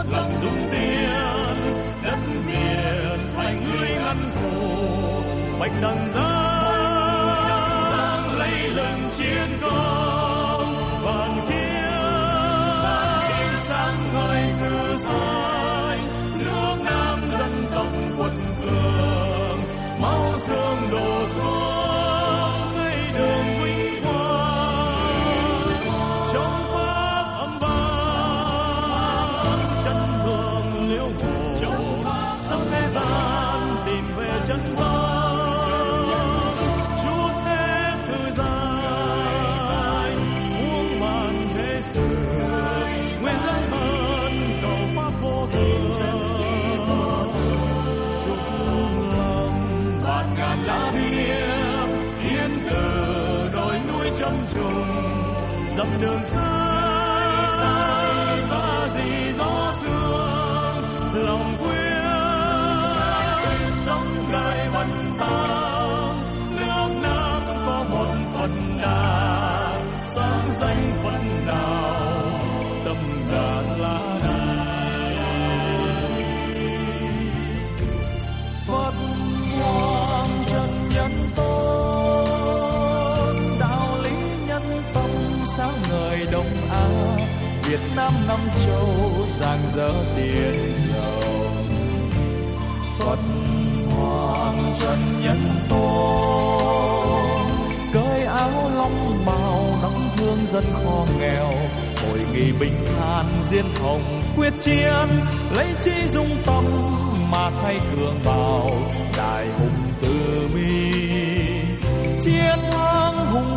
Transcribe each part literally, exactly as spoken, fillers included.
lòng dung tiên, đất Việt thành người ngăn thù, bạch đằng giang lấy lần chiến công, vàng thiên sáng ngời sự soi, nước Nam dân tộc quật cường, máu xương đổ xuống xây đường vinh quang. Trong pháp âm vang chân hương liễu hồ, sống thế gian tìm về chân vang, chút hết thời gian muôn màn thế sự, nguyện dâng thân cầu pháp vô thường. Chúc lòng bạt ngàn lá biếc yên từ đồi núi châm trùng, dặm đường xa xa gì gió sương, lòng quyết sống đời vần vang, nước Nam có một phần đà, sáng danh phần nào tâm ngàn lá này. Phật Hoàng trần nhân tôn, đạo lý nhân tâm sáng ngời Đông Á, Việt Nam năm châu rạng rỡ tiền giàu. Phật Hoàng trần nhân tôn, cởi áo long bào nắng thương dân kho nghèo, hội nghị bình an diên hồng quyết chiến, lấy chi dung tâm mà thay cường bào, đại hùng từ bi chiến thắng hung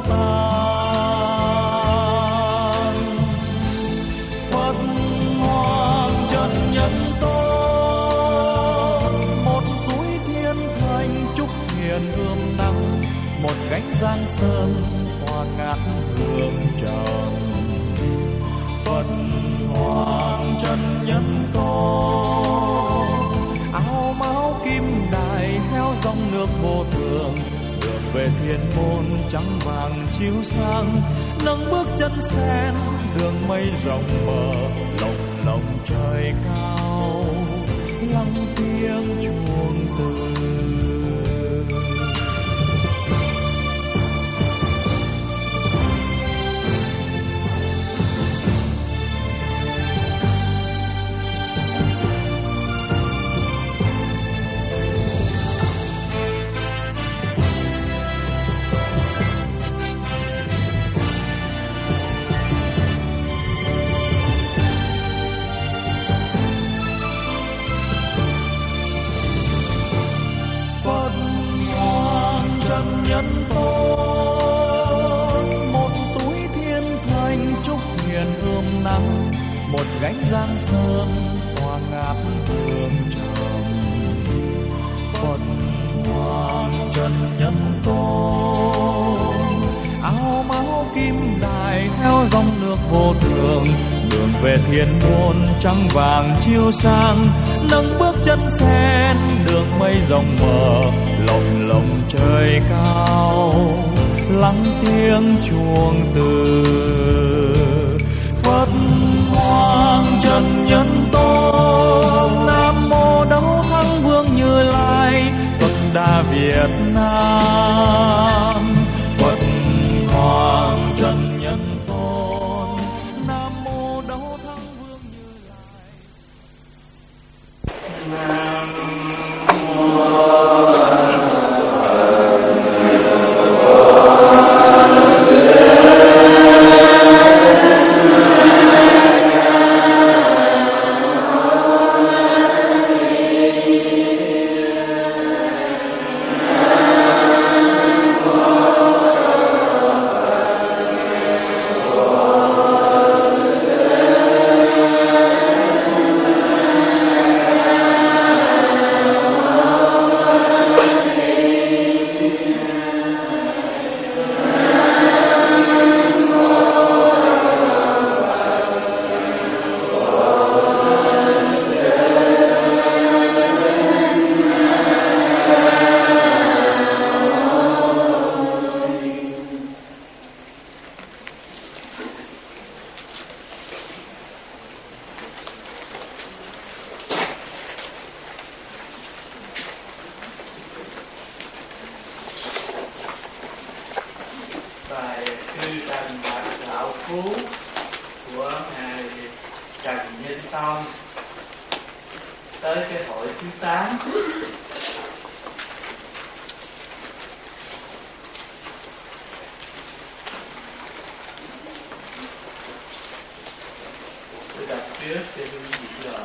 tàn. Phật Hoàng trần nhân tôn, một túi thiên thành trúc hiền ươm nắng, một gánh giang sơn hoa ngát hương trần. Phật Hoàng trần nhân tôn, áo máu kim đài theo dòng nước vô thường, đường về thiên môn trắng vàng chiếu sáng, nâng bước chân sen đường mây rộng mở, lồng lồng trời cao lắng tiếng chuông từ. Nhân tôn, một túi thiên thanh trúc hiền ươm nắng, một gánh giang sơn hoa ngát hương trầm. Phật Hoàng trần nhân tôn, áo máu kim đài theo dòng nước vô thường, đường về thiên môn trắng vàng chiếu sáng, nâng bước chân sen đường mây rộng mở, lồng lồng trời cao lắng tiếng chuông từ. Phật Hoàng trần nhân tôn, Nam mô đấu thắng Vương Như Lai, Phật Đà Việt Nam. Phật Hoàng trần nhân tôn, Nam mô đấu thắng Vương Như Lai. Nam mô xong tới cái hội thứ tám. Tôi đọc trước cho quý vị rõ.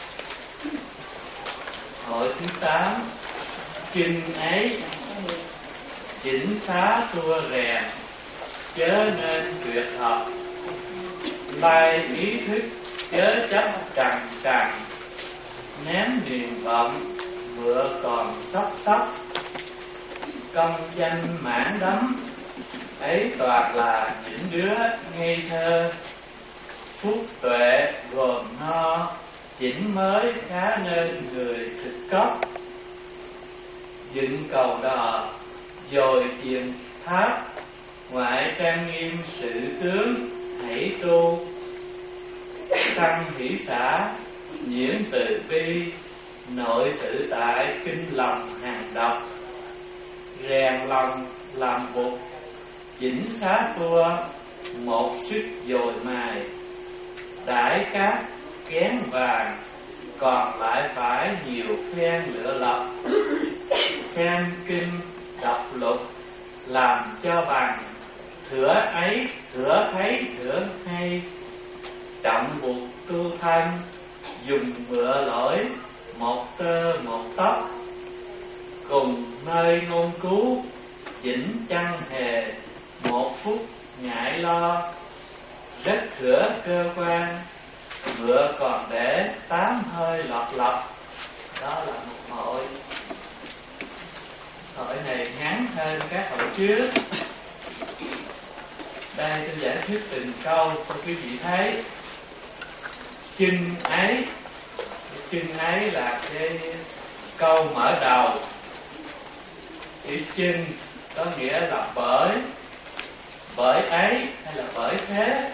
Hội thứ tám, kinh ấy chỉnh xá tua rèn, chớ nên tuyệt học, lai ý thức chớ chấp trần trần, ném niềm vọng vựa còn sóc sóc, công danh mãn đắm ấy toàn là những đứa ngây thơ, phúc tuệ gồm no chỉnh mới khá nên người thực cốc, dựng cầu đò dồi chiền tháp, ngoại trang nghiêm sự tướng hãy tu, sanh hỷ xã nhiễm từ bi, nội tự tại kinh lòng hàng độc, rèn lòng làm bục chỉnh xá tua, một sức dồi mài, đãi cát kén vàng, còn lại phải nhiều phen lựa lọc, xem kinh đọc lục làm cho bằng, thửa ấy thửa thấy thửa hay, trọng buộc tu thân dùng mựa lỗi, một tơ một tóc, cùng nơi ngôn cứu chỉnh chăng hề, một phút ngại lo, rất thửa cơ quan, ngựa còn để tám hơi lọt lọt. Đó là một hội. Hội này ngắn hơn các hội trước. Đây tôi giải thích từng câu cho quý vị thấy. Chưng ấy, chưng ấy là cái câu mở đầu. Chữ chưng có nghĩa là bởi, bởi ấy hay là bởi thế.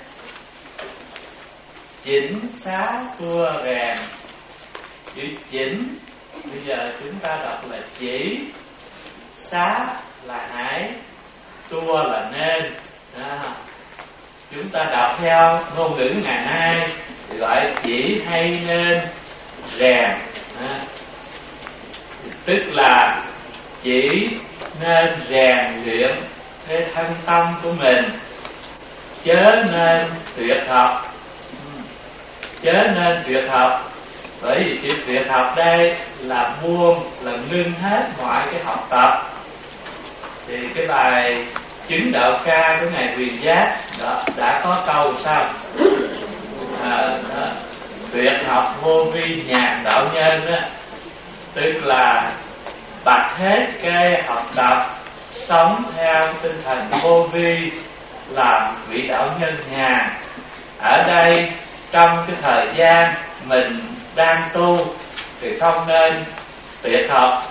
Chỉnh xá tua rèn, chữ chỉnh bây giờ chúng ta đọc là chỉ, xá là hãy, tua là nên. À, chúng ta đọc theo ngôn ngữ ngày nay thì gọi chỉ hay nên rèn. À, tức là chỉ nên rèn luyện cái thân tâm của mình, chớ nên tuyệt học. Chớ nên tuyệt học, bởi vì chữ tuyệt học đây là buông, là ngưng hết mọi cái học tập. Thì cái bài chứng đạo ca của ngài Quyền Giác đó, đã có câu sao à, đó, tuyệt học vô vi nhàn đạo nhân đó, tức là bạch hết cái học tập, sống theo tinh thần vô vi, làm vị đạo nhân nhàn. Ở đây trong cái thời gian mình đang tu thì không nên tuyệt học.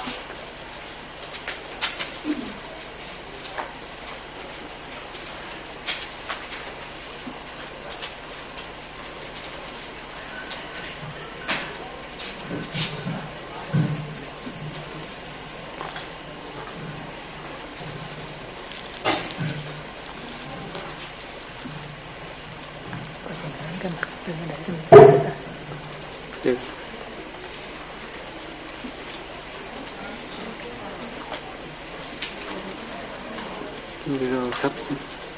Được. Rồi sắp xếp.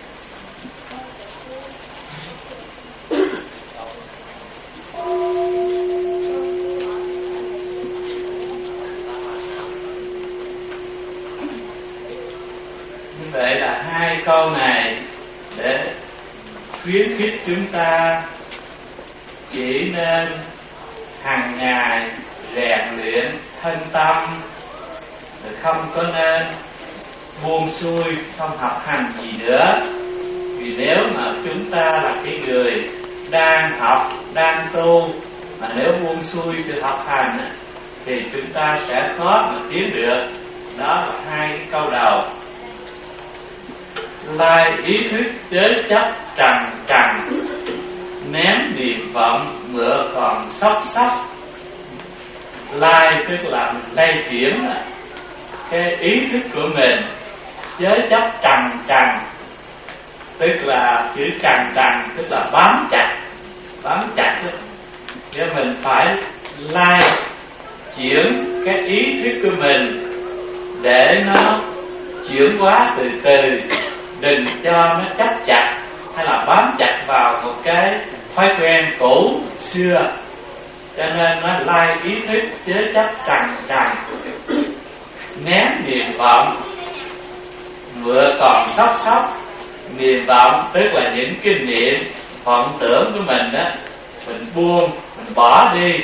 Như vậy là hai câu này để khuyến khích chúng ta chỉ nên hàng ngày rèn luyện thân tâm, không có nên buông xuôi không học hành gì nữa. Vì nếu mà chúng ta là cái người đang học, đang tu, mà nếu buông xuôi sự học hành thì chúng ta sẽ khó mà tiến được. Đó là hai cái câu đầu. Lai ý thức chớ chấp trần trần, ném niềm vọng mựa còn sóc sóc. Lai tức là mình lay chuyển cái ý thức của mình, chớ chấp trần trần tức là chữ trần trần tức là bám chặt, bám chặt đó. Cho mình phải lai chuyển cái ý thức của mình để nó chuyển hóa từ từ, đừng cho nó chấp chặt hay là bám chặt vào một cái thói quen cũ xưa. Cho nên nó lai ý thức chớ chấp trần trần, ném niệm vọng, vừa còn sóc sóc. Niệm vọng tức là những cái niệm vọng tưởng của mình đó, mình buông, mình bỏ đi.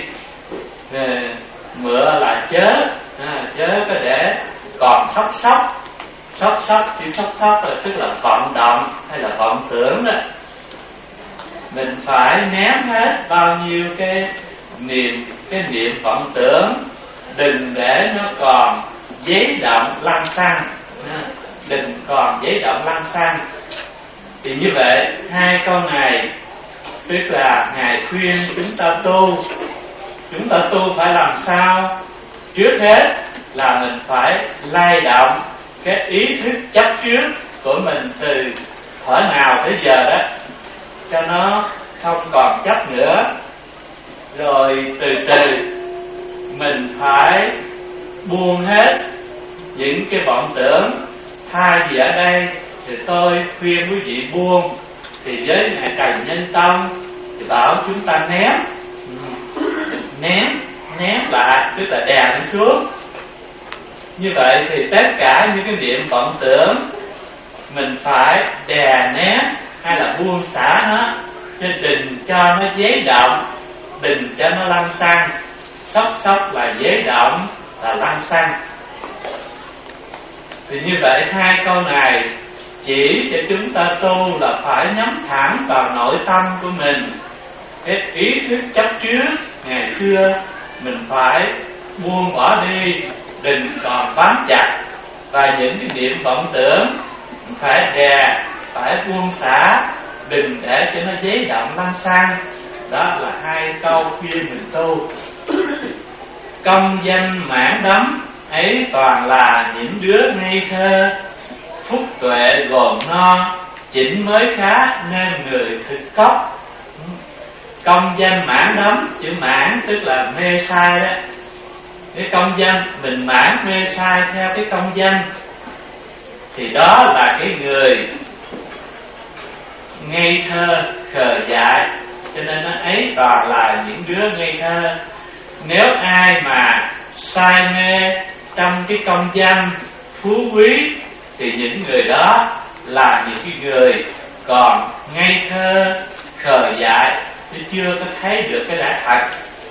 Mượn là chớ, à, chớ có để còn sóc sóc. Sóc sóc, chỉ sóc sóc là tức là vọng động hay là vọng tưởng đó. Mình phải ném hết bao nhiêu cái niệm, cái niệm vọng tưởng, đừng để nó còn giấy động lăng xăng, đừng còn giấy động lăng xăng. Thì như vậy hai câu này tức là Ngài khuyên chúng ta tu. Chúng ta tu phải làm sao? Trước hết là mình phải lay động cái ý thức chấp trước của mình từ thuở nào tới giờ đó, cho nó không còn chấp nữa. Rồi từ từ mình phải buông hết những cái vọng tưởng. Thay vì ở đây thì tôi khuyên quý vị buông, thì với Ngài Trần Nhân Tông thì bảo chúng ta ném, ném, ném lại, tức là đè nó xuống. Như vậy thì tất cả những cái niệm vọng tưởng mình phải đè ném hay là buông xả nó, chứ đừng cho nó giấy động, đừng cho nó lăn xăng. Sóc sóc là giấy động, là lăn xăng. Thì như vậy hai câu này chỉ cho chúng ta tu là phải nhắm thẳng vào nội tâm của mình. Cái ý thức chấp trước ngày xưa mình phải buông bỏ đi, đừng còn bám chặt. Và những cái niệm vọng tưởng phải đè, phải buông xả, đừng để cho nó giấy động lăn xăng. Đó là hai câu khuyên mình tu. Công danh mãn đắm ấy toàn là những đứa ngây thơ, phúc tuệ gồm no, chỉnh mới khá nên người thực cốc. Công danh mãn đắm, chữ mãn tức là mê sai đó. Cái công danh mình mãn mê sai theo cái công danh, thì đó là cái người ngây thơ khờ dại. Cho nên nó ấy toàn là những đứa ngây thơ. Nếu ai mà say mê trong cái công danh phú quý thì những người đó là những cái người còn ngây thơ khờ dại, chứ chưa có thấy được cái lẽ thật.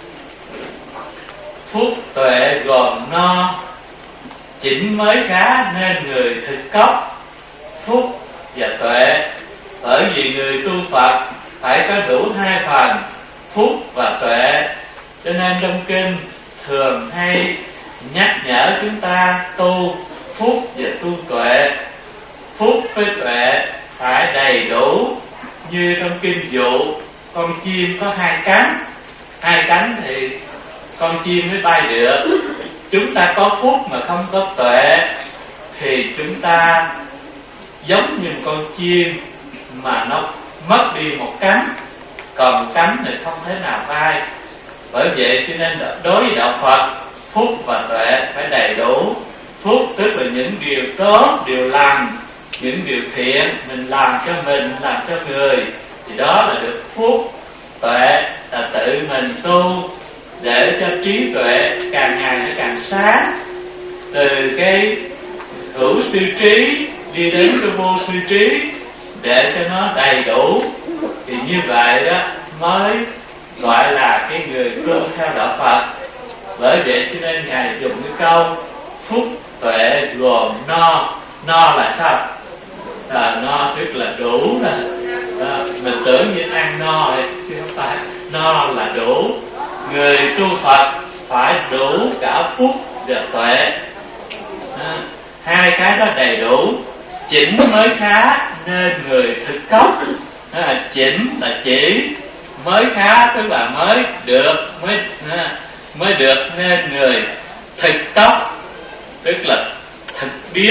Phúc tuệ gồm no, chỉnh mới khá nên người thực cốc. Phúc và tuệ, bởi vì người tu Phật phải có đủ hai phần, phúc và tuệ. Cho nên trong kinh thường hay nhắc nhở chúng ta tu phúc và tu tuệ. Phúc với tuệ phải đầy đủ. Như trong kinh Dụ, con chim có hai cánh, hai cánh thì con chim mới bay được. Chúng ta có phúc mà không có tuệ thì chúng ta giống như con chim mà nó mất đi một cánh, còn cánh thì không thể nào bay. Bởi vậy cho nên đối với đạo Phật, phúc và tuệ phải đầy đủ. Phúc tức là những điều tốt, điều lành, những điều thiện mình làm cho mình, làm cho người, thì đó là được phúc. Tuệ là tự mình tu để cho trí tuệ càng ngày nó càng sáng, từ cái hữu sư trí đi đến cái vô sư trí, để cho nó đầy đủ. Thì như vậy đó mới gọi là cái người tu theo đạo Phật. Bởi vậy cho nên Ngài dùng cái câu phúc tuệ gồm no. No là sao? À, no tức là đủ rồi. À, mình tưởng như ăn no ấy, chứ không phải. No là đủ. Người tu Phật phải đủ cả phúc và tuệ. À, hai cái đó đầy đủ, chỉnh mới khá nên người thực cốc. À, chỉnh là chỉ, mới khá tức là mới được, mới à, mới được nên người thực cốc, tức là thực biết.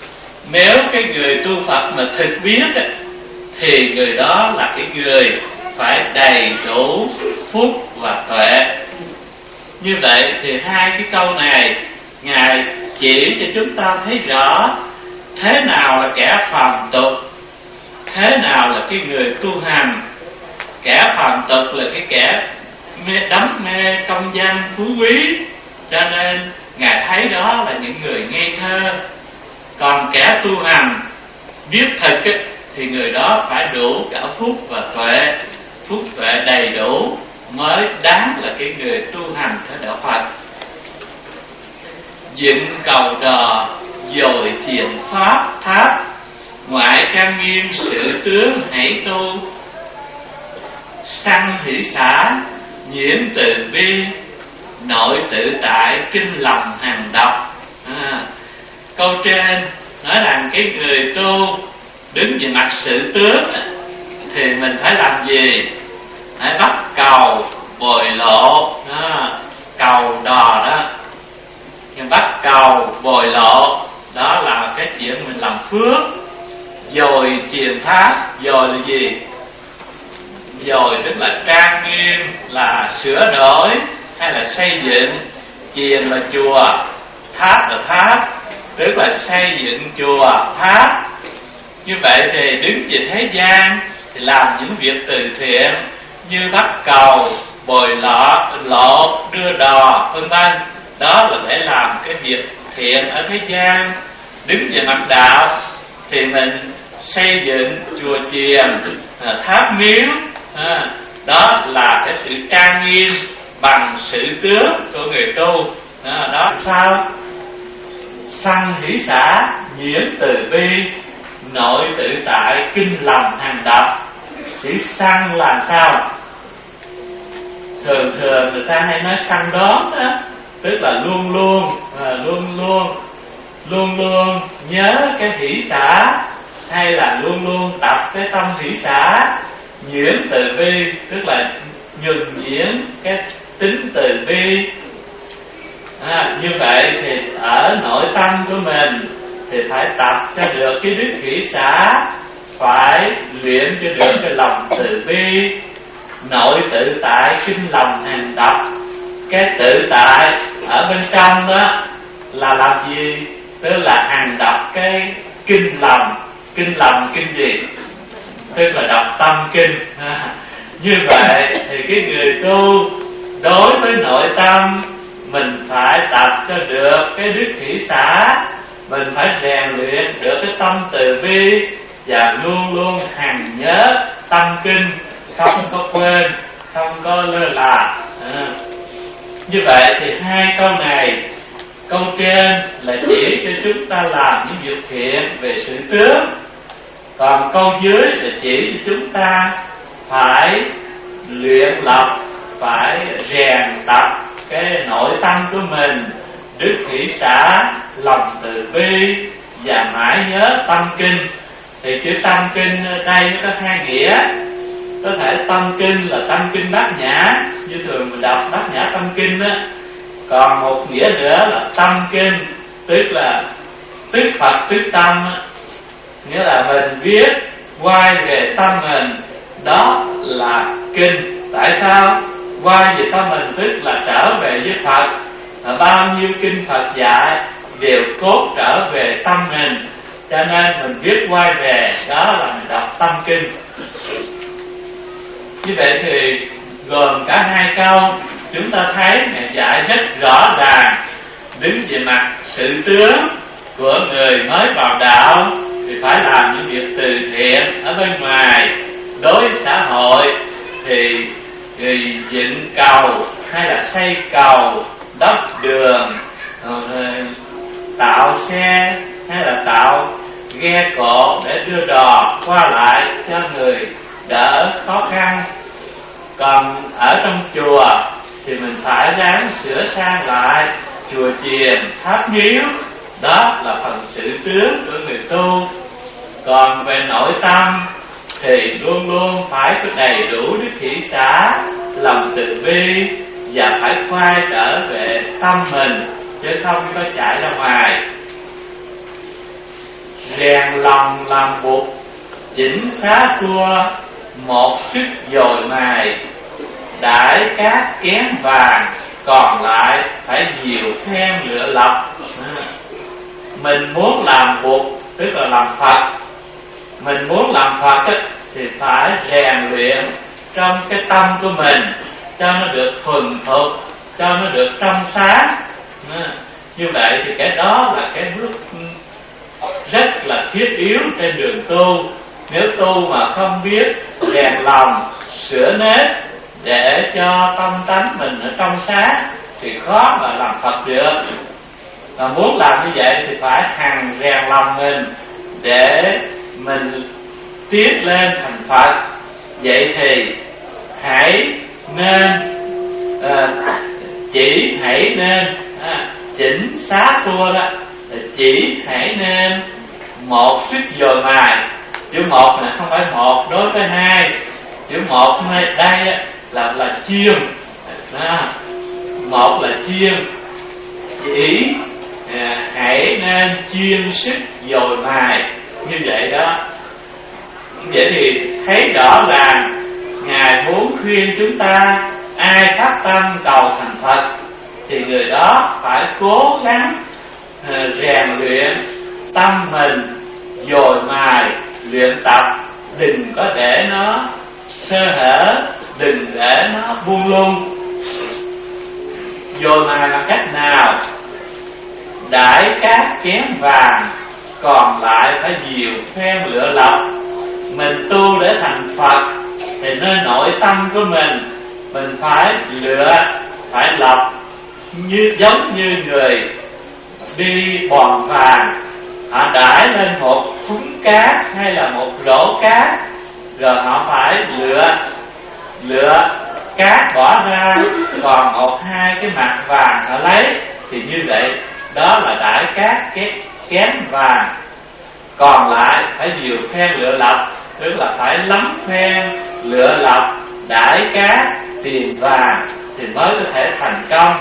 Nếu cái người tu Phật mà thực biết thì người đó là cái người phải đầy đủ phúc và tuệ. Như vậy thì hai cái câu này Ngài chỉ cho chúng ta thấy rõ thế nào là kẻ phàm tục, thế nào là cái người tu hành. Kẻ phàm tục là cái kẻ mê, đắm mê công danh phú quý, cho nên Ngài thấy đó là những người ngây thơ. Còn kẻ tu hành biết thực ấy, thì người đó phải đủ cả phúc và tuệ. Phúc tuệ đầy đủ mới đáng là cái người tu hành theo đạo Phật. Dựng cầu đò dồi thiền pháp tháp, ngoại trang nghiêm sự tướng hãy tu. Sanh hỷ xả nhiễm từ bi, nội tự tại kinh lòng hàng đọc. à, Câu trên nói rằng cái người tu đứng về mặt sự tướng thì mình phải làm gì? Hãy bắt cầu bồi lộ. à, Cầu đò đó, nhưng bắt cầu bồi lộ đó là cái chuyện mình làm phước. Dồi truyền pháp, dồi là gì? Dồi tức là trang nghiêm, là sửa đổi hay là xây dựng. Truyền là chùa, tháp là tháp, tức là xây dựng chùa, tháp. Như vậy thì đứng về thế gian thì làm những việc từ thiện như bắt cầu, bồi lọ, lộ, đưa đò, vân vân. Đó là để làm cái việc thiện ở thế gian. Đứng về mặt đạo thì mình xây dựng chùa chiền, tháp miếu. à, Đó là cái sự trang nghiêm bằng sự tướng của người tu. à, Đó sao? Sanh hỷ xả nhiễm từ bi, nội tự tại kinh lòng hàng đọc. Chữ sanh là sao? Thường thường người ta hay nói săn đón đó, tức là luôn luôn à, luôn luôn luôn luôn nhớ cái hỷ xả, hay là luôn luôn tập cái tâm hỷ xả. Nhiễm từ bi tức là nhuần nhuyễn cái tính từ bi. à, Như vậy thì ở nội tâm của mình thì phải tập cho được cái đức hỷ xả, phải luyện cho được cái lòng từ bi. Nội tự tại kinh lòng hàng đọc. Cái tự tại ở bên trong đó là làm gì? Tức là hàng đọc cái kinh lòng. Kinh lòng kinh gì? Tức là đọc tâm kinh. à, Như vậy thì cái người tu đối với nội tâm mình phải tập cho được cái đức hỷ xả, mình phải rèn luyện được cái tâm từ bi và luôn luôn hằng nhớ tâm kinh, không có quên, không có lơ là. à. Như vậy thì hai câu này, câu trên là chỉ cho chúng ta làm những việc thiện về sự tướng, còn câu dưới là chỉ cho chúng ta phải luyện lập, phải rèn tập cái nội tâm của mình, đức hỷ xả, lòng từ bi và mãi nhớ tâm kinh. Thì chữ tâm kinh ở đây nó có hai nghĩa. Có thể tâm kinh là tâm kinh bát nhã, như thường mình đọc bát nhã tâm kinh đó. Còn một nghĩa nữa là tâm kinh, tức là tức Phật tức tâm đó. Nghĩa là mình viết quay về tâm mình, đó là kinh. Tại sao? Quay về tâm mình tức là trở về với Phật. Và bao nhiêu kinh Phật dạy đều cốt trở về tâm mình, cho nên mình viết quay về, đó là mình đọc tâm kinh. Như vậy thì gồm cả hai câu, chúng ta thấy Ngài dạy rất rõ ràng. Đứng về mặt sự tướng của người mới vào đạo thì phải làm những việc từ thiện ở bên ngoài. Đối với xã hội thì người dựng cầu hay là xây cầu, đắp đường, tạo xe hay là tạo ghe cộ để đưa đò qua lại cho người đỡ khó khăn. Còn ở trong chùa thì mình phải ráng sửa sang lại chùa chiền, tháp miếu, đó là phần sự tướng của người tu. Còn về nội tâm thì luôn luôn phải có đầy đủ đức hỷ xả, lòng từ bi, và phải quay trở về tâm mình, chứ không có chạy ra ngoài. Rèn lòng làm bụt, chỉnh xá tua, một sức dồi mài, đãi cát kén vàng, còn lại phải nhiều phen lựa lọc. Mình muốn làm Bụt, tức là làm Phật. Mình muốn làm Phật ấy, thì phải rèn luyện trong cái tâm của mình cho nó được thuần thục, cho nó được trong sáng. Như vậy thì cái đó là cái bước rất là thiết yếu trên đường tu. Nếu tu mà không biết rèn lòng, sửa nếp để cho tâm tánh mình ở trong sáng thì khó mà làm Phật được. Và muốn làm như vậy thì phải hằng rèn lòng mình để mình tiến lên thành Phật. Vậy thì hãy nên à, chỉ hãy nên à, chỉnh xá tua đó, chỉ hãy nên một sức dồi mài. Chữ một này không phải một đối với hai, chữ một đây là là chiêm. À, một là chiêm, chỉ à, hãy nên chuyên sức dồi mài như vậy đó. Vậy thì thấy rõ ràng Ngài muốn khuyên chúng ta ai phát tâm cầu thành Phật thì người đó phải cố gắng uh, rèn luyện tâm mình, dồi mài luyện tập, đừng có để nó sơ hở, đừng để nó buông lung. Dồi mài là cách nào? Đãi cát kén vàng, còn lại phải nhiều phen lựa lọc. Mình tu để thành Phật thì nơi nội tâm của mình mình phải lựa, phải lọc, như giống như người đi bòn vàng, họ đãi lên một thúng cá hay là một rổ cá, rồi họ phải lựa lựa cát bỏ ra, còn một hai cái mặt vàng họ lấy. Thì như vậy đó là đãi cát kén vàng, còn lại phải nhiều phen lựa lọc, tức là phải lắm phen lựa lọc đãi cát tìm vàng thì mới có thể thành công.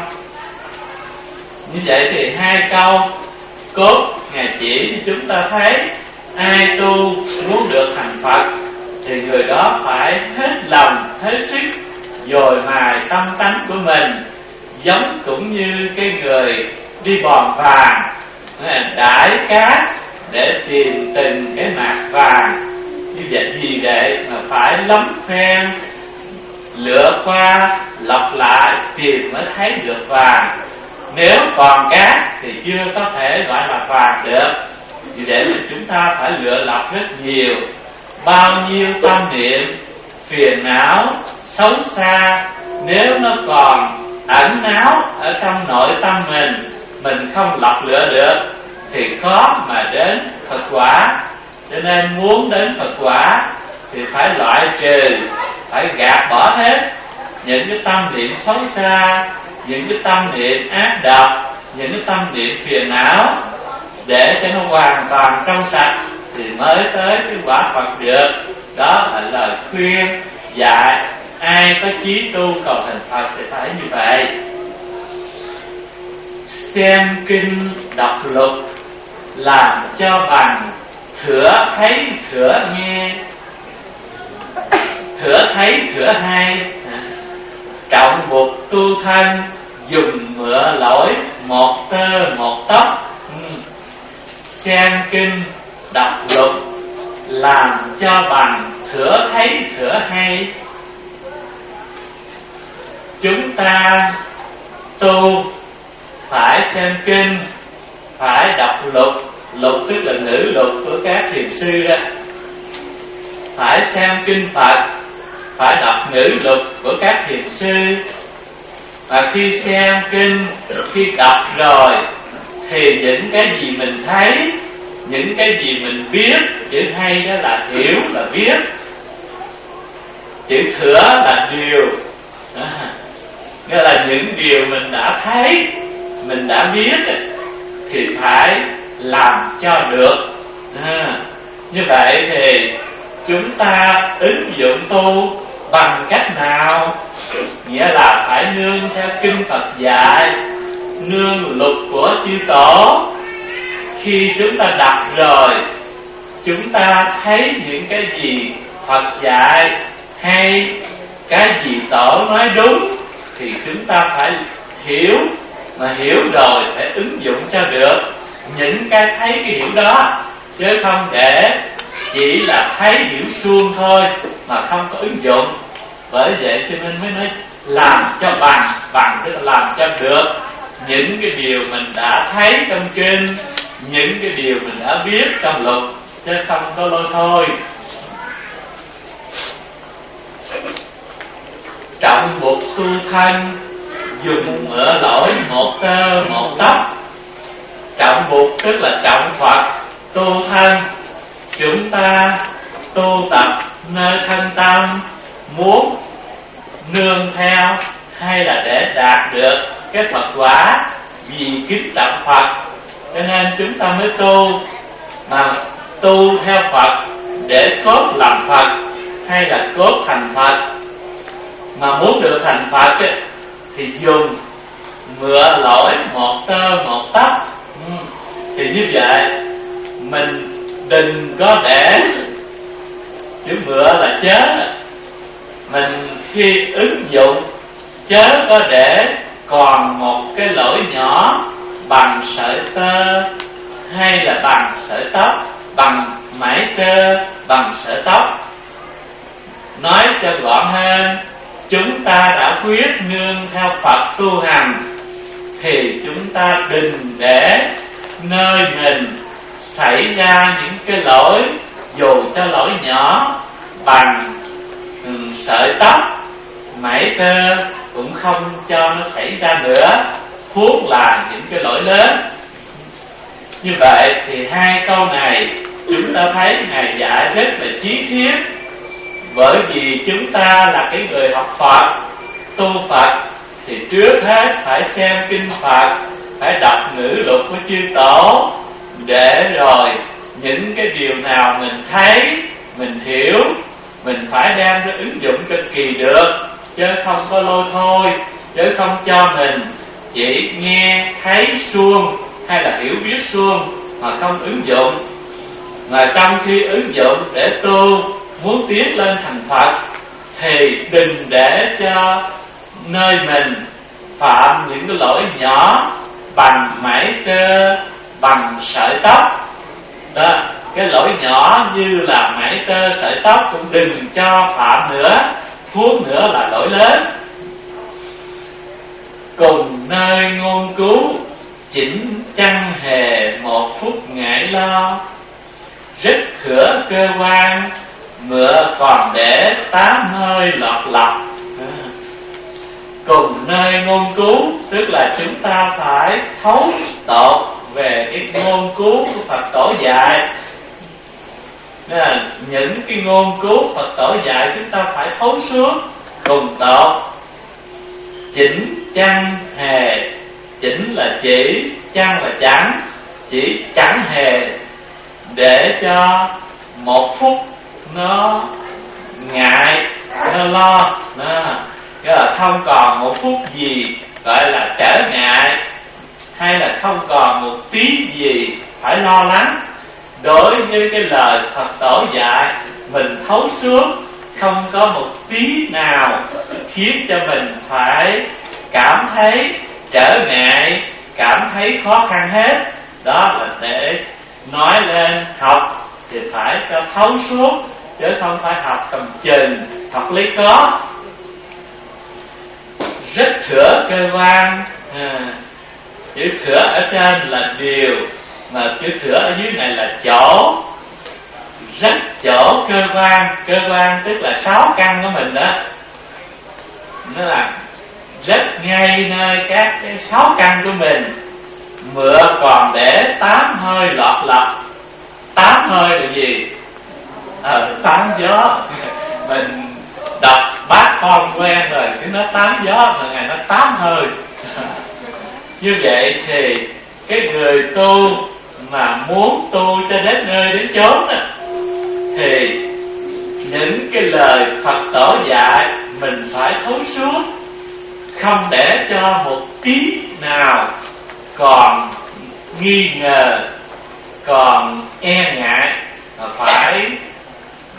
Như vậy thì hai câu cốt Ngài chỉ cho chúng ta thấy ai tu muốn được thành Phật thì người đó phải hết lòng, hết sức dồi mài tâm tánh của mình, giống cũng như cái người đi bòn vàng đãi cát để tìm từng cái mạt vàng. Như vậy vì vậy mà phải lắm phen lựa qua lọc lại tìm mới thấy được vàng. Nếu còn cát thì chưa có thể gọi là vàng được. Vì vậy mà chúng ta phải lựa lọc rất nhiều. Bao nhiêu tâm niệm phiền não xấu xa, nếu nó còn ẩn náu ở trong nội tâm mình, mình không lọc lựa được thì khó mà đến Phật quả. Cho nên muốn đến Phật quả thì phải loại trừ, phải gạt bỏ hết những cái tâm niệm xấu xa, những cái tâm niệm ác độc, những cái tâm niệm phiền não, để cho nó hoàn toàn trong sạch thì mới tới cái quả Phật được. Đó là lời khuyên dạy ai có chí tu cầu thành Phật thì phải như vậy. Xem kinh đọc lục làm cho bằng thửa thấy thửa nghe, thửa thấy thửa hay, trọng một tu thân dùng mượn lỗi một tơ một tóc. Xem kinh đọc lục làm cho bằng thửa thấy thửa hay. Chúng ta tu phải xem kinh, phải đọc lục. Lục tức là ngữ lục của các thiền sư đó. Phải xem kinh Phật, phải đọc ngữ lục của các thiền sư. Và khi xem kinh, khi đọc rồi thì những cái gì mình thấy, những cái gì mình biết, chữ hay đó là hiểu, là biết, chữ thửa là điều, à, nghĩa là những điều mình đã thấy, mình đã biết thì phải làm cho được. À, như vậy thì chúng ta ứng dụng tu bằng cách nào? Nghĩa là phải nương theo kinh Phật dạy, nương lục của chư tổ. Khi chúng ta đọc rồi, chúng ta thấy những cái gì Phật dạy hay cái gì Tổ nói đúng thì chúng ta phải hiểu, mà hiểu rồi phải ứng dụng cho được những cái thấy cái hiểu đó, chứ không để chỉ là thấy hiểu suông thôi mà không có ứng dụng. Bởi vậy cho nên mới nói làm cho bằng, bằng tức là làm cho được những cái điều mình đã thấy trong kinh, những cái điều mình đã biết trong luật, chứ không có lôi thôi. Trọng bục tu thân, dùng mỡ lỗi một tơ một tóc. Trọng bục tức là trọng Phật, tu thân chúng ta tu tập nơi thân tâm, muốn nương theo hay là để đạt được cái Phật quả vì kính trọng Phật, cho nên chúng ta mới tu. Mà tu theo Phật để cốt làm Phật hay là cốt thành Phật, mà muốn được thành Phật ấy, thì dùng mựa lỗi một tơ một tóc. ừ. Thì như vậy mình đừng có để chữ mựa là chớ, mình khi ứng dụng chớ có để còn một cái lỗi nhỏ bằng sợi tơ hay là bằng sợi tóc, bằng mảy tơ, bằng sợi tóc. Nói cho gọn hơn, chúng ta đã quyết nương theo Phật tu hành thì chúng ta đừng để nơi mình xảy ra những cái lỗi, dù cho lỗi nhỏ bằng um, sợi tóc, mảy tơ cũng không cho nó xảy ra nữa, huống là những cái lỗi lớn. Như vậy thì hai câu này chúng ta thấy Ngài dạy rất là chí thiết. Bởi vì chúng ta là cái người học Phật, tu Phật thì trước hết phải xem kinh Phật, phải đọc ngữ luật của chư Tổ, để rồi những cái điều nào mình thấy, mình hiểu, mình phải đem ra ứng dụng cho kỳ được, chứ không có lôi thôi, chứ không cho mình chỉ nghe thấy suông hay là hiểu biết suông mà không ứng dụng. Mà trong khi ứng dụng để tu, muốn tiến lên thành Phật thì đừng để cho nơi mình phạm những cái lỗi nhỏ bằng mảy tơ, bằng sợi tóc. Đó, cái lỗi nhỏ như là mảy tơ, sợi tóc cũng đừng cho phạm nữa, huống nữa là lỗi lớn. Cùng nơi ngôn cứu, chỉnh chẳng hề một phút ngại lo. Rất thửa cơ quan, mựa còn để tám hơi lọt lọc. Cùng nơi ngôn cứu tức là chúng ta phải thấu tột về cái ngôn cứu của Phật Tổ dạy. Nên những cái ngôn cứu Phật Tổ dạy chúng ta phải thấu suốt cùng tột. Chỉnh chẳng hề, chỉnh là chỉ, chẳng là chẳng, chỉ chẳng hề, để cho một phút nó ngại, nó lo, nó cái là không còn một phút gì gọi là trở ngại, hay là không còn một tí gì phải lo lắng. Đối với cái lời Phật Tổ dạy, mình thấu suốt, không có một tí nào khiến cho mình phải cảm thấy trở ngại, cảm thấy khó khăn hết. Đó là để nói lên học thì phải cho thấu suốt, chứ không phải học cầm chừng, học lấy có. Rất thửa cơ quan, à, chữ thửa ở trên là điều, mà chữ thửa ở dưới này là chỗ. Rất chỗ cơ quan, cơ quan tức là sáu căn của mình đó. Nó là rất ngay nơi các cái sáu căn của mình. Mựa còn để tám hơi lọt lọc. Tám hơi là gì? Ờ, tám gió. Mình đọc bát con quen rồi, cứ nói tám gió, rồi Ngài nói tám hơi. Như vậy thì cái người tu mà muốn tu cho đến nơi đến chốn đó, thì những cái lời Phật Tổ dạy mình phải thấu suốt, không để cho một tí nào còn nghi ngờ, còn e ngại, mà phải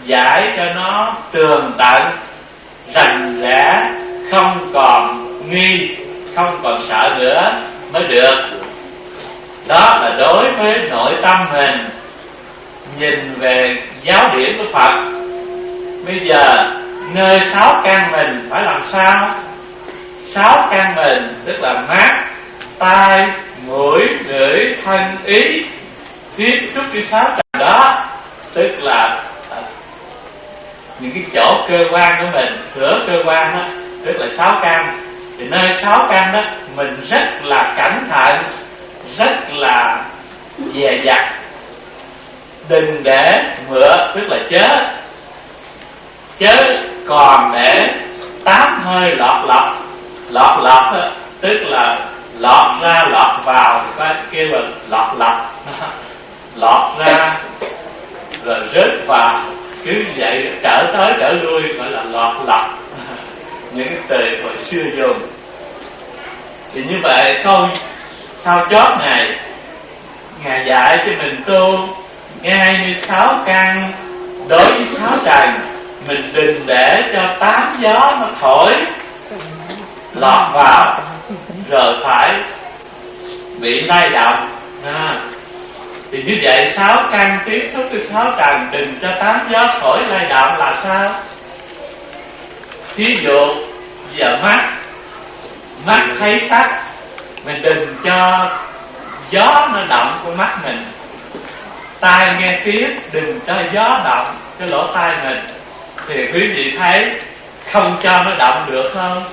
giải cho nó tường tận, rành rẽ, không còn nghi, không còn sợ nữa mới được. Đó là đối với nội tâm mình. Nhìn về giáo điển của Phật, bây giờ nơi sáu căn mình phải làm sao? Sáu căn mình tức là mắt, tai, mũi, lưỡi, thân, ý tiếp xúc với sáu căn đó, tức là những cái chỗ cơ quan của mình, cửa cơ quan đó, tức là sáu căn. Thì nơi sáu căn đó mình rất là cẩn thận, rất là dè dặt, đừng để mượn, tức là chớ chớ còn để tám hơi lọt lọt lọt lọt đó, tức là lọt ra lọt vào, thì có kêu là lọt lọt lọt ra rồi rớt vào, cứ vậy trở tới trở lui gọi là lọt lọt. Những cái từ hồi xưa dùng. Thì như vậy câu sau chót này Ngài dạy cho mình tu ngay như sáu căn đối với sáu trần. Mình đừng để cho tám gió nó thổi lọt vào rồi phải bị lay động. À, thì như vậy sáu căn tiếp xúc với sáu trần, đừng cho tám gió thổi lay động là sao? Thí dụ giờ mắt mắt thấy sắc, mình đừng cho gió nó động của mắt mình. Tai nghe tiếng, đừng cho gió động cái lỗ tai mình. Thì quý vị thấy không cho nó động được không?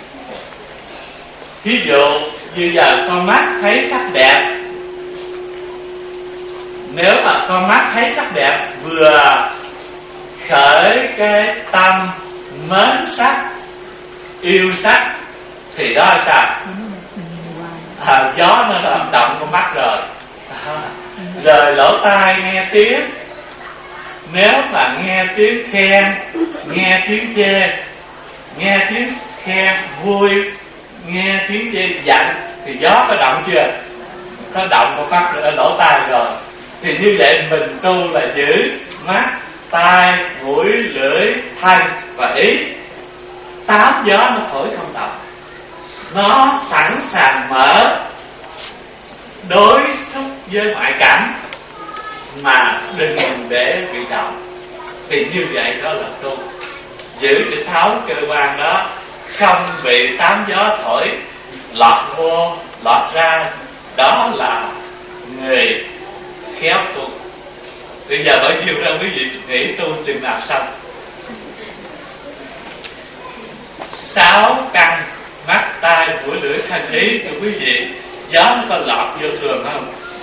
Thí dụ như giờ con mắt thấy sắc đẹp, nếu mà con mắt thấy sắc đẹp vừa khởi cái tâm mến sắc, yêu sắc, thì đó là sao? À, gió nó động động con mắt rồi. À, rồi lỗ tai nghe tiếng, nếu mà nghe tiếng khen, nghe tiếng chê, nghe tiếng khen vui, nghe tiếng chê giận, thì gió có động chưa? Có động con mắt ở lỗ tai rồi. Thì như vậy mình tu là giữ mắt, tai, mũi, lưỡi, thân và ý. Tám gió nó thổi không động, nó sẵn sàng mở đối xúc với ngoại cảnh, mà đừng để bị động. Thì như vậy đó là tu, giữ cái sáu cơ quan đó không bị tám gió thổi lọt vô lọt ra. Đó là người khéo tu. Bây giờ bao nhiêu ra quý vị nghĩ tu chừng nào xong? Sáu căn mắt, tai, mũi, lưỡi, thân, ý của quý vị, gió nó có lọt vô thường không?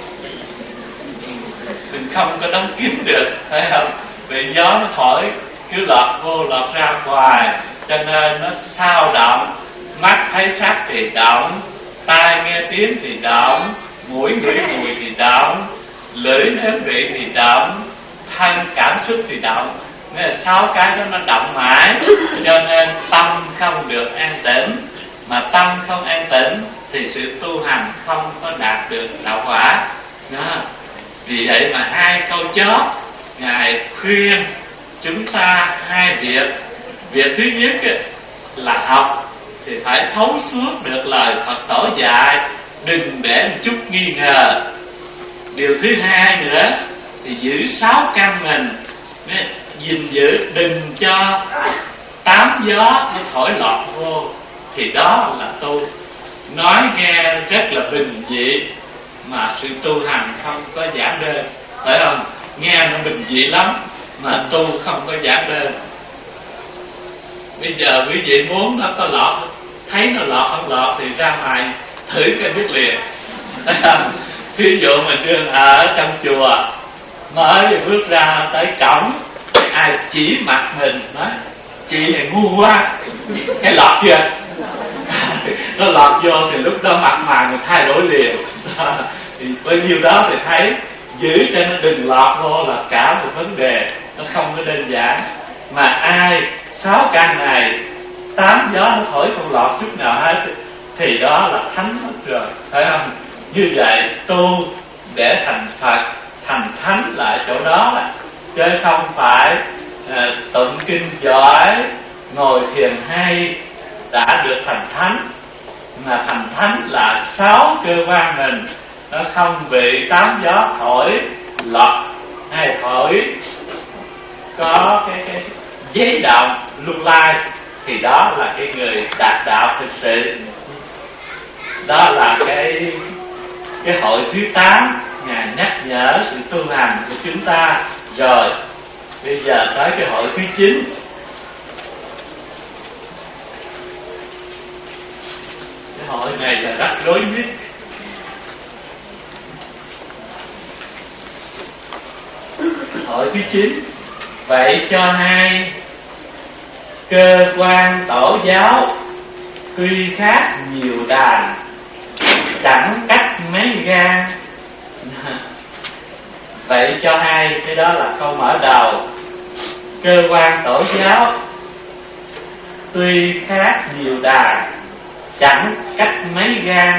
Mình không có đóng kín được, thấy không? Vì gió nó thổi cứ lọt vô lọt ra ngoài, cho nên nó sao động. Mắt thấy sắc thì động, tai nghe tiếng thì động, mũi ngửi mùi thì động, lưỡi nếm vị thì động, thân cảm xúc thì động. Nên là sáu cái đó nó động mãi, cho nên tâm không được an tĩnh. Mà tâm không an tĩnh thì sự tu hành không có đạt được đạo quả. Đó. Vì vậy mà hai câu chót Ngài khuyên chúng ta hai việc. Việc thứ nhất là học thì phải thấu suốt được lời Phật tổ dạy, đừng để một chút nghi ngờ. Điều thứ hai nữa thì giữ sáu căn mình, gìn giữ đừng cho tám gió nó thổi lọt vô, thì đó là tu. Nói nghe rất là bình dị mà sự tu hành không có giản đơn, phải không? Nghe nó bình dị lắm mà tu không có giản đơn. Bây giờ quý vị muốn nó có lọt, thấy nó lọt không lọt thì ra ngoài thử cái biết liền. Ví dụ mình đương ở trong chùa, mới bước ra tới cổng, ai chỉ mặt mình nói chị này ngu quá, cái lọt chưa? Nó lọt vô thì lúc đó mặt mày mình thay đổi liền. Thì bao nhiêu đó thì thấy giữ cho nó đừng lọt vô là cả một vấn đề, nó không có đơn giản. Mà ai sáu căn này tám gió nó thổi không lọt chút nào hết thì đó là thánh mất rồi, phải không? Như vậy tu để thành Phật, thành thánh lại chỗ đó, chứ không phải à, tụng kinh giỏi, ngồi thiền hay, đã được thành thánh. Mà thành thánh là sáu cơ quan mình nó không bị tám gió thổi lọt hay thổi có cái, cái giấy động lung lai, thì đó là cái người đạt đạo thực sự. Đó là cái cái hội thứ tám Ngài nhắc nhở sự tu hành của chúng ta. Rồi bây giờ tới cái hội thứ chín. Cái hội này là rắc rối nhất. Hội thứ chín. Vậy cho hai cơ quan tổ giáo tuy khác nhiều đàn, chẳng cách mấy gan. Vậy cho hai, cái đó là câu mở đầu. Cơ quan tổ giáo tuy khác nhiều đàn, chẳng cách mấy gan.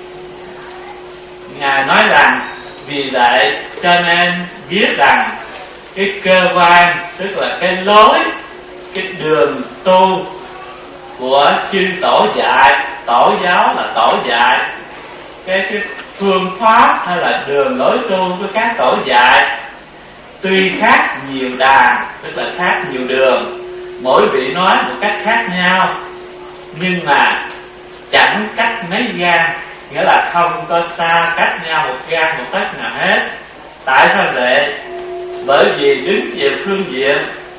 Ngài nói rằng vì vậy cho nên biết rằng cái cơ quan, tức là cái lối, cái đường tu của chư tổ dạy. Tổ giáo là tổ dạy, cái, cái phương pháp hay là đường lối tu của các tổ dạy tuy khác nhiều đàn, tức là khác nhiều đường, mỗi vị nói một cách khác nhau, nhưng mà chẳng cách mấy gan, nghĩa là không có xa cách nhau một gan một tấc nào hết. Tại sao vậy? Bởi vì đứng về phương diện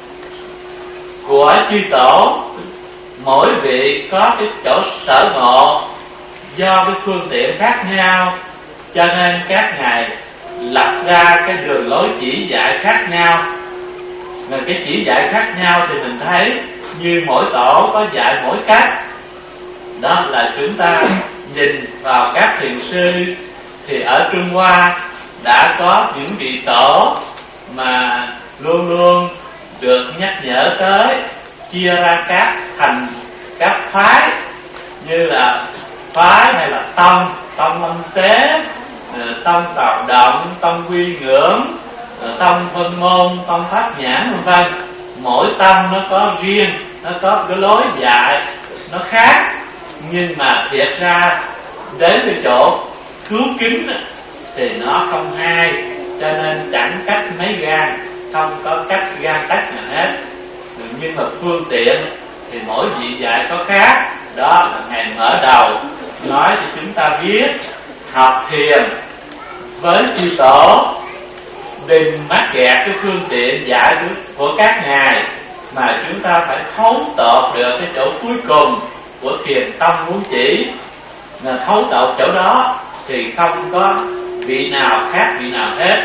của chư tổ, mỗi vị có cái chỗ sở ngộ do cái phương tiện khác nhau, cho nên các ngài lập ra cái đường lối chỉ dạy khác nhau. Và cái chỉ dạy khác nhau thì mình thấy như mỗi tổ có dạy mỗi cách. Đó là chúng ta nhìn vào các thiền sư, thì ở Trung Hoa đã có những vị tổ mà luôn luôn được nhắc nhở tới, chia ra các thành các phái, như là phái hay là tông, tông Lâm Tế, tông Tào Động, tông Quy Ngưỡng, tông Vân Môn, tông Pháp Nhãn, vân vân. Mỗi tông nó có riêng, nó có cái lối dạy nó khác, nhưng mà thiệt ra đến cái chỗ cứu kính thì nó không hay, cho nên chẳng cách mấy gan, không có cách gan tách nào hết. Nhưng mà phương tiện thì mỗi vị dạy có khác. Đó là Ngài mở đầu nói cho chúng ta biết học thiền với chư tổ đừng mắc kẹt cái phương tiện dạy của các ngài, mà chúng ta phải thấu tột được cái chỗ cuối cùng của thiền tông muốn chỉ. Là thấu tột chỗ đó thì không có vị nào khác vị nào hết.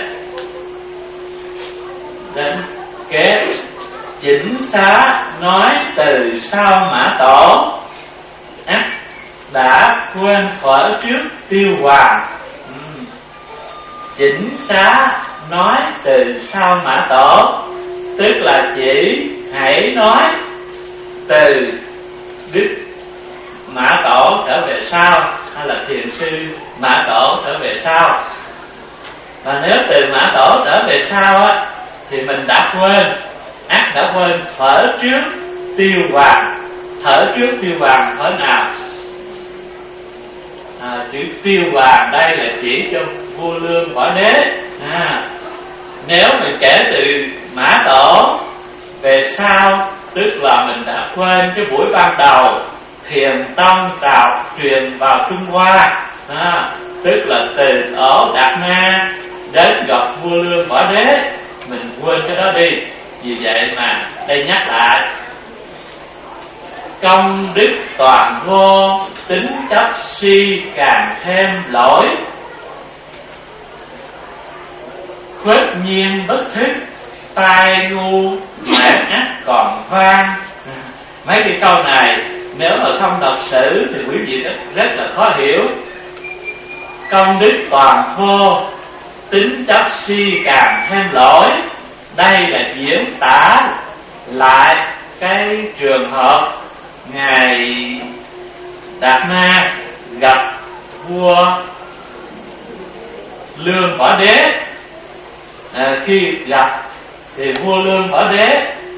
Đến kế chỉnh xá nói từ sau Mã Tổ, ác đã quên khỏi trước Tiêu Hoàng. uhm. Chỉnh xá nói từ sau Mã Tổ, tức là chỉ hãy nói từ Đức Mã Tổ trở về sau, hay là thiền sư Mã Tổ trở về sau. Và nếu từ Mã Tổ trở về sau á, thì mình đã quên, ác đã quên thở trước Tiêu Hoàng. Thở trước Tiêu Hoàng thở nào? À, chữ Tiêu Hoàng đây là chỉ cho vua Lương Võ Đế. À, nếu mình kể từ Mã Tổ về sau, tức là mình đã quên cái buổi ban đầu thiền tông trào truyền vào Trung Hoa, à, tức là từ ổ Đạt Ma đến gặp vua Lương Võ Đế, mình quên cái đó đi. Vì vậy mà đây nhắc lại: công đức toàn vô, tính chấp si càng thêm lỗi. Khuất nhiên bất thức, tai ngu mẹ ác còn vang. Mấy cái câu này nếu mà không đọc sử thì quý vị rất, rất là khó hiểu. Công đức toàn vô, tính chấp si càng thêm lỗi. Đây là diễn tả lại cái trường hợp Ngài Đạt Ma gặp vua Lương Võ Đế. À, khi gặp thì vua Lương Võ Đế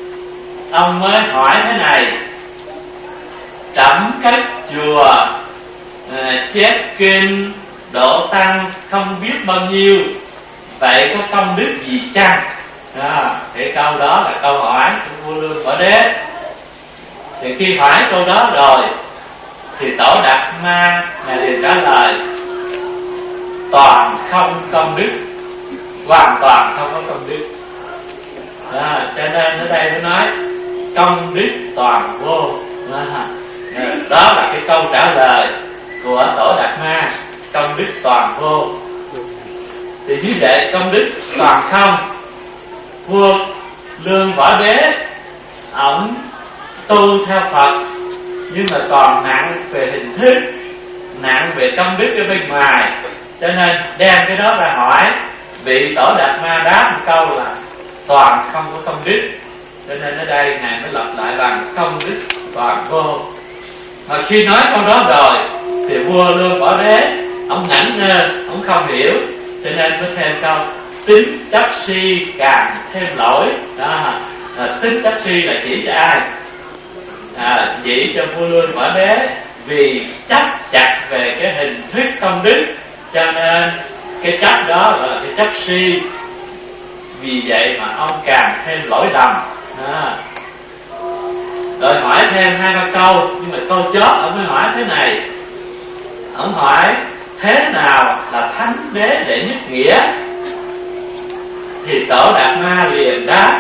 ông mới hỏi thế này: trẫm cất chùa à, chép kinh độ tăng không biết bao nhiêu, vậy có công đức gì chăng? À, cái câu đó là câu hỏi của vua Lương Võ Đế. Thì khi hỏi câu đó rồi thì Tổ Đạt Ma ngài liền trả lời: toàn không công đức, hoàn toàn không có công đức. À, cho nên ở đây nó nói công đức toàn vô. À, đó là cái câu trả lời của Tổ Đạt Ma, công đức toàn vô. Thì như vậy công đức toàn không, vua Lương Võ Đế ổng tu theo Phật nhưng mà còn nặng về hình thức, nặng về công đức ở bên ngoài, cho nên đem cái đó ra hỏi. Vị Tổ Đạt Ma đáp một câu là toàn không có công đức, cho nên ở đây ngài mới lặp lại bằng công đức toàn vô. Mà khi nói câu đó rồi thì vua Lương Võ Đế ông ngẩn ngơ, ông không hiểu, cho nên mới thêm câu tính chấp si càng thêm lỗi. Đó, à, tính chấp si là chỉ cho ai? À, chỉ cho vua Lương Võ Đế, vì chấp chặt về cái hình thức công đức, cho nên cái chấp đó gọi là cái chấp si. Vì vậy mà ông càng thêm lỗi lầm. À, rồi hỏi thêm hai ba câu, nhưng mà câu chót ông mới hỏi thế này. Ông hỏi thế nào là thánh đế đệ nhất nghĩa? Thì Tổ Đạt Ma liền đáp: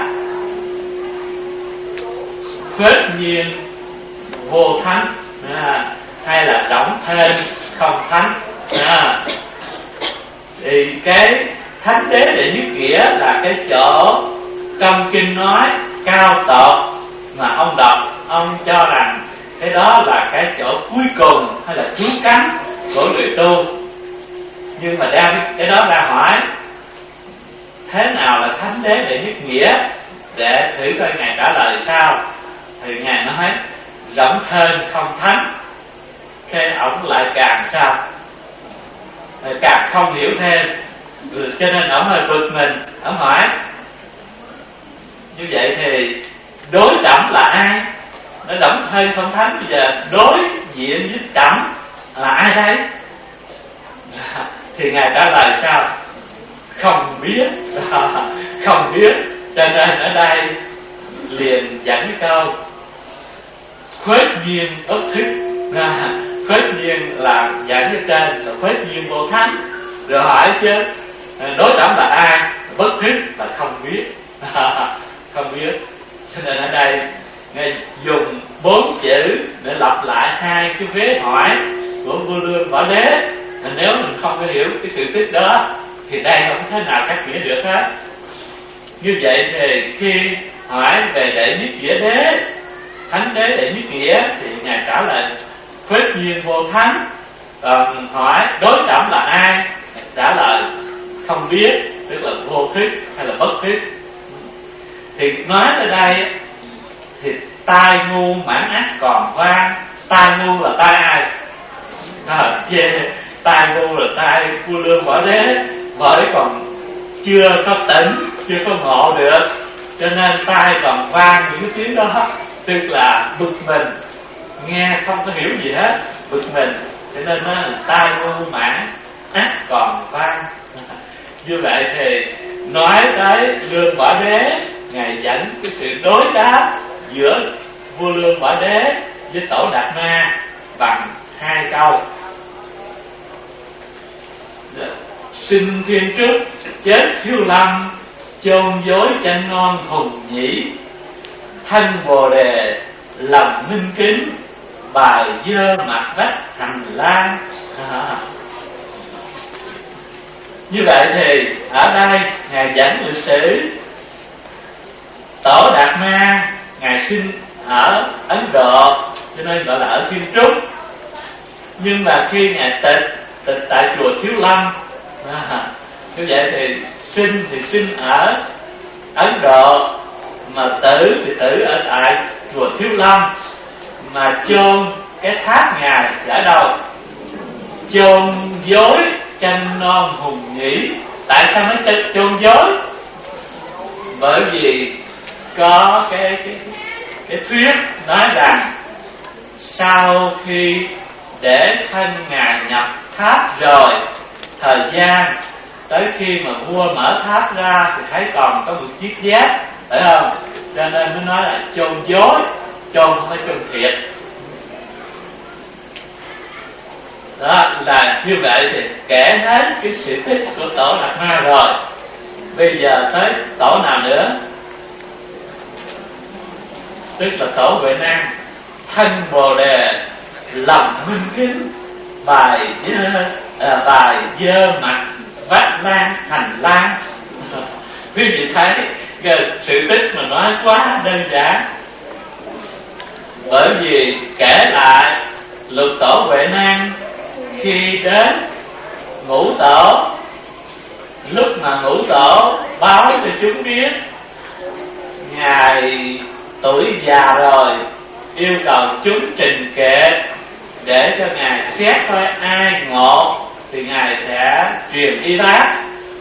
phết nhiên vô thánh, à, hay là trọng thêm không thánh. À, thì cái thánh đế đệ nhất nghĩa là cái chỗ trong kinh nói cao tột mà ông đọc, ông cho rằng cái đó là cái chỗ cuối cùng hay là cứu cánh của người tu. Nhưng mà đem cái đó ra hỏi thế nào là thánh đế đệ nhất nghĩa, để thử coi ngài trả lời sao. Thì ngài nói rộng thên không thánh. Cái ổng lại càng sao, càng không hiểu thêm, cho nên ổng hơi bực mình. Ổng hỏi như vậy thì đối trọng là ai? Nó rộng thên không thánh, bây giờ đối diện với trọng là ai đây? Thì ngài trả lời sao? Không biết. Không biết. Cho nên ở đây liền dẫn cái câu khuếch nhiên ức thức. À, khuếch nhiên là dẫn cái trên là khuếch nhiên vô thánh. Rồi hỏi chứ đối trọng là ai? Bất thức là không biết. Không biết. Cho nên ở đây ngài dùng bốn chữ để lặp lại hai cái vế hỏi của vua Lương Võ Đế. Nếu mình không có hiểu cái sự tích đó thì đây không thể nào cắt nghĩa được hết. Như vậy thì khi hỏi về đệ nhất nghĩa đế, thánh đế đệ nhất nghĩa, thì ngài trả lời khuếch nhiên vô thánh. Còn hỏi đối trọng là ai, trả lời không biết, tức là vô thức hay là bất thức. Thì nói ở đây thì tai ngu mãn ác còn vang. Tai ngu là tai ai? À, chê tai ngu là tai vua Lương Võ Đế, bởi còn chưa có tỉnh, chưa có ngộ được, cho nên tai còn vang những cái tiếng đó, tức là bực mình, nghe không có hiểu gì hết, bực mình, cho nên nó là tai ngu mãn ác còn vang. Như vậy thì nói tới Lương Võ Đế, ngài dẫn cái sự đối đáp giữa vua Lương Võ Đế với Tổ Đạt Ma bằng hai câu: sinh thiên trước, chết thiếu lâm, chôn dối tranh ngon hùng nhĩ, thân bồ đề lòng minh kính, bài dơ mặt vách hành lang. À, như vậy thì ở đây ngài dẫn lịch sử Tổ Đạt Ma ngài sinh ở Ấn Độ, cho nên gọi là ở Thiên Trúc. Nhưng mà khi ngài tịch tịch tại chùa Thiếu Lâm, à, như vậy thì sinh thì sinh ở Ấn Độ, mà tử thì tử ở tại chùa Thiếu Lâm. Mà chôn cái tháp ngài ở đâu? Chôn dối tranh non hùng nhĩ. Tại sao mới chôn dối? Bởi vì có cái, cái cái thuyết nói rằng sau khi để thân ngài nhập tháp rồi, thời gian tới khi mà vua mở tháp ra thì thấy còn có một chiếc giác, phải không? Cho nên mới nói là chôn dối, chôn không phải chôn thiệt. Đó là như vậy thì kể hết cái sự tích của Tổ Đạt Ma rồi. Bây giờ tới tổ nào nữa? Tức là tổ Huệ Năng, thân Bồ Đề, lòng minh kính, bài à, bài dơ mặt vách lan hành lang. Quý vị thấy cái sự tích mà nói quá đơn giản. Bởi vì kể lại Lục Tổ Huệ Năng khi đến Ngũ Tổ, lúc mà Ngũ Tổ báo cho chúng biết ngài tuổi già rồi, yêu cầu chúng trình kệ để cho ngài xét coi ai ngộ thì ngài sẽ truyền y bác.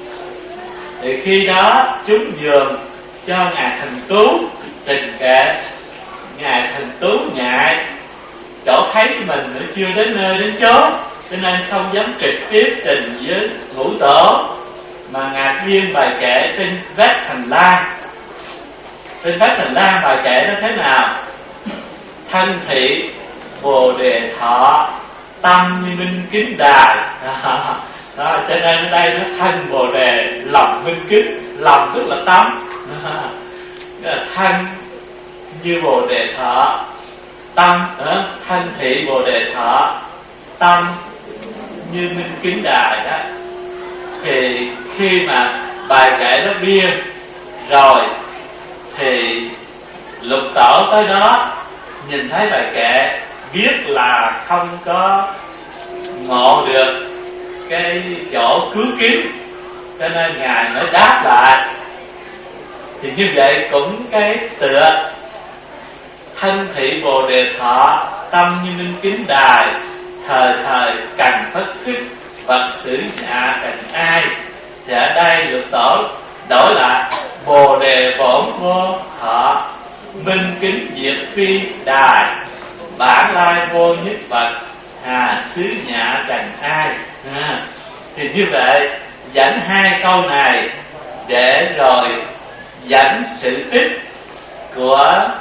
Thì khi đó chúng nhường cho ngài Thần Tú trình kệ. Ngài Thần Tú ngại chỗ thấy mình nữa chưa đến nơi đến chốn, cho nên không dám trực tiếp trình với Ngũ Tổ, mà ngài viên bài kệ trên vách hành lang. Trên vách hành lang bài kệ nó thế nào? Thân thị Bồ Đề thọ, tâm như minh kính đài. Đó, đó, cho nên ở đây nó thân Bồ Đề, lòng minh kính. Lòng tức là tâm. Đó, thân như Bồ Đề thọ, tâm đó, thân thị Bồ Đề thọ, tâm như minh kính đài đó. Thì khi mà bài kệ nó biên rồi thì Lục Tổ tới đó nhìn thấy bài kệ, biết là không có ngộ được cái chỗ cứu kín, cho nên ngài mới đáp lại. Thì như vậy cũng cái tựa thân thị Bồ Đề thọ, tâm như minh kính đài, thời thời cần phất khích, vật xử hạ cần ai. Thì ở đây Lục Tổ đổi lại Bồ Đề bổn vô thọ, minh kính diệt phi đài, bản lai vô nhất vật, hà xứ nhã cần ai. À, thì như vậy dẫn hai câu này để rồi dẫn sự tích của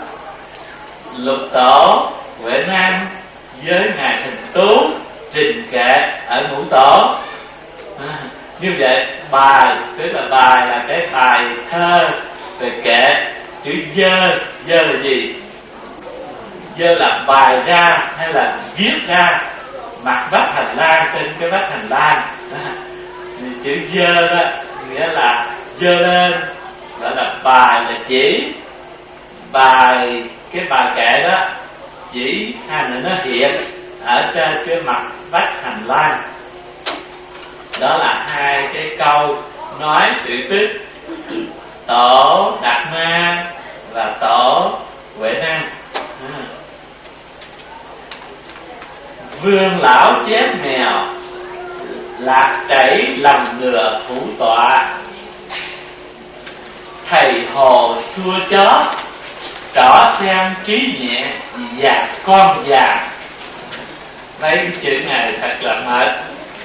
Lục Tổ Huệ Năng với ngài Thần Tú trình kệ ở Ngũ Tổ. À, như vậy bài tức là bài là cái bài thơ về kệ. Chữ dơ, dơ là gì? Dơ là bài ra hay là viết ra mặt vách hành lang, trên cái vách hành lang. À, chữ dơ đó nghĩa là dơ lên, gọi là bài là chỉ. Bài, cái bài kệ đó chỉ hay là nó hiện ở trên cái mặt vách hành lang. Đó là hai cái câu nói sự tích Tổ Đạt Ma và Tổ Huệ Năng. À. Vương lão chém mèo, lạc chảy lòng ngựa thủ tọa, thầy hồ xua chó, trỏ xem trí nhẹ và con già. Mấy cái chữ này thật là mệt.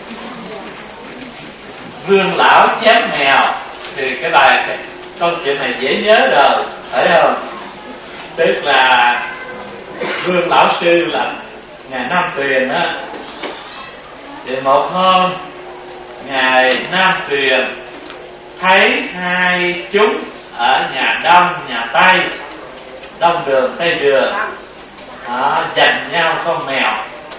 Vương lão chém mèo thì cái bài câu chuyện này dễ nhớ rồi, phải không? Tức là Vương lão sư là ngài Nam Tuyền á. Thì một hôm ngài Nam Tuyền thấy hai chúng ở nhà Đông nhà Tây, Đông đường Tây đường, đó, giành nhau con mèo.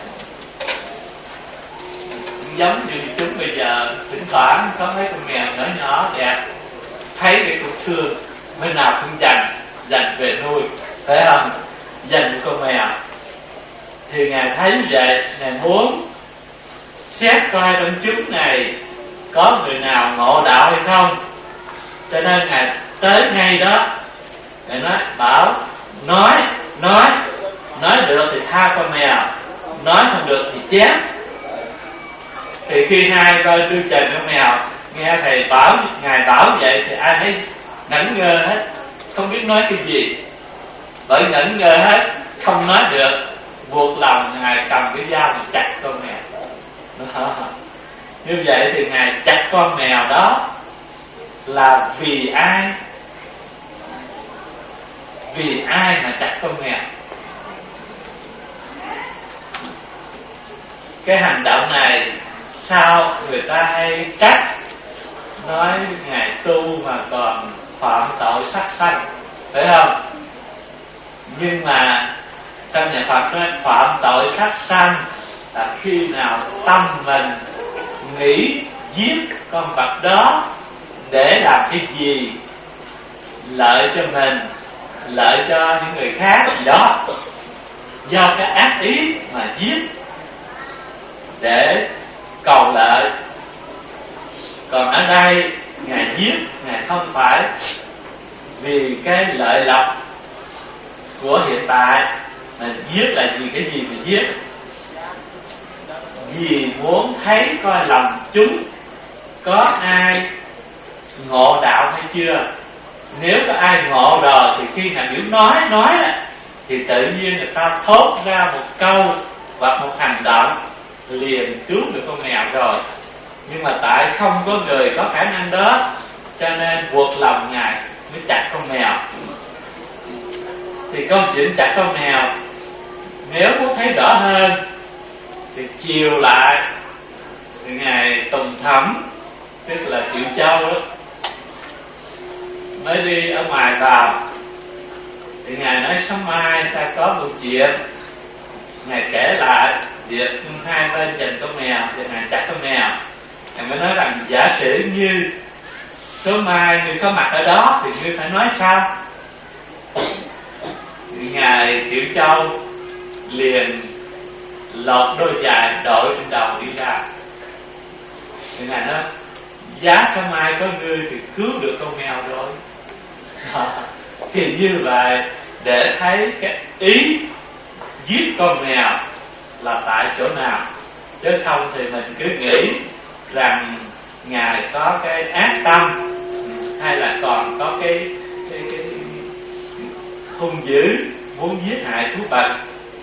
Giống như chúng bây giờ thỉnh thoảng có mấy con mèo nhỏ nhỏ đẹp, thấy cái cục xương bên nào không giành, giành về nuôi, phải không? Giành con mèo. Thì ngài thấy vậy, ngài muốn xét coi trong chúng này có người nào ngộ đạo hay không. Cho nên ngài tới ngay đó, ngài nói bảo nói nói nói được thì tha con mèo, nói không được thì chém. Thì khi hai coi đưa trần con mèo, nghe thầy bảo, ngài bảo vậy thì ai thấy ngẩn ngơ hết, không biết nói cái gì. bởi ngẩn ngơ hết, không nói được, buộc lòng ngài cầm cái dao mà chặt con mèo. Đó. Như vậy thì ngài chặt con mèo đó là vì ai? Vì ai mà chặt con mèo? Cái hành động này sao người ta hay trách, nói ngài tu mà còn phạm tội sát sanh, phải không? Nhưng mà trong nhà Phật nói phạm tội sát sanh là khi nào tâm mình nghĩ giết con vật đó để làm cái gì lợi cho mình, lợi cho những người khác gì đó, do cái ác ý mà giết để cầu lợi. Còn ở đây ngài giết, ngài không phải vì cái lợi lộc của hiện tại, mà giết là vì cái gì mà giết? Vì muốn thấy coi lòng chúng có ai ngộ đạo hay chưa. Nếu có ai ngộ rồi thì khi nào biểu nói nói thì tự nhiên người ta thốt ra một câu hoặc một hành động liền cứu được con mèo rồi. Nhưng mà tại không có người có khả năng đó, cho nên buộc lòng ngài mới chặt con mèo. Thì câu chuyện chặt con mèo, nếu muốn thấy rõ hơn thì chiều lại thì ngài Tùng Thẩm, tức là Triệu Châu đó, mới đi ở ngoài vào. Thì ngài nói sáng mai ta có một chuyện. Ngài kể lại việc hai bên giành con mèo và ngài chặt con mèo. Ngài mới nói rằng giả sử như số mai ngươi có mặt ở đó thì ngươi phải nói sao? Thì ngài Triệu Châu liền lọt đôi giày đội trên đầu đi ra. Thì ngài nói giá sáng mai có ngươi thì cứu được con mèo rồi. Thì như vậy để thấy cái ý giết con mèo là tại chỗ nào, chứ không thì mình cứ nghĩ rằng ngài có cái ác tâm hay là còn có cái, cái, cái hung dữ muốn giết hại thú vật.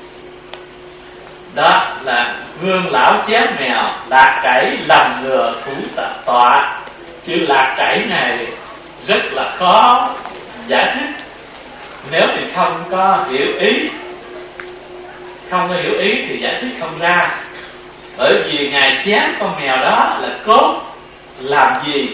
Đó là Vương lão chém mèo, lạc trảy lầm ngừa thủ tọa. Chữ lạc trảy này rất là khó giải thích nếu mình không có hiểu ý. Không có hiểu ý thì giải thích không ra. Bởi vì ngài chém con mèo đó là cốt làm gì?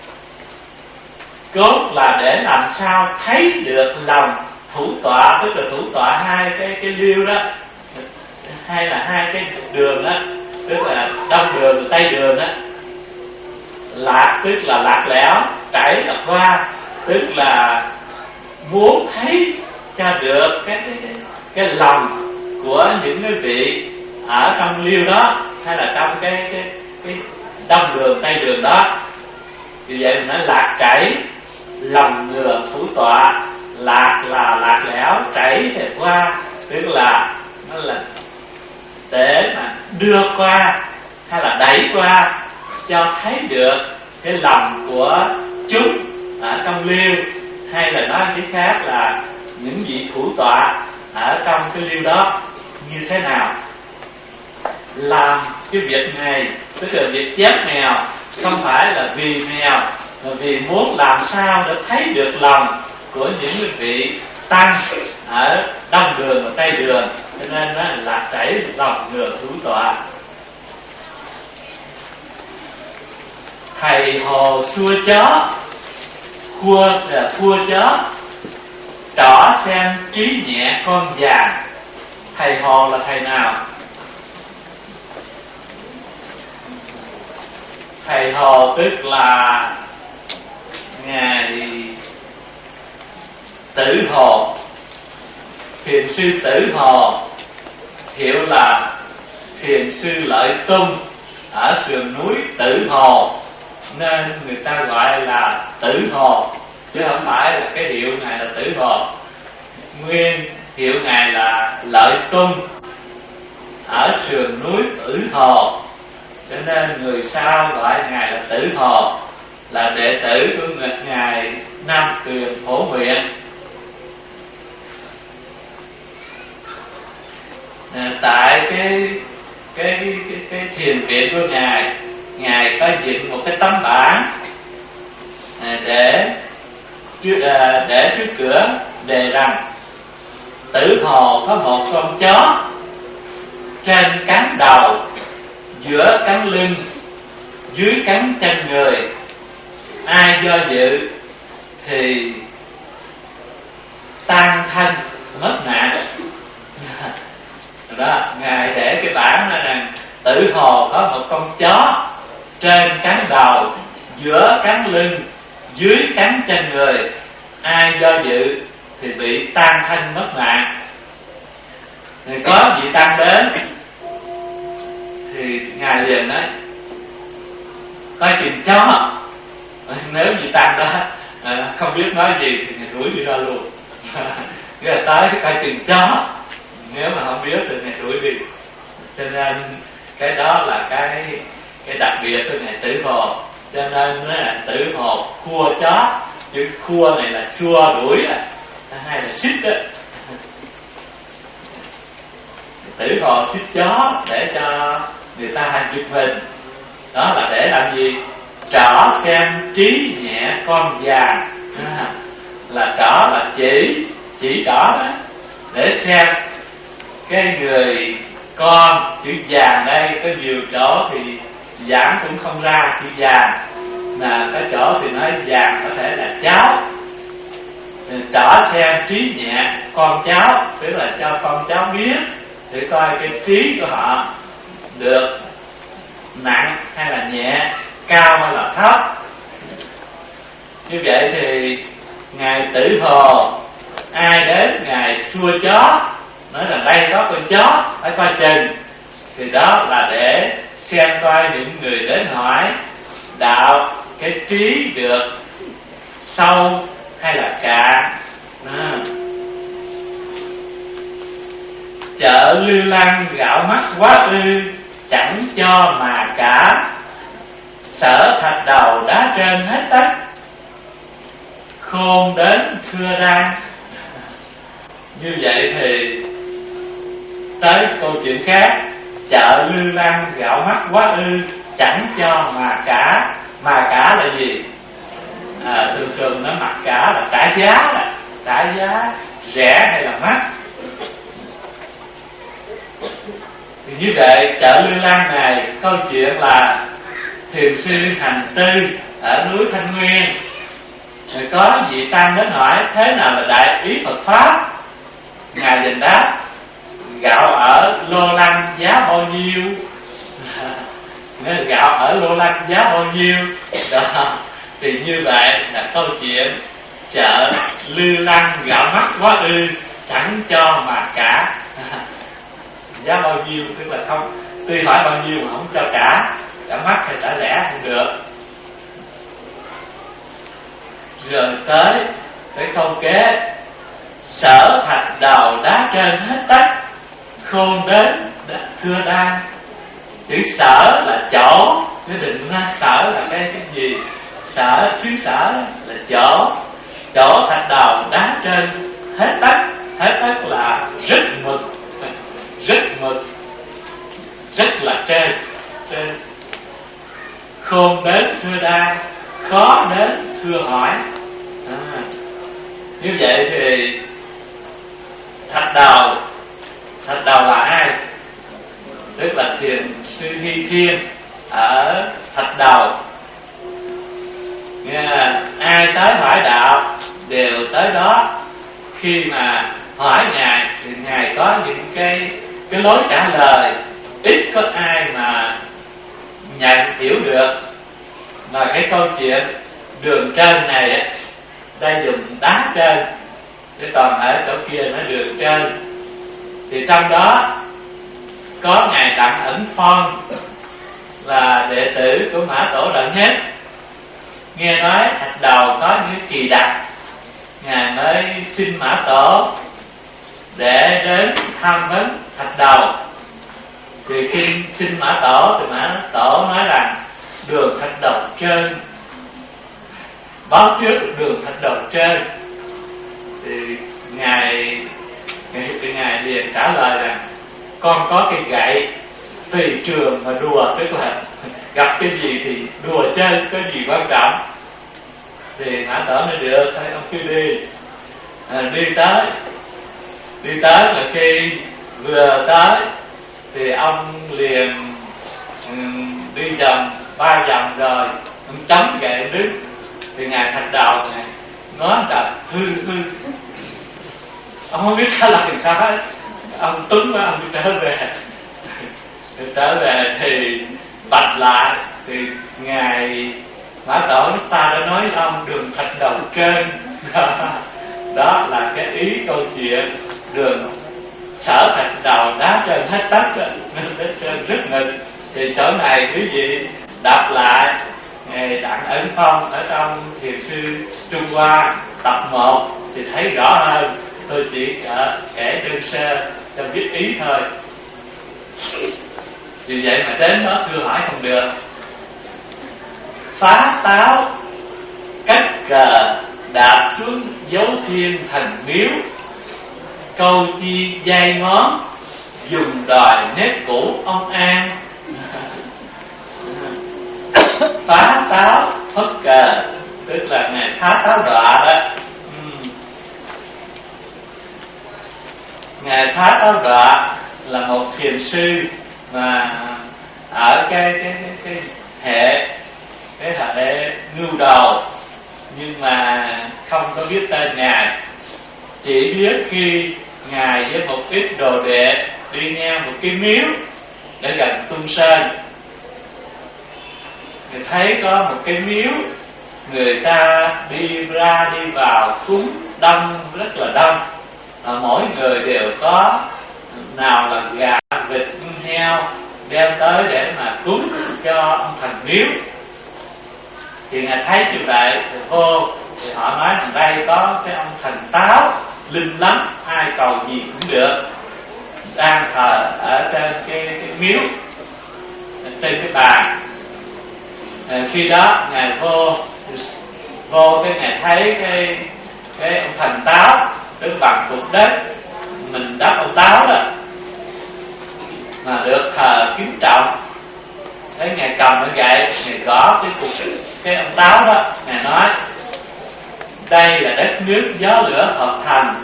Cốt là để làm sao thấy được lòng thủ tọa, tức là thủ tọa hai cái cái liêu đó, hay là hai cái đường đó, tức là đông đường và tây đường đó. Lạc tức là lạc lẽo, trải là qua, tức là muốn thấy cho được cái cái cái, cái lòng của những cái vị ở trong liêu đó, hay là trong cái cái cái đông đường tây đường đó. Vì vậy mình nói lạc chảy lòng ngừa thủ tọa. Lạc là lạc lẽo, chảy thì qua, tức là nó là để mà đưa qua hay là đẩy qua cho thấy được cái lòng của chúng ở trong liêu, hay là nói cái khác là những vị thủ tọa ở trong cái liêu đó như thế nào. Làm cái việc này, tức là việc chém mèo, không phải là vì mèo, mà vì muốn làm sao để thấy được lòng của những vị tăng ở đông đường và tây đường, cho nên nó là chảy lòng ngừa thủ tọa. Thầy hồ xua chó, khua là khua chó, trỏ xem trí nhẹ con vàng. Thầy hồ là thầy nào? Thầy hồ tức là ngài Tử Hồ, thiền sư Tử Hồ, hiệu là thiền sư Lợi Tung ở sườn núi Tử Hồ, nên người ta gọi là Tử Hồ, chứ không phải là cái hiệu ngài là Tử Hồ. Nguyên hiệu ngài là Lợi Tung ở sườn núi Tử Hồ, cho nên người sau gọi ngài là Tử Hồ, là đệ tử của ngài Nam Tuyền Phổ Nguyện. à, tại cái cái cái, cái, cái thiền viện của ngài, ngài có dựng một cái tấm bảng à, để trước à, để trước cửa đề rằng Tử Hồ có một con chó trên cán đầu, giữa cán lưng, dưới cán chân người, ai do dự thì tan thân mất nạn. Đó, ngài để cái bảng là rằng Tử Hồ có một con chó trên cán đầu, giữa cán lưng, dưới cán chân người, ai do dự thì bị tan thân mất mạng. Thì có vị tăng đến thì ngài liền nói coi chừng chó. Nếu vị tăng đó à, không biết nói gì thì ngài đuổi đi ra luôn. Cái là tới coi chừng chó, nếu mà không biết thì ngài đuổi đi. Cho nên cái đó là cái cái đặc biệt của ngài Tử Hồ. Cho nên là Tử Hồ khua chó, chữ khua này là xua đuổi à, hay là xích đó. Tử Hồ xích chó để cho người ta giật mình. Đó là để làm gì? Trỏ xem trí nhẹ con vàng. À, là trỏ là chỉ chỉ trỏ đó, để xem cái người con. Chữ vàng đây có nhiều chỗ thì giảng cũng không ra chữ vàng, mà có chỗ thì nói vàng có thể là cháu. Trỏ xem trí nhẹ con cháu, tức là cho con cháu biết để coi cái trí của họ được nặng hay là nhẹ, cao hay là thấp. Như vậy thì ngài Tử Hồ, ai đến ngài xua chó, nói rằng đây có con chó, phải coi chừng. Thì đó là để xem coi những người đến hỏi đạo cái trí được sâu hay là cạn. À. Chợ Lưu Lan gạo mắt quá ư, chẳng cho mà cả, sở thạch đầu đá trên hết tất, khôn đến thưa ra. Như vậy thì tới câu chuyện khác. Chợ Lưu Lan gạo mắt quá ư, chẳng cho mà cả. Mà cả là gì? À, thường thường nó mặc cả là trả giá, là trả giá rẻ hay là mắc. Thì như vậy chợ Lưu Lan này câu chuyện là thiền sư hành tư ở núi Thanh Nguyên. Rồi có vị tăng đến hỏi thế nào là đại ý Phật pháp. Ngài liền đáp gạo ở Lô Lăng giá bao nhiêu. Nên gạo ở Lô Lăng giá bao nhiêu đó. Thì như vậy là câu chuyện chợ Lưu Lăng gạo mắt quá ư, chẳng cho mà cả. Giá bao nhiêu tức là không, tuy hỏi bao nhiêu mà không cho cả, cả mắc hay trả rẻ không được. Rồi tới cái câu kế, sở thạch đầu đá trên hết tất, khôn đến thưa đa. Chữ sở là chỗ, chứ định ra sở là cái cái gì. Sở, xứ sở là chỗ. Chỗ thạch đầu đá trên hết tất. Hết tất là rất mực, rất mực, rất là trên, trên. Khôn đến thưa đa, khó đến thưa hỏi. À, như vậy thì thạch đầu, thạch đầu là ai? Tức là thiền sư Hy Thiên ở thạch đầu. Nghe, ai tới hỏi đạo đều tới đó. Khi mà hỏi ngài thì ngài có những cái cái lối trả lời, ít có ai mà nhận hiểu được. Mà cái câu chuyện đường trên này, đây dùng đá trên, chứ còn ở chỗ kia nó đường trên. Thì trong đó có ngài Đặng Ẩn Phong là đệ tử của Mã Tổ Đạo Nhất. Nghe nói thạch đầu có những kỳ đặc, ngài mới xin Mã Tổ để đến tham vấn thạch đầu. Thì khi xin Mã Tổ thì Mã Tổ nói rằng đường thạch đầu trên, báo trước đường thạch đầu trên. Thì ngài ngài, ngài liền trả lời rằng con có cây gậy tùy trường mà đùa, tức là gặp cái gì thì đùa chơi, có gì quan trọng. Thì Mã Tở nói được, thôi ông cứ đi. À, đi tới đi tới là khi vừa tới thì ông liền um, đi vòng ba vòng rồi ông chống gậy đứng. Thì ngài Thạch Đầu này nói là hư hư, ông không biết trả lời sao hết. Ông túng quá, ông trở về trở về thì bạch lại. Thì ngài Mã Tổ ta đã nói ông đường Thạch Đầu trên. Đó là cái ý câu chuyện đường Sở Thạch Đầu đá trên hết tất, nên trên rất nghịch. Thì chỗ này quý vị đọc lại Ngài Đặng Ấn Phong ở trong Thiền sư Trung Hoa tập một thì thấy rõ hơn. Tôi chỉ kể đơn sơ cho biết ý thôi. Vì vậy mà đến đó thưa hỏi không được. Phá táo cách cờ đạp xuống dấu thiên thành miếu, câu chi dây ngón dùng đòi nếp cũ ông an. Phá táo phất cờ tức là ngày phá táo đọa đó. uhm. Ngày phá táo đọa là một thiền sư mà ở cái cái cái, cái hệ cái hệ ngưu đầu, nhưng mà không có biết tên ngài, chỉ biết khi ngài với một ít đồ đệ đi ngang một cái miếu ở gần Tung Sơn, người thấy có một cái miếu, người ta đi ra đi vào cúng đông rất là đông, à, mỗi người đều có nào là gà, vịt, heo đem tới để mà cúng cho ông thành miếu. Thì ngài thấy như vậy thì vô, thì họ nói thằng đây có cái ông thành táo linh lắm, ai cầu gì cũng được, đang thờ ở trên cái, cái miếu, trên cái bàn. À, khi đó ngài vô vô cái ngài thấy cái cái ông thành táo đứng bằng cục đất mình đắp ông táo đó mà được thờ kính trọng. Thấy ngài cầm ở gậy, ngài gõ cái cục cái ông táo đó, ngài nói đây là đất nước gió lửa hợp thành,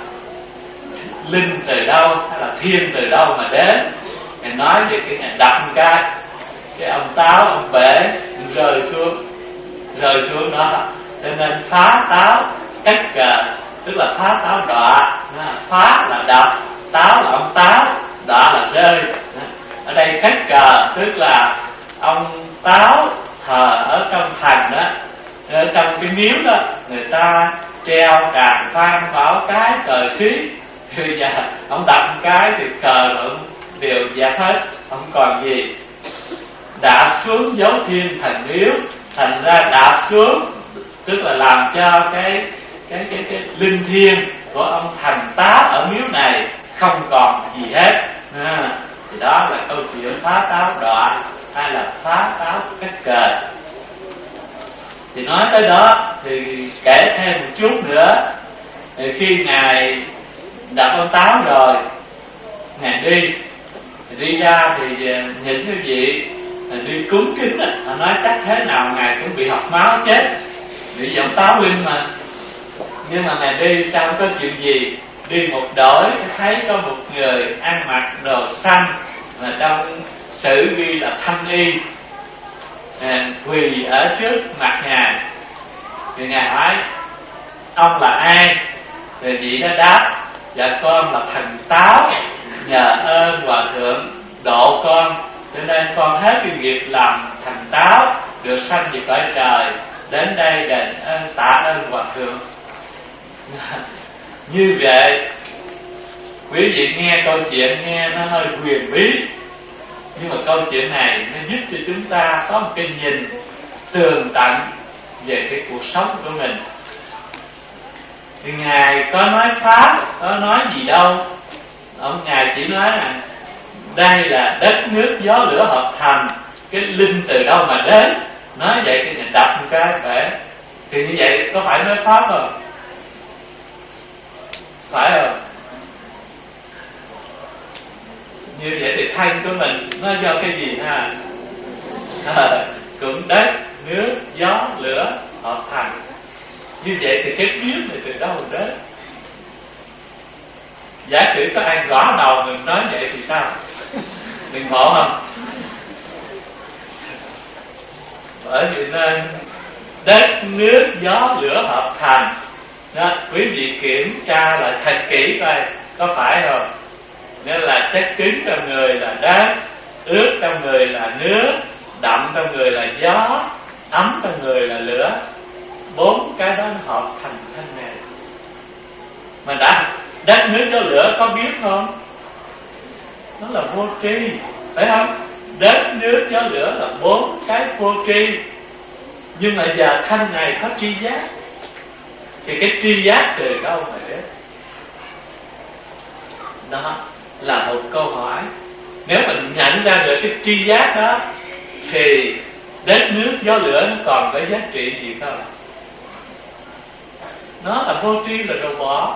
linh từ đâu hay là thiên từ đâu mà đến. Ngài nói về cái ngài đập một cái cái ông táo ông bể rơi xuống rơi xuống đó. Cho nên phá táo cách cờ tức là phá táo đọa. Phá là đập, táo là ông táo, đọa là rơi. Ở đây cách cờ tức là ông táo thờ ở trong thành đó, ở trong cái miếu đó, người ta treo càng phan bảo cái cờ xí. Bây giờ ông đập một cái thì cờ ông đều dẹp hết, không còn gì. Đạp xuống dấu thiên thành miếu, thành ra đạp xuống tức là làm cho cái cái cái cái linh thiêng của ông thành táo ở miếu này không còn gì hết. À, thì đó là câu chuyện phá táo đọa hay là phá táo cách cờ. Thì nói tới đó thì kể thêm một chút nữa. Thì khi ngài đập ông táo rồi, ngài đi thì đi ra thì những cái vị đi cúng kính, họ nói chắc thế nào ngài cũng bị học máu chết, bị giọng táo linh mà. Nhưng mà ngài đi sao không có chuyện gì. Đi một đổi thấy có một người ăn mặc đồ xanh mà trong sử ghi là thanh y, à, quỳ ở trước mặt ngài. Thì ngài hỏi ông là ai? Thì vị đó đáp dạ con là thành táo, nhờ ơn hòa thượng độ con, cho nên con hết cái nghiệp làm thành táo, được sanh về cõi trời, đến đây đền ơn tạ ơn hòa thượng. Như vậy quý vị nghe câu chuyện nghe nó hơi huyền bí, nhưng mà câu chuyện này nó giúp cho chúng ta có một cái nhìn tường tận về cái cuộc sống của mình. Thì ngài có nói pháp, có nói gì đâu. Ông ngài chỉ nói là đây là đất nước gió lửa hợp thành, cái linh từ đâu mà đến. Nói vậy cái ngài đập một cái phải. Thì như vậy có phải nói pháp không? Phải không? Như vậy thì thân của mình nó do cái gì ha? À, cũng đất, nước, gió, lửa hợp thành. Như vậy thì cái biết này từ đâu đến? Giả sử có ai gõ đầu mình nói vậy thì sao? Đừng ngộ không? Bởi vì nên đất, nước, gió, lửa hợp thành đó, quý vị kiểm tra lại thật kỹ coi có phải không? Nên là chất cứng trong người là đất, ướt trong người là nước, đậm trong người là gió, ấm trong người là lửa. Bốn cái đó nó hợp thành thân này. Mà đã đất, nước, gió, lửa có biết không? Nó là vô tri, phải không? Đất, nước, gió, lửa là bốn cái vô tri. Nhưng mà giờ thân này có tri giác, thì cái tri giác từ đâu mà đến? Đó là một câu hỏi. Nếu mình nhận ra được cái tri giác đó thì đất, nước, gió, lửa nó còn có giá trị gì không? Nó là vô tri, là đồ bỏ.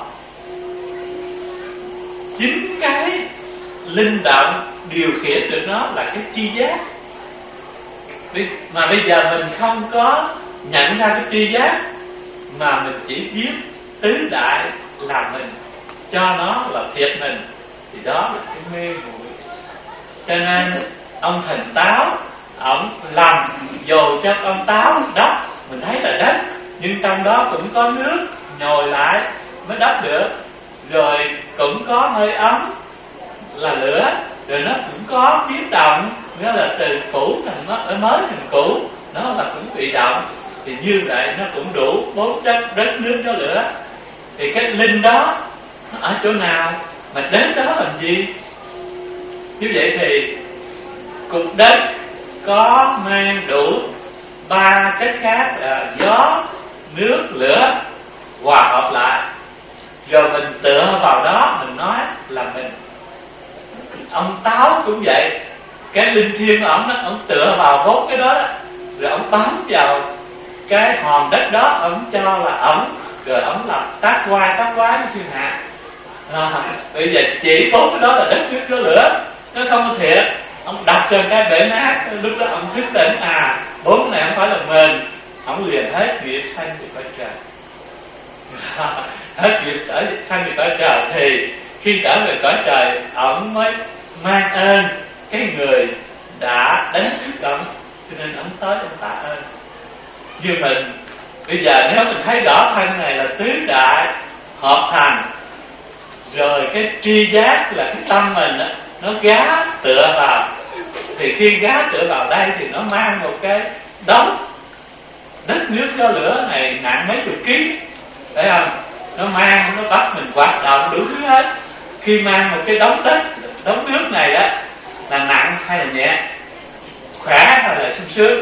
Chính cái linh động điều khiển được nó là cái tri giác. Mà bây giờ mình không có nhận ra cái tri giác, mà mình chỉ biết tứ đại là mình, cho nó là thiệt mình, thì đó là cái mê muội. Cho nên ông thần táo, ông làm dầu cho ông táo đất, mình thấy là đất, nhưng trong đó cũng có nước nhồi lại mới đắp được. Rồi cũng có hơi ấm là lửa, rồi nó cũng có biến động, nghĩa là từ cũ thành mới, mới thành cũ, nó là cũng bị động. Thì như vậy nó cũng đủ bốn chất đất, nước, gió, lửa. Thì cái linh đó nó ở chỗ nào, mà đến đó làm gì? Như vậy thì cục đất có mang đủ ba chất khác là gió, nước, lửa hòa hợp lại, rồi mình tựa vào đó mình nói là mình. Ông táo cũng vậy, cái linh thiêng của ổng đó, ổng tựa vào vốt cái đó, đó rồi ổng bám vào cái hòn đất đó, ổng cho là ổng, rồi ổng làm tác quái tác quái với thiên hạ. À, bây giờ chỉ vốt cái đó là đất, nước, gió, lửa, nó không có thiệt. Ông đặt trên cái bể nát, lúc đó ông thức tỉnh, à bốn này không phải là mình. Ông liền hết nghiệp sanh về cõi trời. Hết nghiệp ở sanh về cõi trời, thì khi trở về cõi trời ông mới mang ơn cái người đã đánh thức ông, cho nên ông tới ông tạ ơn. Như mình bây giờ nếu mình thấy rõ thân này là tứ đại hợp thành, rồi cái tri giác là cái tâm mình đó, nó gá tựa vào, thì khi gá tựa vào đây thì nó mang một cái đống đất, nước, gió, lửa này nặng mấy chục ký, phải không? Nó mang, nó bắt mình hoạt động đủ thứ hết. Khi mang một cái đống đất, đống nước này á, là nặng hay là nhẹ, khỏe hay là sung sướng?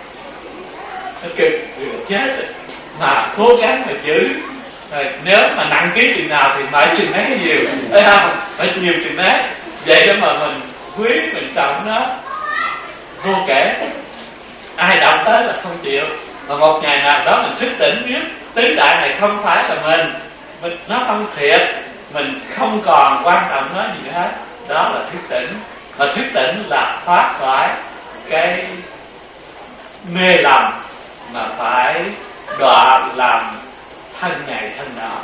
Nó cực vì là chết rồi. Mà cố gắng mà giữ. Rồi nếu mà nặng ký chừng nào thì mãi chừng ấy nhiều, thấy không? Phải nhiều chừng ấy. Vậy đó mà mình quý, mình trọng nó vô kể. Ai động tới là không chịu. Mà một ngày nào đó mình thức tỉnh biết tứ đại này không phải là mình, mình nó không thiệt, mình không còn quan trọng nó gì hết. Đó là thức tỉnh. Mà thức tỉnh là thoát khỏi cái mê lầm, mà phải đọa làm thân này thân nọ.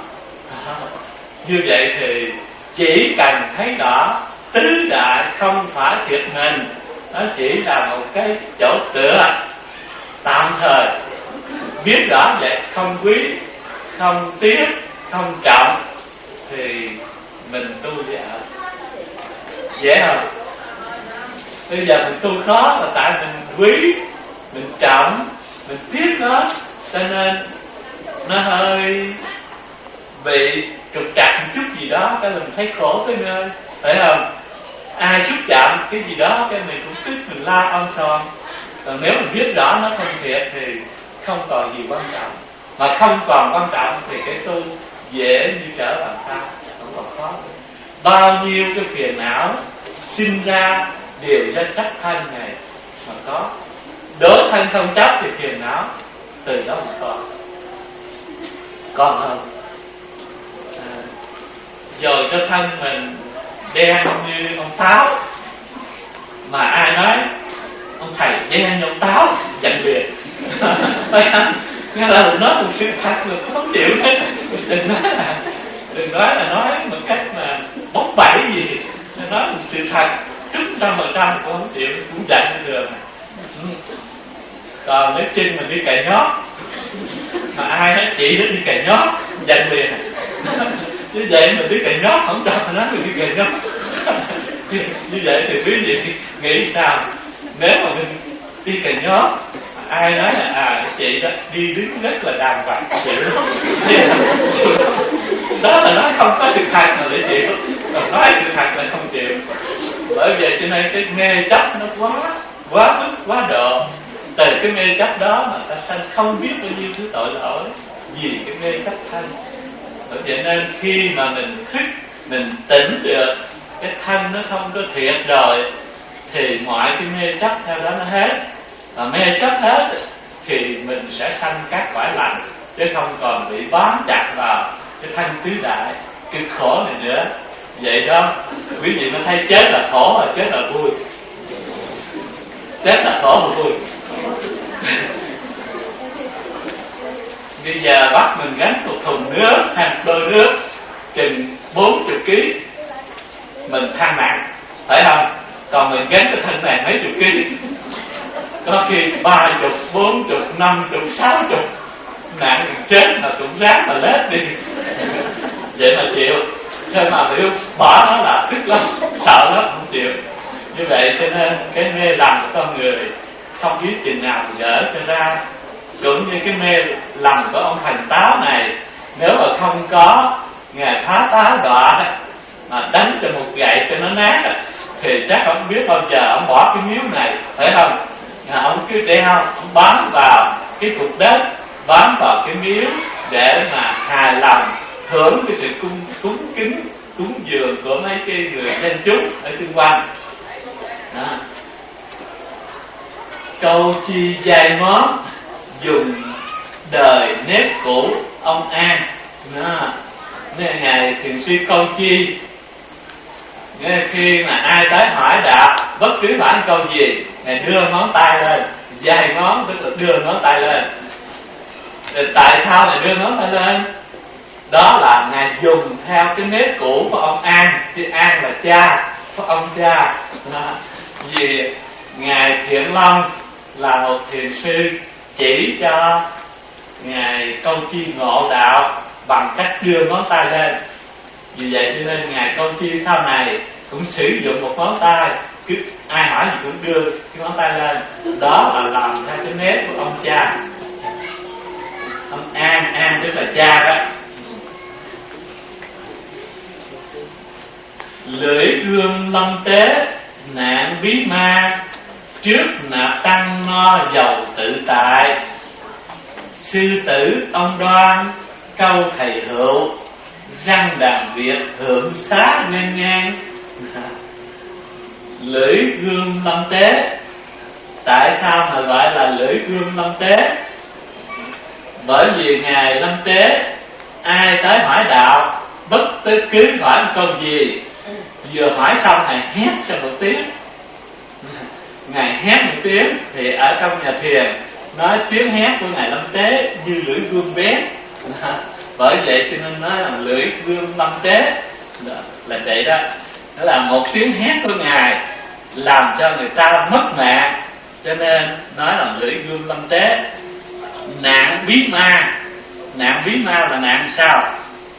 Như vậy thì chỉ cần thấy rõ tứ đại không phải thiệt mình, nó chỉ là một cái chỗ tựa tạm thời. Biết rõ vậy, không quý, không tiếc, không trọng, thì mình tu dễ. Dễ không? Bây giờ mình tu khó là tại mình quý, mình trọng, mình tiếc nó, cho nên nó hơi bị trục trặc một chút gì đó, cái mình thấy khổ tới nơi, phải không? Ai xúc chạm cái gì đó cái mình cũng tức, mình la on son. Còn nếu mình biết rõ nó không thiệt thì không còn gì quan trọng. Mà không còn quan trọng thì cái tu dễ như trở bàn tay, không còn khó. Bao nhiêu cái phiền não sinh ra đều do chấp thân này mà có. Đối thân không chấp thì phiền não từ đó mà còn. Còn không à, rồi cho thân mình đen như ông táo, mà ai nói ông thầy dây anh ông táo dặn liền. Nghe là nói một sự thật là không chịu hết. Đừng nói là đừng nói là nói một cách mà bốc bẩy gì, nói một sự thật chút trăm phần trăm cũng không chịu, cũng dặn được. Còn nếu Trinh mình đi cày nhót, mà ai nói chị nó đi cày nhót dặn liền. Như vậy mình đi cày nhót không cho nó nói mình đi cày nhót. Như vậy thì quý vị nghĩ sao? Nếu mà mình đi cày nhót, ai nói là à chị đó đi đứng rất là đàng hoàng, chịu đó là nói không có sự thật mà để chịu, còn nói sự thật là không chịu. Bởi vậy cho nên cái mê chấp nó quá quá mức quá độ. Từ cái mê chấp đó mà ta sanh không biết bao nhiêu thứ tội lỗi vì cái mê chấp thân. Bởi vậy nên khi mà mình thức, mình tỉnh được, cái thân nó không có thiệt rồi, thì mọi cái mê chấp theo đó nó hết. Và mê chấp hết thì mình sẽ sanh các quả lành, chứ không còn bị bám chặt vào cái thân tứ đại, cái khổ này nữa. Vậy đó, quý vị mới thấy chết là khổ và chết là vui. Chết là khổ và vui. Bây giờ bắt mình gánh một thùng nước hay một đôi nước chừng bốn mươi ký, mình than nặng, phải không? Còn mình gánh cái thân này mấy chục ký, có khi ba chục, bốn chục, năm chục, sáu chục, nặng mình chết mà cũng ráng mà lết đi. Vậy mà chịu, thế mà nếu bỏ nó là tức lắm, sợ lắm, không chịu. Như vậy cho nên cái mê lầm của con người không biết chừng nào gỡ cho ra. Cũng như cái mê lầm của ông Thành Táo này, nếu mà không có Ngài Phá Táo Đọa mà đánh cho một gậy cho nó nát, thì chắc ông biết bao giờ ông bỏ cái miếu này, phải không? À, ông cứ đeo, ông bám vào cái cục đất, bám vào cái miếu để mà hài lòng hưởng cái sự cung cúng kính, cúng dường của mấy cái người dân chúng ở xung quanh. Đó. Câu chi dài món dùng đời nếp cũ ông An. Đó. Nên Ngài Thiền sư Câu Chi, nên khi mà ai tới hỏi đạo bất cứ hỏi câu gì, Ngài đưa ngón tay lên, dài ngón tức là đưa ngón tay lên. Rồi tại sao Ngài đưa ngón tay lên? Đó là Ngài dùng theo cái nếp cũ của ông An, chứ An là cha của ông cha. Đó. Vì Ngài Thiện Long là một thiền sư chỉ cho Ngài Câu Chi ngộ đạo bằng cách đưa ngón tay lên. Vì vậy cho nên Ngài Câu Chi sau này cũng sử dụng một ngón tay, cứ ai hỏi thì cũng đưa cái ngón tay lên. Đó là làm theo cái nét của ông cha. Ông An, An tức là cha đó. Lưỡi gươm lâm tế nạn bí ma, trước nạp tăng no giàu tự tại. Sư tử ông Đoan câu thầy hữu, răng đàn Việt hưởng xá ngang ngang. Lưỡi gươm lâm tế. Tại sao mà gọi là lưỡi gươm lâm tế? Bởi vì Ngài lâm tế, ai tới hỏi đạo, bất cứ cứ hỏi một câu gì, vừa hỏi xong Ngài hét cho một tiếng. Ngài hét một tiếng thì ở trong nhà thiền nói tiếng hét của Ngài lâm tế như lưỡi gươm bén. Bởi vậy cho nên nói là lưỡi gươm lâm tế là vậy đó. Đó là một tiếng hét của Ngài làm cho người ta mất mạng, cho nên nói là lưỡi gươm lâm tế. Nạn bí ma. Nạn bí ma là nạn sao?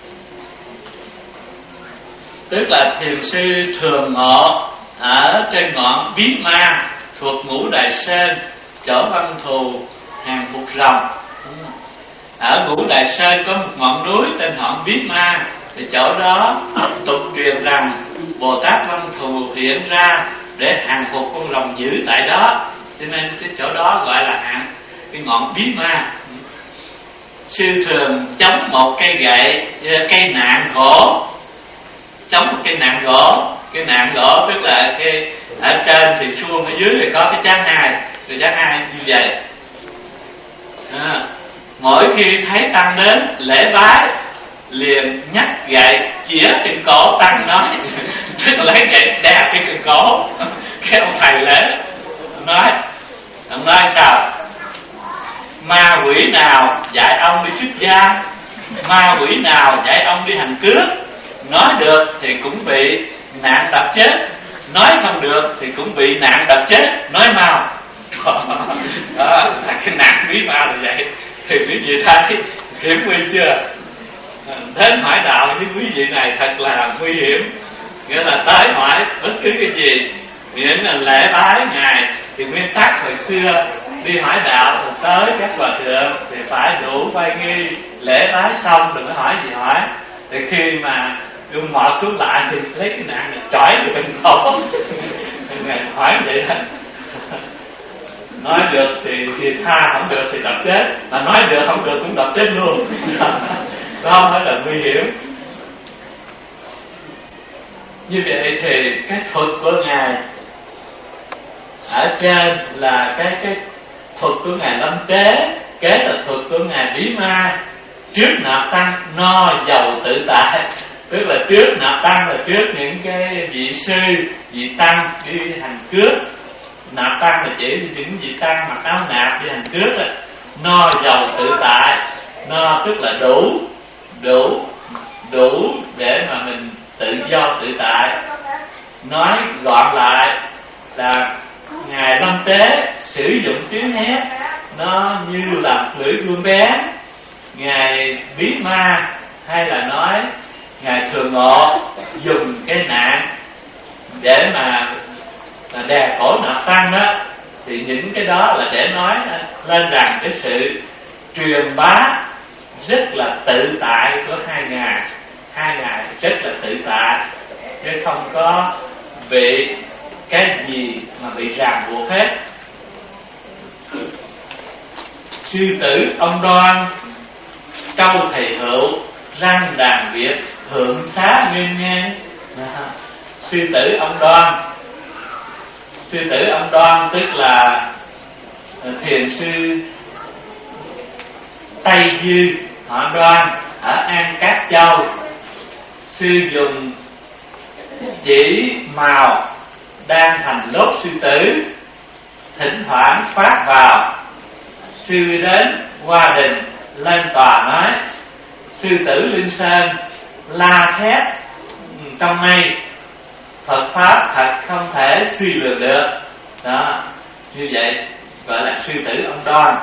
Tức là thiền sư thường ngộ ở trên ngọn bí ma thuộc Ngũ Đại Sơn, chỗ Văn Thù hàng Phục Rồng. Ở Ngũ Đại Sơn có một ngọn núi tên ngọn Bí Ma, thì chỗ đó tục truyền rằng Bồ Tát Văn Thù hiện ra để hàng phục con rồng dữ tại đó, cho nên cái chỗ đó gọi là hàng cái ngọn Bí Ma. Sư thường chống một cây gậy, cây nạn gỗ, chống một cây nạn gỗ. Cái nạn gỗ tức là cái ở trên thì suông, ở dưới thì có cái chán hai, rồi chán hai như vậy. À, mỗi khi thấy tăng đến lễ bái liền nhắc gậy chĩa trên cổ tăng nói, tức là lấy gậy đè trên cái cổ, Cái ông thầy lễ nói, ông nói sao? Ma quỷ nào dạy ông đi xuất gia, ma quỷ nào dạy ông đi hành cướp. Nói được thì cũng bị nạn đập chết, nói không được thì cũng bị nạn đập chết. Nói mau. Đó là cái nạn bí ma là vậy. Thì quý vị thấy hiểm nguy chưa? Đến hỏi đạo với quý vị này thật là nguy hiểm. Nghĩa là tới hỏi bất cứ cái gì, miễn là lễ bái Ngài thì nguyên tắc hồi xưa đi hỏi đạo tới các hòa thượng thì phải đủ vai nghi, lễ bái xong đừng có hỏi gì hỏi. Thì khi mà đưa mọt xuống lại thì lấy cái nạn này chỏi vào bên cổ. Ngài hỏi vậy đó. Nói được thì, thì tha, không được thì đập chết. Mà nói được không được cũng đập chết luôn. Đó mới là nguy hiểm. Như vậy thì cái thuật của Ngài ở trên là cái cái thuật của Ngài Lâm Tế, kế là thuật của Ngài Bí Ma. Trước nạp tăng no giàu tự tại, tức là trước nạp tăng là trước những cái vị sư, vị tăng đi hành cướp. Nạp tăng là chỉ những vị tăng mặc áo nạp đi hành cướp đó. No giàu tự tại, no tức là đủ, đủ, đủ để mà mình tự do tự tại. Nói gọn lại là Ngài Lâm Tế sử dụng tiếng hét nó như là lưỡi gươm bén. Ngài Bí Ma hay là nói Ngài Thường Ngộ dùng cái nạn để mà, mà đè cổ nạp tăng đó. Thì những cái đó là để nói lên rằng cái sự truyền bá rất là tự tại của hai ngài. Hai ngài rất là tự tại, chứ không có bị cái gì mà bị ràng buộc hết. Sư tử ông Đoan câu thầy hữu, răng đàn Việt hưởng xá nguyên ngang. Sư tử ông Đoan, sư tử ông Đoan tức là thiền sư Tây Dư họ Đoan ở An Cát Châu. Sư dùng chỉ màu đang thành lốt sư tử, thỉnh thoảng phát vào. Sư đến Hoa Đình lên tòa nói: sư tử Linh Sơn la thét trong mây, Phật pháp thật không thể suy lường được. Đó, như vậy gọi là sư tử ông Đoan.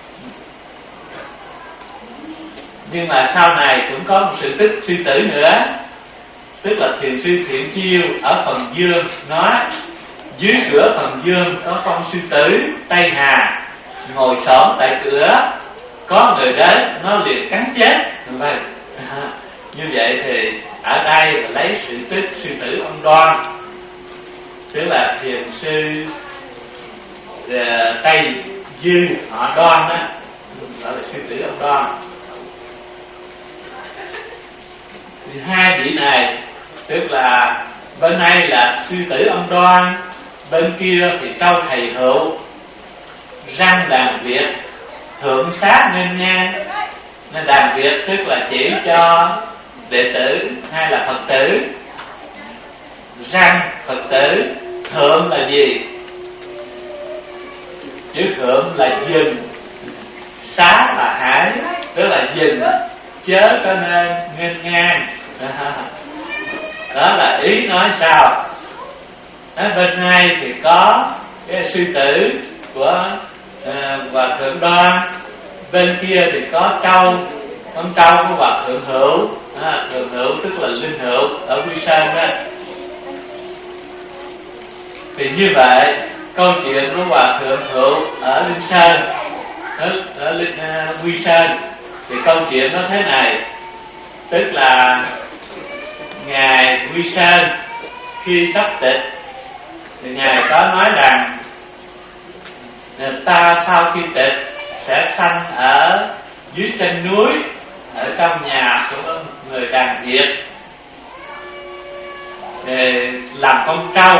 Nhưng mà sau này cũng có một sự tích sư tử nữa, tức là thiền sư Thiện Chiêu ở Phần Dương nói: dưới cửa Phần Dương có con sư tử Tây Hà ngồi xổm tại cửa, có người đến nó liền cắn chết. Vậy như vậy thì ở đây là lấy sự tích sư tử ông Đoan, tức là thiền sư uh, Tây Dư họ Đoan đó, gọi là sư tử ông Đoan. Thì hai vị này tức là bên đây là sư tử ông Đoan, bên kia thì câu thầy hữu, răng đàn Việt thượng sát nghênh ngang. Nên đàn Việt tức là chỉ cho đệ tử hay là Phật tử. Răng Phật tử, thượng là gì? Chữ thượng là dừng, xá là hải, tức là dừng chớ có nên nghênh ngang. Đó là ý nói sao. Ở bên này thì có cái sư tử của uh, Hòa Thượng Đoan, bên kia thì có câu, con câu của Hòa Thượng Hữu. À, Thượng Hữu tức là Linh Hữu ở Quy Sơn đó. Thì như vậy câu chuyện của Hòa Thượng Hữu ở Linh Sơn, ở, ở Linh, uh, Quy Sơn, thì câu chuyện nó thế này. Tức là Ngài Quy Sơn khi sắp tịch thì Ngài có nói rằng ta sau khi tịch sẽ sanh ở dưới chân núi, ở trong nhà của người đàn Việt, để làm con trâu.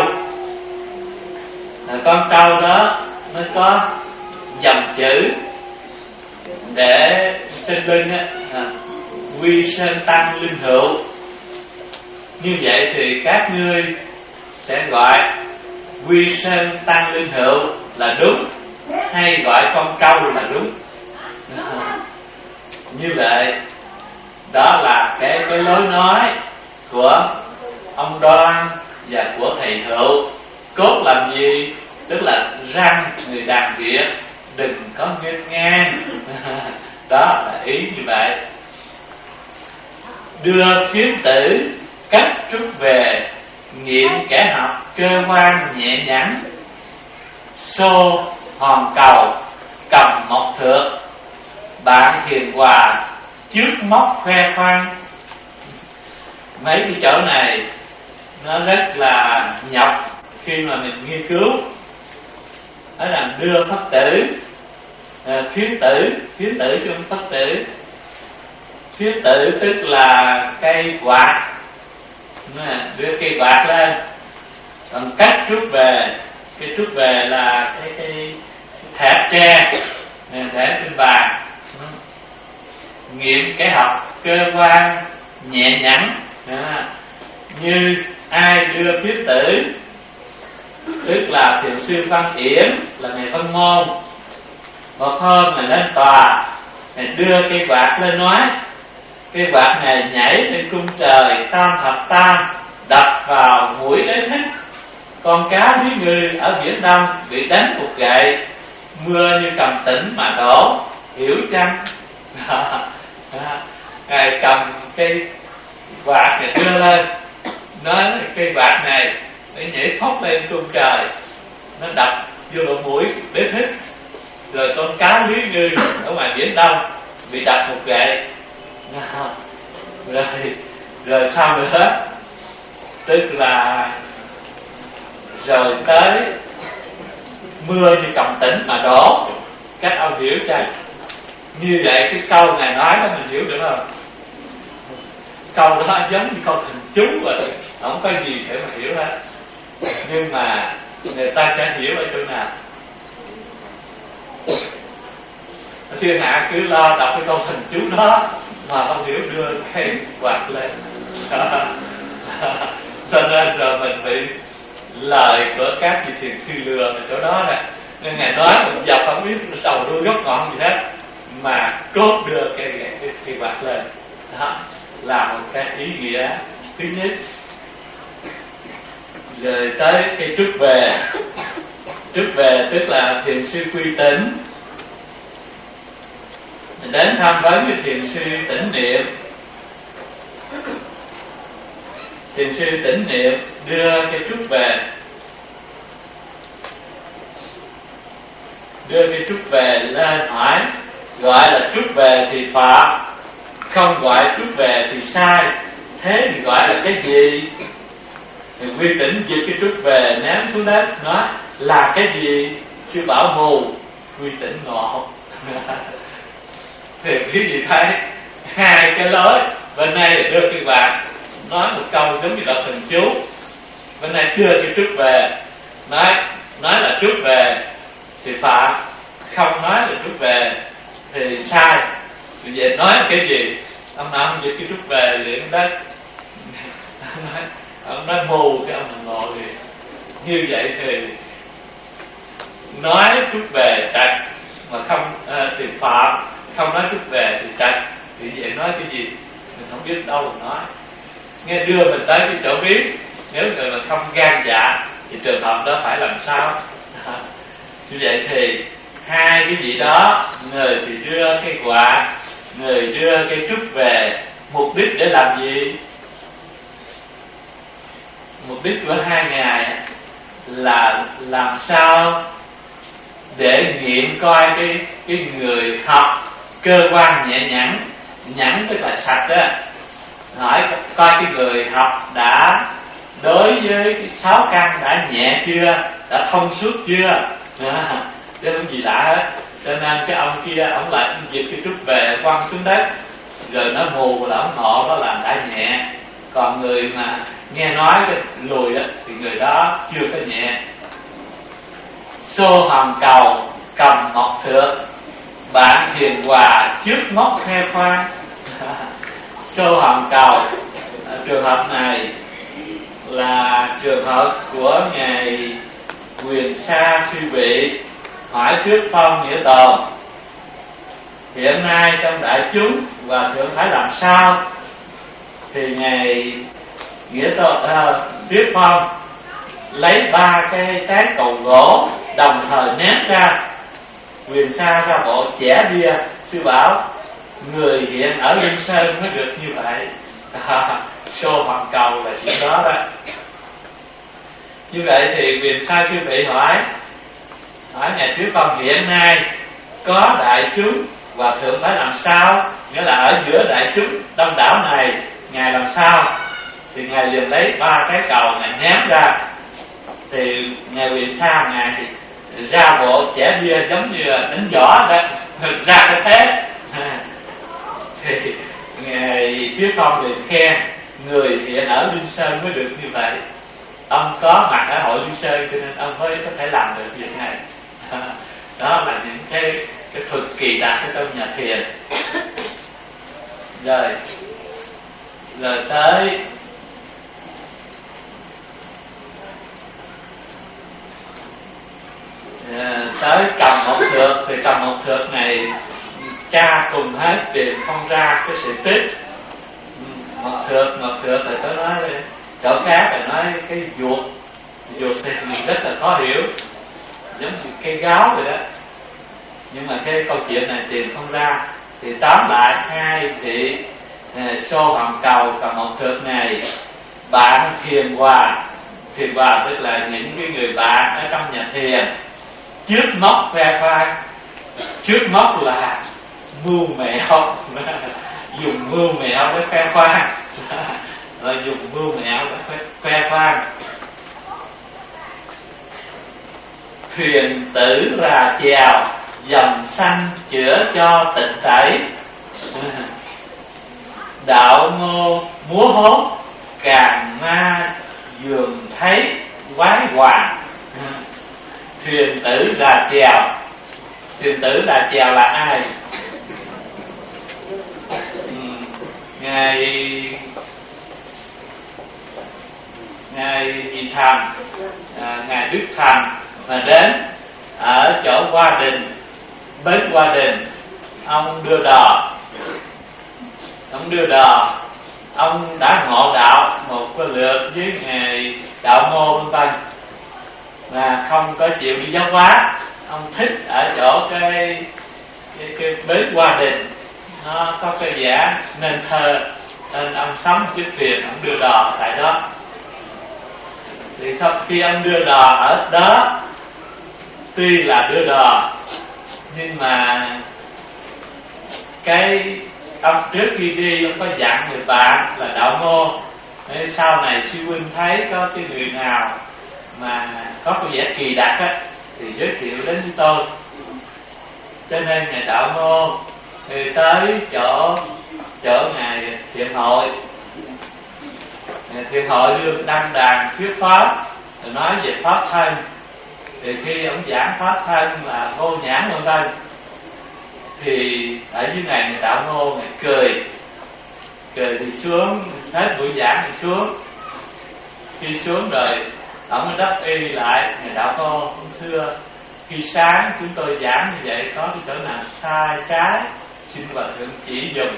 Con trâu đó nó có dòng chữ để trên lưng á, à, Quy Sơn Tăng Linh Hữu. Như vậy thì các ngươi sẽ gọi Quy Sơn Tăng Linh Hữu là đúng, hay gọi con câu là đúng. Như vậy đó là cái cái lối nói của ông Đoan và của thầy Hữu. Cốt làm gì? Tức là răng người đàn Việt đừng có nghênh ngang. Đó là ý như vậy. Đưa phiến tử cách rút về, nghiệm kẻ học cơ quan nhẹ nhắn. Xô hòn cầu cầm mộc thượng, bạn hiền hòa trước móc khoe khoang. Mấy cái chỗ này nó rất là nhọc khi mà mình nghiên cứu. Đó là đưa phất tử, à, phiến tử, phiến tử chứ không phất tử. Phiến tử tức là cây quạt, đưa cây quạt lên. Còn cách rút về, cái rút về là cái, cái thẻ tre, thẻ trên bàn. Nghiệm cái học cơ quan nhẹ nhõm, như ai đưa phiến tử, tức là thiền sư Văn Yểm là ngày phân môn. Một hôm mà lên tòa, này đưa cây quạt lên nói, cây quạt này nhảy lên cung trời tam thập tam, đập vào mũi đến hết. Con cá dưới ngư ở biển Đông bị đánh một gậy, mưa như cầm tỉnh mà đổ, hiểu chăng? Ngài cầm cây quạt này đưa lên, nói cây quạt này nó nhảy thoát lên cung trời, nó đập vô lỗ mũi đến hết. Rồi con cá dưới ngư ở ngoài biển Đông bị đập một gậy. Rồi, rồi sao nữa? Tức là rồi tới mưa như cầm tỉnh mà đổ. Các ông hiểu chưa? Như vậy cái câu này nói đó mình hiểu được không? Câu đó giống như câu thần chú rồi, không có gì để mà hiểu hết. Nhưng mà người ta sẽ hiểu ở chỗ nào? Thiên hạ cứ lo đọc cái câu thần chú đó mà không hiểu đưa cái quạt lên. Cho nên rồi mình bị lời của các vị thiền sư lừa ở chỗ đó nè. Nên Ngài nói một dọc không biết đầu đuôi gốc ngọn gì hết, mà cốt đưa cái, cái, cái quạt lên. Đó là một cái ý nghĩa thứ nhất. Rồi tới cái trút về. Trút về tức là thiền sư Quy Tính đến tham vấn với thiền sư Tỉnh Niệm. Thiền sư Tỉnh Niệm đưa cái trút về, đưa cái trút về lên hỏi, gọi là trút về thì phạm, không gọi trút về thì sai. Thế thì gọi là cái gì? Thì Quy Tỉnh giật cái trút về ném xuống đất, nói là cái gì? Sư bảo mù. Quy Tỉnh ngộ. Thì quý vị thấy hai cái lối, bên này là đưa cái quạt nói một câu giống như đọc thần chú, bên này đưa cái trút về nói nói là trút về thì phạm, không nói là trút về thì sai. Vì vậy nói cái gì? Ông nào không giật cái trút về liền đất. Ông nói mù, cái ông ngộ thì như vậy thì nói trút về trật mà không à, thì phạm, không nói trút về thì trật. Thì vậy nói cái gì mình không biết đâu mà nói. Nghe đưa mình tới cái chỗ biết, nếu người mà không gan dạ thì trường hợp đó phải làm sao? Như vậy thì hai cái gì đó, người thì đưa cái quạt, người đưa cái trút về, mục đích để làm gì? Mục đích của hai ngài là làm sao để nghiệm coi cái cái người học cơ quan nhẹ nhõm, nhẵn tức là sạch đó, hỏi coi cái người học đã đối với cái sáu căn đã nhẹ chưa, đã thông suốt chưa, à, chứ không gì lạ hết. Cho nên cái ông kia ông lại giật cái trút về quăng xuống đất, rồi nó mù là ông ngộ đó là đã nhẹ. Còn người mà nghe nói cái lùi đó thì người đó chưa có nhẹ. Xô hòn cầu cầm mộc thượng, bạn hiền hòa trước móc khoe khoang. Xô hòn cầu, trường hợp này là trường hợp của ngài Quyền Sa sư vị hỏi trước Phong Nghĩa Tồn: hiện nay trong đại chúng Hòa thượng phải làm sao? Thì ngài Nghĩa Tồn à, Thuyết Phong lấy ba cái trái cầu gỗ đồng thời ném ra. Quyền Sa ra bộ chẻ bia. Sư bảo người hiện ở Linh Sơn mới được như vậy. À, xô hoàng cầu là chuyện đó đó. Như vậy thì Quyền Sa sư vị hỏi hỏi ngài Thuyết Phong hiện nay có đại chúng Hòa thượng phải làm sao? Nghĩa là ở giữa đại chúng đông đảo này ngài làm sao? Thì ngài liền lấy ba cái cầu ngài ném ra. Thì ngài Quyền Sa ngài thì ra bộ chẻ bia giống như là đánh võ đó, ra cái thế. Thì ngài Thuyết Phong liền khen người hiện ở Linh Sơn mới được như vậy. Ông có mặt ở hội Linh Sơn cho nên ông mới có thể làm được việc này. Đó là những cái cái thuật kỳ đạt ở trong nhà thiền. Rồi rồi tới à, tới cầm một thược. Thì cầm một thược này cha cùng hết tìm không ra cái sự tích. Một thược một thược là tôi nói chỗ khác là nói cái ruột. Ruột thì mình rất là khó hiểu, giống như cây gáo vậy đó. Nhưng mà cái câu chuyện này tìm không ra. Thì tóm lại hai vị xô hoàng cầu cầm một thược này bạn thiền hòa. Thiền hòa tức là những cái người bạn ở trong nhà thiền. Trước móc khoe khoang. Trước móc là mưu mẹo, dùng mưu mẹo để khoe khoang. Rồi dùng mưu mẹo để khoe khoang. Thuyền tử ra chèo, dòng xanh chữa cho tịnh tẩy. Đạo ngô múa hốt, càng ma dường thấy quái hoàng. Thuyền tử ra chèo. Thuyền tử ra chèo là ai? Ngài Ngài gì Thành, à, Ngài Đức Thành mà đến ở chỗ Hoa Đình, bến Hoa Đình. Ông đưa đò. Ông đưa đò Ông đã ngộ đạo một cái lượt với Ngài Đạo Ngô vân vân, mà không có chịu đi giáo hóa. Ông thích ở chỗ cái cái, cái bến Hoa Đình, nó có cái vẻ nên thơ, nên ông sống chiếc thuyền, ông đưa đò tại đó. Thì khi ông đưa đò ở đó, tuy là đưa đò nhưng mà cái ông trước khi đi ông có dặn người bạn là Đạo Ngô, sau này sư huynh thấy có cái người nào mà có cái vẻ kỳ đặc á thì giới thiệu đến với tôi. Cho nên ngài Đạo Ngô thì tới chỗ chỗ ngài Thiện Hội. Ngài Thiện Hội đương đăng đàn thuyết pháp, rồi nói về pháp thân. Thì khi ông giảng pháp thân là vô nhãn vân vân, thì ở dưới này ngài Đạo Ngô ngài cười, cười thì xuống, hết buổi giảng thì xuống. Khi xuống rồi ông mới đáp y lại ngài Đạo Ngô: ông thưa, khi sáng chúng tôi giảng như vậy có cái chỗ nào sai trái xin Hòa thượng chỉ dùm.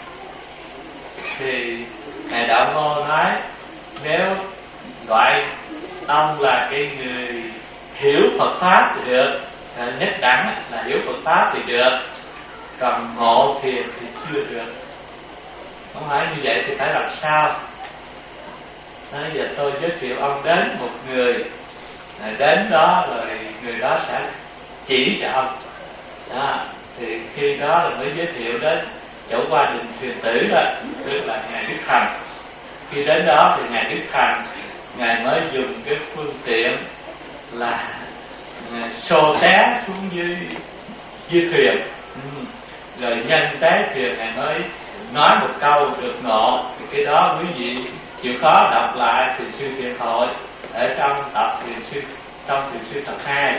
Thì ngài Đạo Ngô nói: nếu gọi ông là cái người hiểu Phật pháp thì được, nhất đẳng là hiểu Phật pháp thì được, còn ngộ thiền thì chưa được. Ông hỏi như vậy thì phải làm sao? Nói giờ tôi giới thiệu ông đến một người, đến đó rồi người đó sẽ chỉ cho ông. Đó, thì khi đó là mới giới thiệu đến chỗ Hoa Đình Thuyền Tử đó, tức là ngài Đức Thành. Khi đến đó thì ngài Đức Thành ngài mới dùng cái phương tiện là xô té xuống dưới dưới thuyền. Ừ. Rồi nhân tế thuyền ngài mới nói một câu được ngộ. Thì cái đó quý vị chịu khó đọc lại Thiền sư Thiện Hội ở trong tập Thiền sư trong Thiền sư tập hai.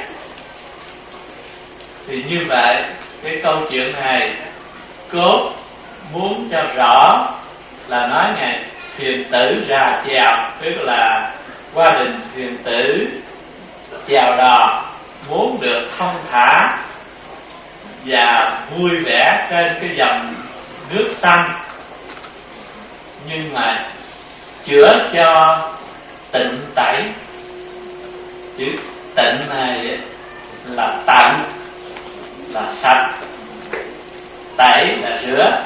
Thì như vậy cái câu chuyện này cốt muốn cho rõ là nói ngài Thiền Tử ra chèo, tức là Hoa Đình Thiền Tử chèo đò muốn được thông thả và vui vẻ trên cái dòng nước xanh, nhưng mà chữa cho tịnh tẩy. Chữ tịnh này là tận, là sạch, tẩy là rửa.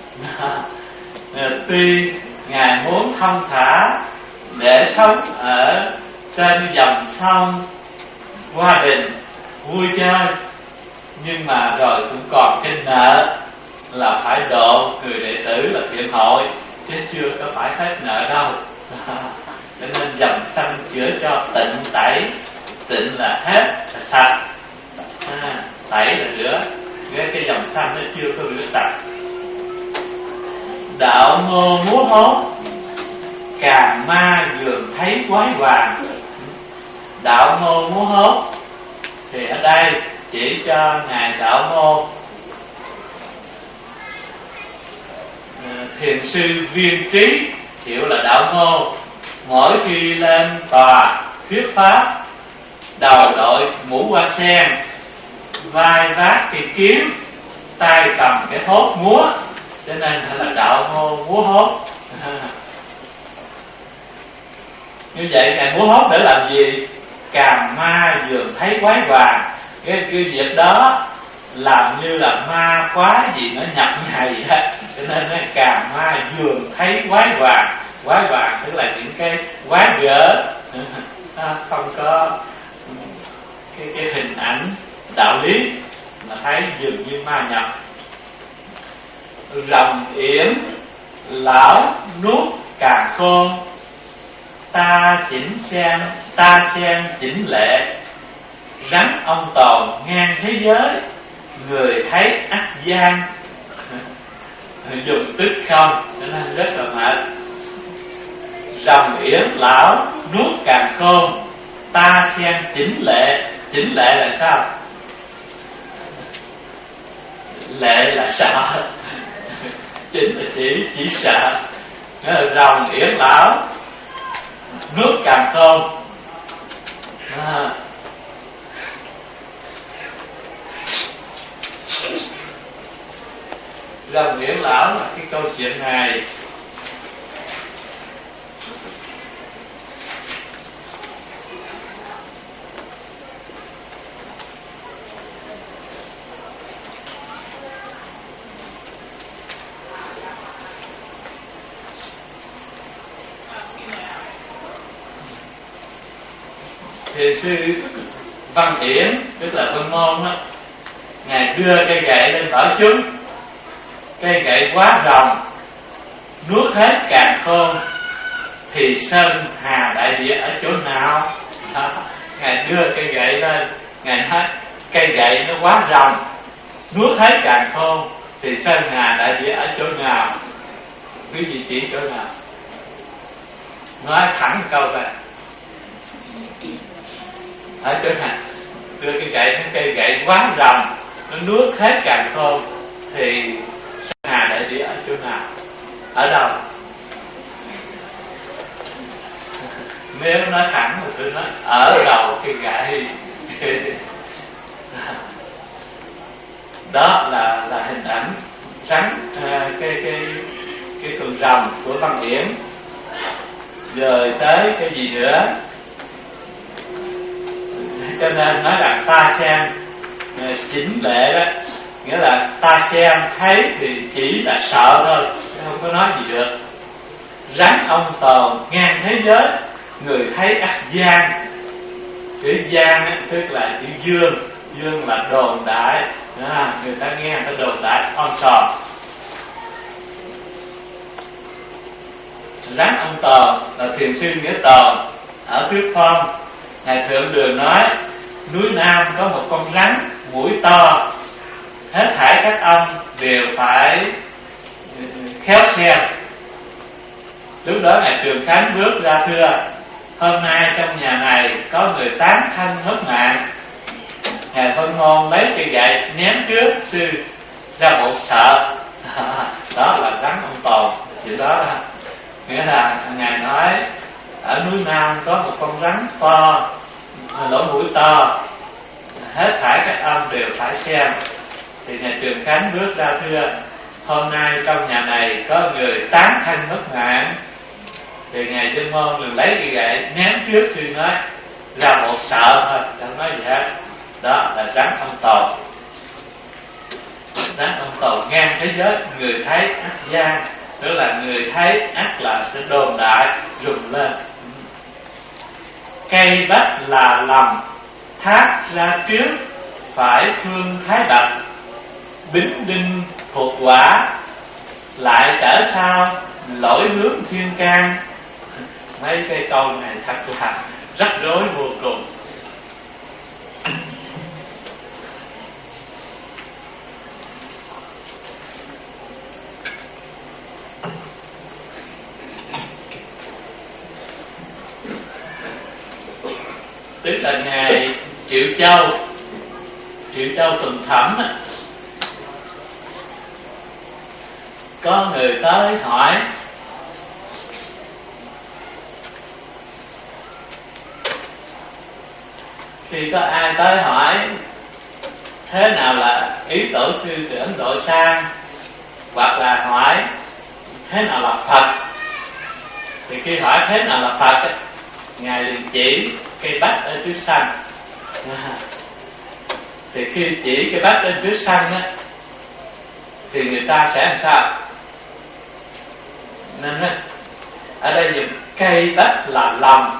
Tuy Ngài muốn thông thả để sống ở trên dòng sông Hoa Đình vui chơi, nhưng mà rồi cũng còn cái nợ là phải độ người đệ tử là thiện hội, chứ chưa có phải hết nợ đâu. Cho nên dòng sanh chữa cho tịnh tẩy. Tịnh là hết, là sạch, à, tẩy là rửa. Cái, cái dòng sanh nó chưa có rửa sạch. Đạo mô múa hốt, cà ma dường thấy quái hoàng. Đạo mô múa hốt thì ở đây chỉ cho Ngài Đạo Mô thiền sư Viên Trí, hiểu là Đạo Mô, mỗi khi lên tòa thuyết pháp, đầu đội mũ hoa sen, vai vác cái kiếm, tay cầm cái hốt múa, cho nên là Đạo Mô múa hốt. Như vậy Ngài múa hốt để làm gì? Cà ma dường thấy quái hoàng. Cái, cái việc đó làm như là ma quá gì nó nhập nhầy á, cho nên nó cà ma dường thấy quái hoàng. Quái hoàng tức là những cái quái gở, không có cái, cái hình ảnh đạo lý, mà thấy dường như ma nhập. Rồng yểm lão nuốt cà khôn, ta chỉnh sen, ta sen chỉnh lệ. Rắn ông tồn ngang thế giới, người thấy ắt gian. Dùng tức không, cho nên rất là mệt. Rồng yểm lão nuốt càn khôn, ta sen chỉnh lệ. Chỉnh lệ là sao? Lệ là sợ. Chỉnh là chỉ chỉ sợ. Đó là rồng yểm lão nuốt càn khôn. À, Rồng yểm lão là cái câu chuyện này. Thiền sư Văn Yểm, tức là Văn Môn đó, Ngài đưa cây gậy lên bảo chúng. Cây gậy quá rồng, nuốt hết càn khôn, thì sơn hà đại địa ở chỗ nào? Đó. Ngài đưa cây gậy lên, Ngài nói cây gậy nó quá rồng, nuốt hết càn khôn, thì sơn hà đại địa ở chỗ nào? Quý vị chỉ chỗ nào? Nói thẳng câu này. Ở chỗ nào? Đưa cái gậy, cái cây gậy quá rồng, nó nuốt hết càn khôn, thì Hà đại địa ở chỗ nào? Ở đâu? Nếu nói thẳng thì tôi nói ở đầu cái gậy. Đó là là hình ảnh rắn, à, cái cái cái con rồng của Văn Yểm. Rồi tới cái gì nữa? Cho nên nói là ta xem chỉnh lệ đó, nghĩa là ta xem thấy thì chỉ là sợ thôi, không có nói gì được. Rắn ông tồn ngang thế giới, người thấy ắt gian. Chữ gian ấy, tức là chữ dương. Dương là đồn đại, à, người ta nghe người ta đồn đại on sòn. Rắn ông tồn là thiền sư Nghĩa Tồn ở Thuyết Phong. Ngài Thượng Đường nói núi Nam có một con rắn mũi to, hết thảy các ông đều phải khéo xem. Lúc đó Ngài Trường Khánh bước ra thưa: hôm nay trong nhà này có người tán thanh mất mạng. Ngài Phân Môn lấy cây gậy ném trước sư ra một sợ. Đó là rắn ông tồn. Chuyện đó là nghĩa là Ngài nói ở núi Nam có một con rắn to, lỗ mũi to, hết thảy các ông đều phải xem. Thì Ngài Trường Khánh bước ra thưa: hôm nay trong nhà này có người tán thanh mất mạng. Thì Ngài Dương Môn liền lấy cái gậy ném trước sư nói: ra một sợ thôi, chẳng nói gì hết. Đó là rắn ông tồn. Rắn ông tồn ngang thế giới, người thấy ắt gian, tức là người thấy ắt là sẽ đồn đại rùng lên. Cây bách là lầm, thác ra trước, phải thương thái bạch. Bính đinh thuộc quả, lại trở sau, lỗi hướng thiên can. Mấy cái câu này thật là rắc rối vô cùng. Tức là Ngài Triệu Châu Triệu Châu Tuần Thẩm á, có người tới hỏi: khi có ai tới hỏi thế nào là ý tổ sư từ Ấn Độ sang, hoặc là hỏi thế nào là Phật, thì khi hỏi thế nào là Phật ấy, Ngài liền chỉ cây bách ở trước sân. Thì khi chỉ cây bách ở trước sân á, thì người ta sẽ làm sao? Nên á, ở đây dùng cây bách là lòng.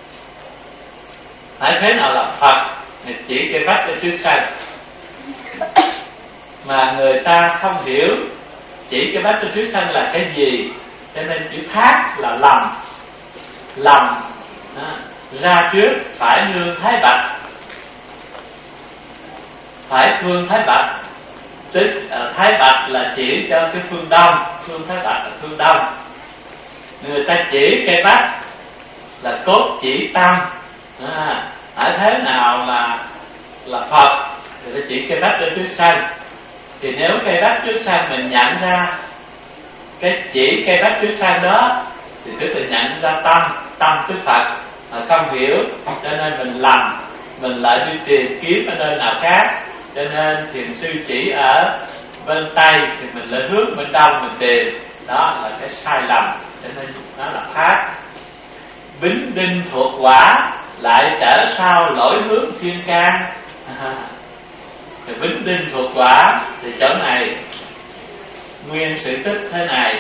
Hỏi thế nào là Phật, thì chỉ cây bách ở trước sân. Mà người ta không hiểu chỉ cây bách ở trước sân là cái gì, cho nên chữ thác là lầm. Lầm à, ra trước phải nương thái bạch, phải thương thái bạch. Tức uh, thái bạch là chỉ cho cái phương đông, phương thái bạch là phương đông. Người ta chỉ cây bách là cốt chỉ tâm. À, ở thế nào là là Phật, người ta chỉ cây bách ở trước sân. Thì nếu cây bách trước sân mình nhận ra cái chỉ cây bách trước sân đó, thì tức là nhận ra tâm, tâm tức Phật. Mà không hiểu cho nên mình lầm, mình lại đi tìm kiếm ở nơi nào khác. Cho nên thiền sư chỉ ở bên Tây thì mình lại hướng bên Đông mình tìm. Đó là cái sai lầm, cho nên nó là thác. Bính đinh thuộc quả, lại trở sau lỗi hướng thiên can. À, thì bính đinh thuộc quả thì chỗ này nguyên sự tích thế này.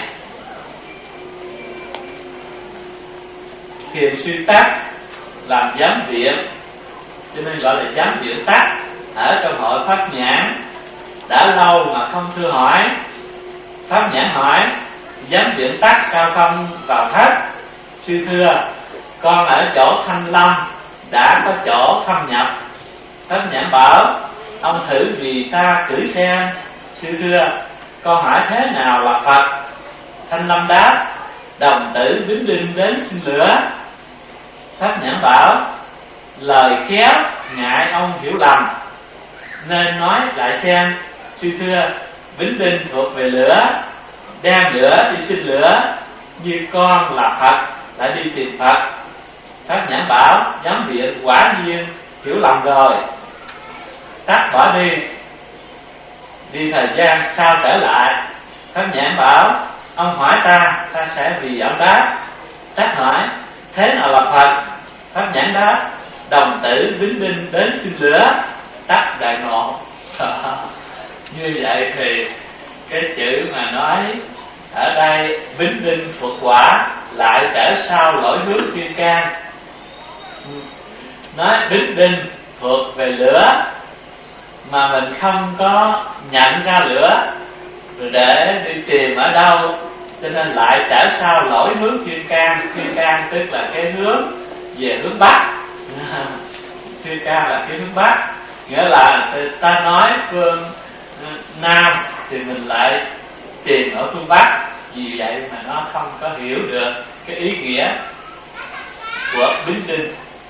Thiền sư Tắc làm giám viện, cho nên gọi là giám viện Tắc, ở trong hội Pháp Nhãn. Đã lâu mà không thưa hỏi. Pháp Nhãn hỏi: giám viện Tắc sao không vào thất? Sư thưa: con ở chỗ Thanh Lâm, đã có chỗ thâm nhập. Pháp Nhãn bảo: ông thử vì ta cử xem. Sư thưa: con hỏi thế nào là Phật? Thanh Lâm đáp: đồng tử Bính Đinh đến xin lửa. Pháp Nhãn bảo: lời khéo ngại ông hiểu lầm, nên nói lại xem. Sư thưa: Bính Đinh thuộc về lửa, đem lửa đi xin lửa, như con là Phật đã đi tìm Phật. Pháp Nhãn bảo: giám viện quả nhiên hiểu lầm rồi. Tắc bỏ đi. Đi thời gian sau trở lại, Pháp Nhãn bảo: ông hỏi ta, ta sẽ vì ông đáp. Tắc hỏi: thế nào là Phật? Pháp Nhãn đáp: đồng tử Bính Đinh đến xin lửa. Tắc đại ngộ. Như vậy thì cái chữ mà nói ở đây Bính Đinh thuộc quả, lại trở sau lỗi hướng thiên can. Nói Bính Đinh thuộc về lửa, mà mình không có nhận ra lửa rồi để đi tìm ở đâu, cho nên lại trở sau lỗi hướng thiên can. Thiên can tức là cái hướng về hướng Bắc. Thiên can là cái hướng Bắc, nghĩa là ta nói phương Nam thì mình lại tìm ở phương Bắc. Vì vậy mà nó không có hiểu được cái ý nghĩa của Bính Đinh.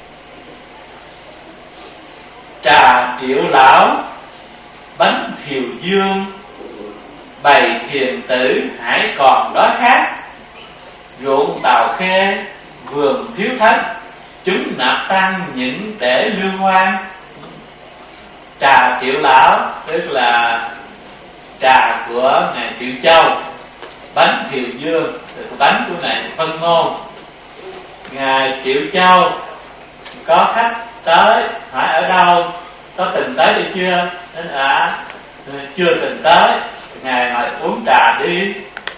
Trà Triệu Lão, bánh thiều dương, bày thiền tử hãy còn đó khác. Ruộng Tàu Khê, vườn thiếu thất, chúng nạp tăng nhịn để lương hoan. Trà Triệu Lão tức là trà của ngài Triệu Châu, bánh Thiều Dương, bánh của ngài Phân Ngôn. Ngài Triệu Châu có khách tới hỏi ở đâu, có từng tới đi chưa? Nên à chưa từng tới. Ngài hỏi uống trà đi.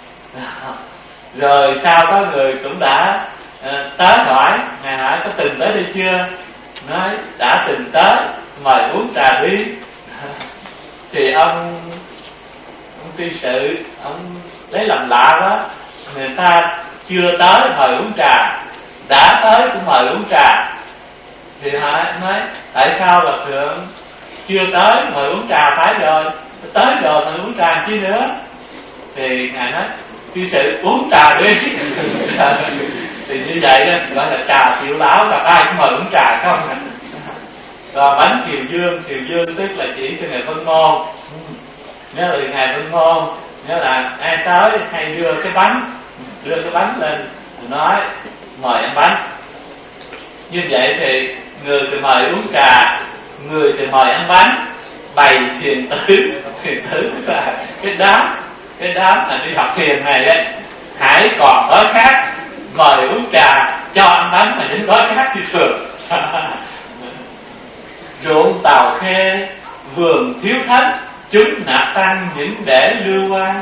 Rồi sau có người cũng đã uh, tới hỏi, ngài hỏi có từng tới đây chưa? Nói đã từng tới, mời uống trà đi. Thì ông ông tri sự ông lấy làm lạ quá, người ta chưa tới mời uống trà, đã tới cũng mời uống trà. Thì hỏi nói tại sao bà thượng chưa tới mời uống trà? Phải rồi, tới rồi mời uống trà chi nữa. Thì ngài nói tri sự uống trà đi. Thì như vậy đó gọi là trà Triệu Lão, gặp ai cũng mời uống trà không. Còn bánh Thiều Dương, Thiều Dương tức là chỉ cho ngài Phân Ngôn. Nhớ là ngài Phân Ngôn, nhớ là ai tới hay đưa cái bánh, đưa cái bánh lên nói mời ăn bánh. Như vậy thì người thì mời uống trà, người thì mời ăn bánh, bày thiền tứ. Thiền tứ tức là cái đám, cái đám là đi học thiền này đấy, hãy còn có khác mời uống trà cho ăn bánh mà những gói khác như thường. Ruộng Tàu Khê vườn thiếu thất, chúng nạp tăng những để lưu quan.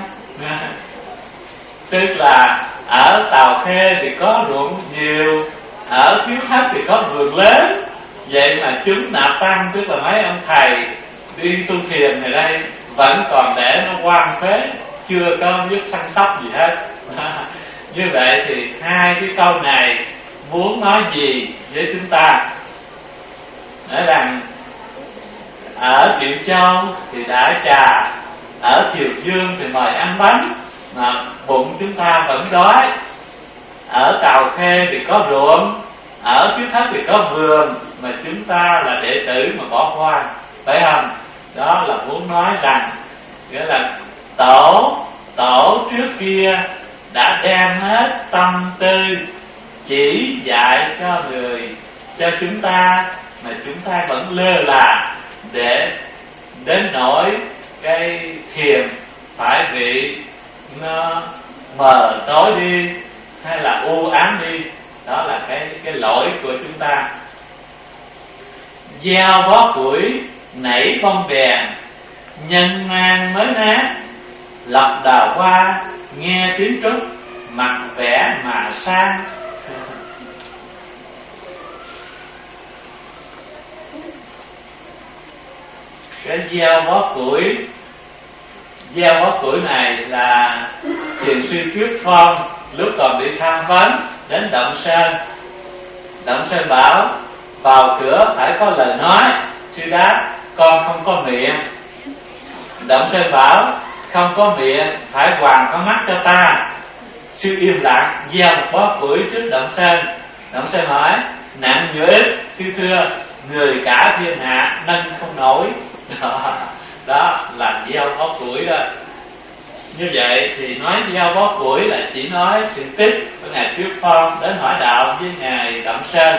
Tức là ở Tàu Khê thì có ruộng nhiều, ở thiếu thất thì có vườn lớn. Vậy mà chúng nạp tăng tức là mấy ông thầy đi tu thiền này đây vẫn còn để nó hoang phế, chưa có biết săn sóc gì hết. Như vậy thì hai cái câu này muốn nói gì với chúng ta? Nói rằng ở Triệu Châu thì đã trà, ở Thiều Dương thì mời ăn bánh mà bụng chúng ta vẫn đói. Ở Tàu Khê thì có ruộng, ở Thiếu Thất thì có vườn, mà chúng ta là đệ tử mà bỏ hoang, phải không? Đó là muốn nói rằng nghĩa là tổ tổ trước kia đã đem hết tâm tư chỉ dạy cho người, cho chúng ta, mà chúng ta vẫn lơ là, để đến nỗi cái thiền phải bị nó mờ tối đi hay là u ám đi. Đó là cái cái lỗi của chúng ta. Gieo bó củi nảy bông đèn, nhân mang mới nát, lọc đào hoa nghe tiếng trúc, mặt vẻ mà sang. Cái gieo bó củi, gieo bó củi này là Thiền sư Thuyết Phong lúc còn đi tham vấn đến Động Sơn. Động Sơn bảo vào cửa phải có lời nói. Sư đáp con không có miệng. Động Sơn bảo không có miệng phải hoàng có mắt cho ta. Sư im lặng gieo một bó củi trước Động Sơn. Động Sơn hỏi nặng nhiều ít? Sư thưa người cả thiên hạ nâng không nổi. Đó là gieo bó củi đó. Như vậy thì nói gieo bó củi là chỉ nói sự tích của ngài Thuyết Phong đến hỏi đạo với ngài Động Sơn.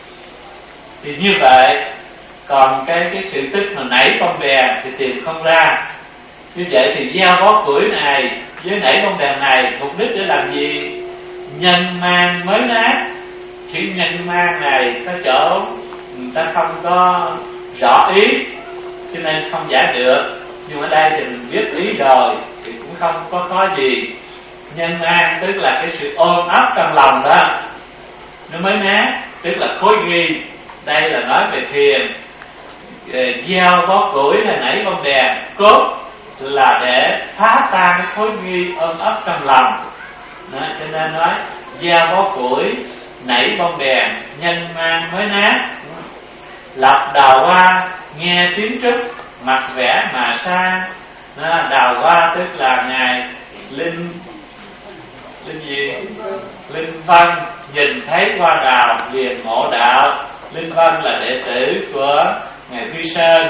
Thì như vậy, còn cái cái sự tích mà nảy bông đèn thì tìm không ra. Như vậy thì gieo bó củi này với nảy bông đèn này mục đích để làm gì? Nhân mang mới nát. Chữ nhân mang này có chỗ người ta không có rõ ý, cho nên không giải được. Nhưng ở đây thì mình biết ý rồi thì cũng không có khó gì. Nhân mang tức là cái sự ôm ấp trong lòng đó, nó mới nát, tức là khối nghi. Đây là nói về thiền. Gieo bó củi là nảy bông đèn, cốt là để phá tan cái khối nghi ôm ấp trong lòng đó. Cho nên nói gieo bó củi nảy bông đèn, nhân mang mới nát, lọc đào hoa nghe tiếng trúc, mặt vẻ mà sang. Đào hoa tức là ngài linh linh gì linh Văn nhìn thấy hoa đào liền ngộ đạo. Linh Văn là đệ tử của ngài Quy Sơn,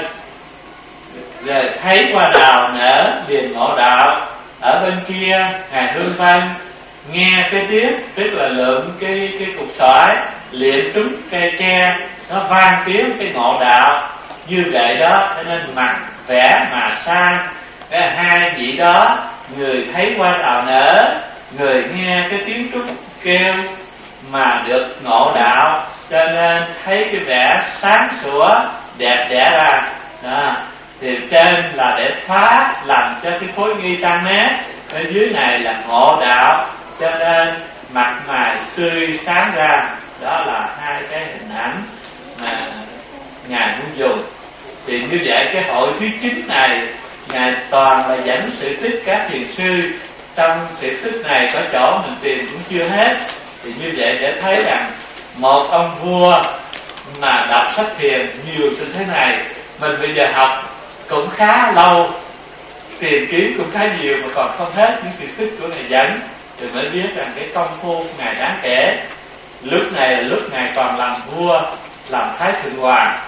rồi thấy hoa đào nở liền ngộ đạo. Ở bên kia ngài Hương Văn nghe cái tiếng tức là lượm cái cái cục sỏi, liệm trúng cây tre, nó vang tiếng cái ngộ đạo như vậy đó. Cho nên mặt vẻ mà sang, cái hai vị đó, người thấy hoa đào nở, người nghe cái tiếng trúc kêu mà được ngộ đạo, cho nên thấy cái vẻ sáng sủa đẹp đẽ ra đó. Thì trên là để phá làm cho cái khối nghi tan nát, ở dưới này là ngộ đạo, cho nên mặt mày tươi sáng ra. Đó là hai cái hình ảnh mà Ngài muốn dùng. Thì như vậy cái hội thứ chín này Ngài toàn là dẫn sự tích các thiền sư. Trong sự tích này có chỗ mình tìm cũng chưa hết. Thì như vậy để thấy rằng một ông vua mà đọc sách thiền nhiều như thế này, mình bây giờ học cũng khá lâu, tìm kiếm cũng khá nhiều mà còn không hết những sự tích của Ngài dẫn, thì mới biết rằng cái công phu Ngài đáng kể. Lúc này là lúc Ngài còn làm vua, làm Thái Thượng Hoàng.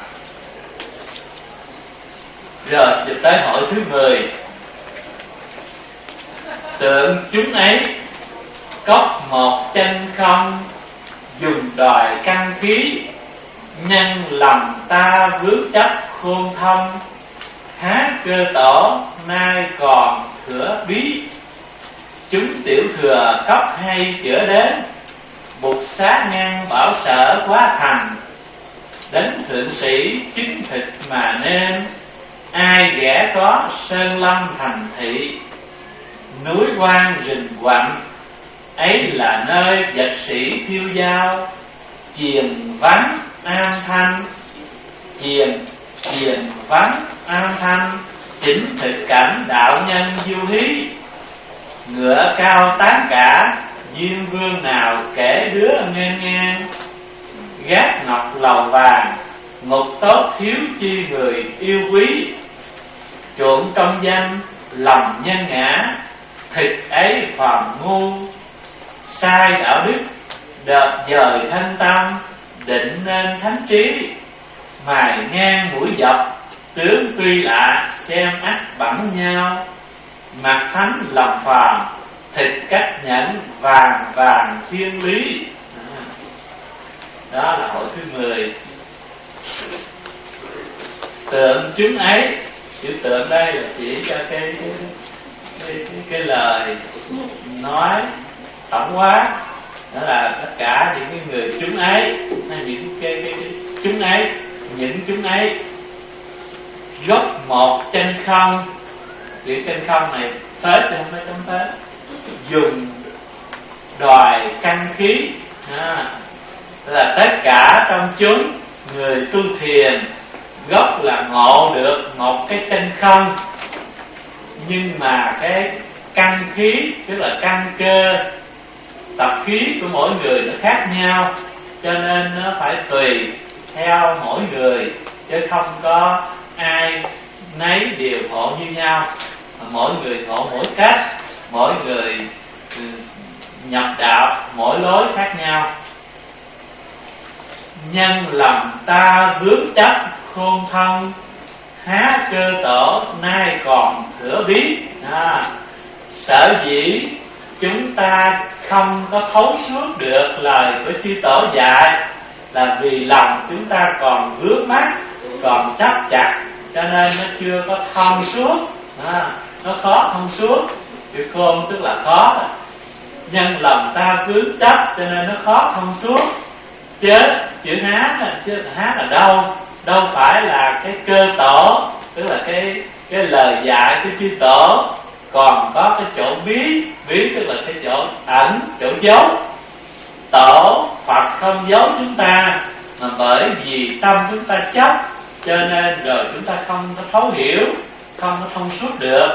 Rồi giờ tới hội thứ mười. Tượng chúng ấy cốc một chân không, dùng đòi căn khí, nhân lầm ta vướng chấp khôn thông, há cơ tổ nay còn thừa bí. Chúng tiểu thừa cấp hay chữa đến, bục xá ngăn bảo sở quá thành, đến thượng sĩ chính thịt mà nên, ai ghẻ có sơn lâm thành thị. Núi quan rừng quạnh, ấy là nơi vật sĩ thiêu giao, chiền vắng an thanh, chiền chiền vắng an thanh, chỉnh thực cảnh đạo nhân du hí. Ngựa cao tán cả, diêm vương nào kể đứa ngang ngang, gác ngọc lầu vàng, ngục tốt thiếu chi người yêu quý. Trộm công danh lòng nhân ngã, thực ấy phàm ngu, sai đạo đức đợt dời thân tâm, định nên thánh trí. Mài ngang mũi dọc, tướng tuy lạ xem ắt bẩm nhau, mặt thánh lòng phàm, thịt cách nhẫn vàng vàng thiên lý. Đó là hội thứ mười. Tượng chúng ấy, chữ tượng đây là chỉ cho cái cái, cái, cái, cái lời nói tổng quát. Đó là tất cả những cái người chúng ấy, hay những cái, cái, cái chúng ấy, những chúng ấy gốc một chân không. Chữ chân không này phết thì không phải chống phết, dùng đòi căn khí à, là tất cả trong chúng người tu thiền gốc là ngộ được một cái chân không, nhưng mà cái căn khí tức là căn cơ tập khí của mỗi người nó khác nhau, cho nên nó phải tùy theo mỗi người, chứ không có ai nấy đều ngộ như nhau. Mỗi người ngộ mỗi cách, mỗi người nhập đạo mỗi lối khác nhau. Nhân lầm ta vướng chấp khôn thông, há cơ tổ nay còn thừa biết. À, sở dĩ chúng ta không có thấu suốt được lời của chư tổ dạy là vì lòng chúng ta còn vướng mắc, còn chấp chặt, cho nên nó chưa có thông suốt. À, nó khó thông suốt. Chữ khôn tức là khó. Nhân lầm ta vướng chấp cho nên nó khó thông suốt. Chứ chữ há là chứ há là đâu? Đâu phải là cái cơ tổ, tức là cái cái lời dạy của chư tổ, còn có cái chỗ bí, bí tức là cái chỗ ẩn, chỗ giấu. Tổ Phật không giấu chúng ta, mà bởi vì tâm chúng ta chấp, cho nên rồi chúng ta không có thấu hiểu, không có thông suốt được.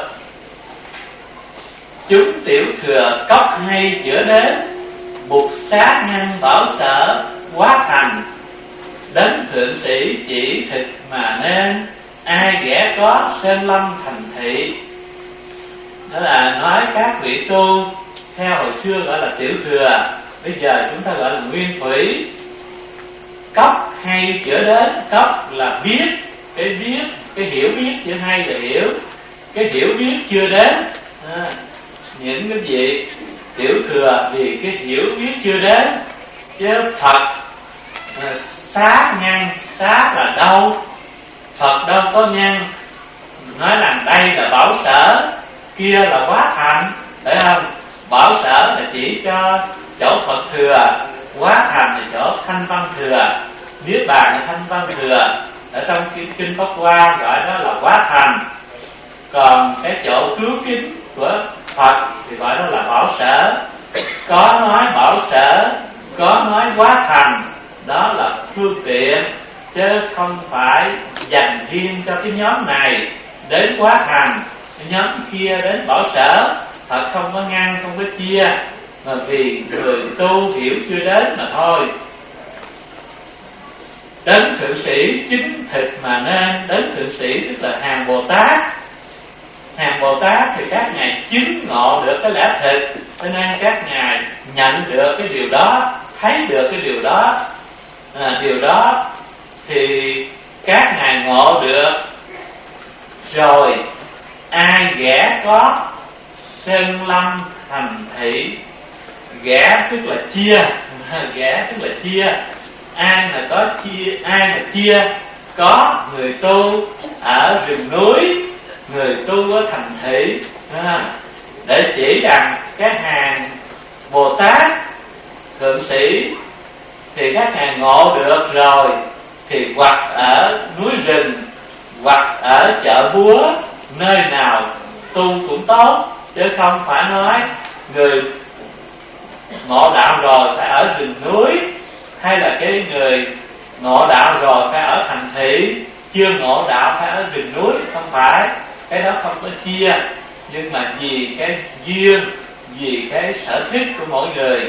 Chúng tiểu thừa cốc hay chữa đến, buộc xá ngăn bảo sở quá thành, đến thượng sĩ chỉ thực mà nên, ai ghẻ có sơn lâm thành thị. Đó là nói các vị tu theo hồi xưa gọi là tiểu thừa, bây giờ chúng ta gọi là nguyên thủy. Cốc hay chữa đến, cốc là biết, cái biết, cái hiểu biết, chữ hay là hiểu, cái hiểu biết chưa đến. À, những cái gì tiểu thừa vì cái hiểu biết chưa đến, chứ Phật à, xá nhân, xá là đâu, Phật đâu có nhân. Nói rằng đây là bảo sở, kia là quá thành, phải không? Bảo sở là chỉ cho chỗ Phật thừa, quá thành là chỗ thanh văn thừa, niết bàn là thanh văn thừa. Ở trong kinh, kinh Pháp Hoa gọi đó là quá thành. Còn cái chỗ cứu kính của Phật thì gọi đó là bảo sở. Có nói bảo sở, có nói quá thành, đó là phương tiện, chứ không phải dành riêng cho cái nhóm này đến quá thành, cái nhóm kia đến bảo sở. Phật không có ngăn, không có chia, mà vì người tu hiểu chưa đến mà thôi. Đấng thượng sĩ chính thực mà nên. Đấng thượng sĩ tức là hàng Bồ Tát. Hàng Bồ Tát thì các ngài chứng ngộ được cái lẽ thực, cho nên các ngài nhận được cái điều đó, thấy được cái điều đó. à, Điều đó thì các ngài ngộ được rồi, ai ghẻ có sơn lâm thành thị. Ghẻ tức là chia, ghẻ tức là chia. Ai mà có chia, ai mà chia, có người tu ở rừng núi, người tu ở thành thị, à, để chỉ rằng cái hàng Bồ Tát thượng sĩ thì các ngài ngộ được rồi, thì hoặc ở núi rừng, hoặc ở chợ búa, nơi nào tu cũng tốt, chứ không phải nói người ngộ đạo rồi phải ở rừng núi, hay là cái người ngộ đạo rồi phải ở thành thị, chưa ngộ đạo phải ở rừng núi. Không phải, cái đó không có chia. Nhưng mà vì cái duyên, vì cái sở thích của mỗi người.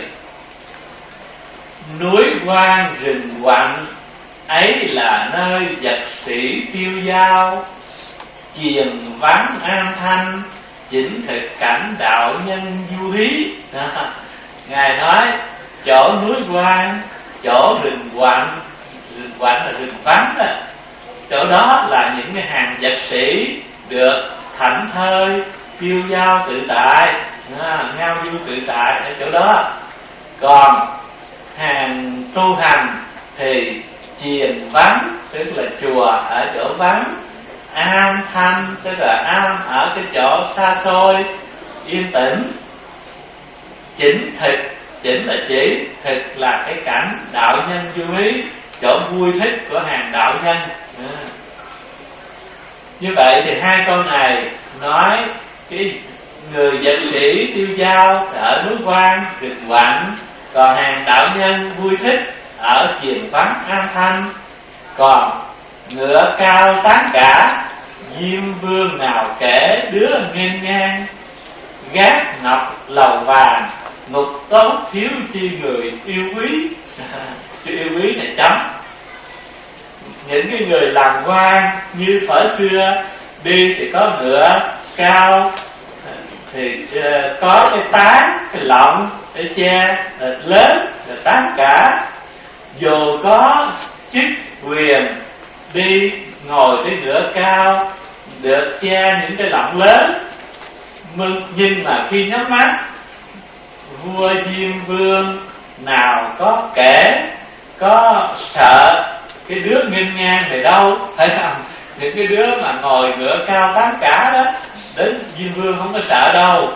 Núi hoang rừng quạnh, ấy là nơi vật sĩ tiêu dao. Chiền vắng an thanh, chỉnh thực cảnh đạo nhân du hí. Ngài nói chỗ núi hoang, chỗ rừng quạnh, rừng quạnh là rừng vắng đó, chỗ đó là những cái hàng vật sĩ được thảnh thơi, tiêu dao tự tại, à, ngao du tự tại ở chỗ đó. Còn hàng tu hành thì chiền vắng, tức là chùa ở chỗ vắng, an thanh tức là an ở cái chỗ xa xôi yên tĩnh, chỉnh thực, chỉnh là chỉ, thực là cái cảnh đạo nhân du hí, chỗ vui thích của hàng đạo nhân. À. Như vậy thì hai câu này nói cái người vật sĩ tiêu dao ở núi hoang rừng quạnh, còn hàng đạo nhân vui thích ở chiền vắng an thanh. Còn ngựa cao tán cả, diêm vương nào kể đứa nghênh ngang. Gác ngọc lầu vàng, ngục tốt thiếu chi người yêu quý. Chữ yêu quý này chấm. Những cái người làm quan như thuở xưa đi thì có ngựa cao, thì có cái tán, cái lọng để che lớn là tán cả. Dù có chức quyền đi ngồi cái ngựa cao được che những cái lọng lớn, nhưng mà khi nhắm mắt, vua Diêm Vương nào có kể, có sợ cái đứa nghênh ngang này đâu, phải không? Những cái đứa mà ngồi ngựa cao tán cả đó, đến Diêm Vương không có sợ đâu.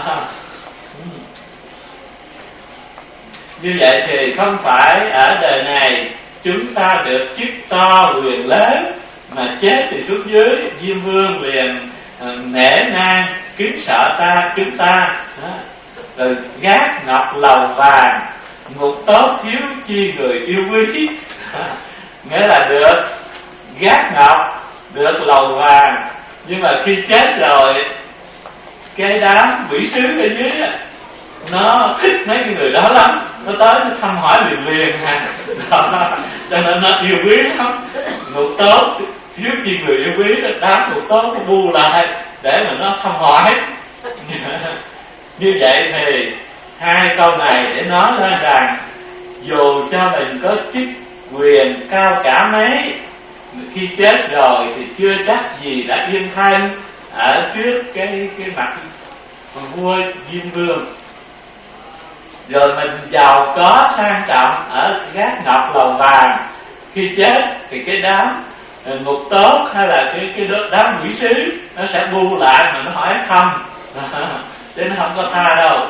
Như vậy thì không phải ở đời này chúng ta được chức to quyền lớn, mà chết thì xuống dưới Diêm Vương liền nể nang kính sợ ta, kính ta. Đó. Rồi gác ngọc lầu vàng, ngục tốt thiếu chi người yêu quý. Nghĩa là được gác ngọc, được lầu vàng, nhưng mà khi chết rồi, cái đám quỷ sứ ở dưới nó thích mấy cái người đó lắm, nó tới nó thăm hỏi liền liền ha. Cho nên nó yêu quý lắm. Ngục tốt thiếu chi người yêu quý, đám ngục tốt nó bu lại để mà nó thăm hỏi. Như vậy thì hai câu này để nói lên rằng dù cho mình có chức quyền cao cả mấy, khi chết rồi thì chưa chắc gì đã yên thân ở trước cái cái mặt vua Diêm Vương. rồi mình giàu có sang trọng ở gác ngọc lầu vàng, khi chết thì cái đám ngục tốt hay là cái cái đám quỷ sứ nó sẽ bu lại mà nó hỏi thăm chứ nó không có tha đâu.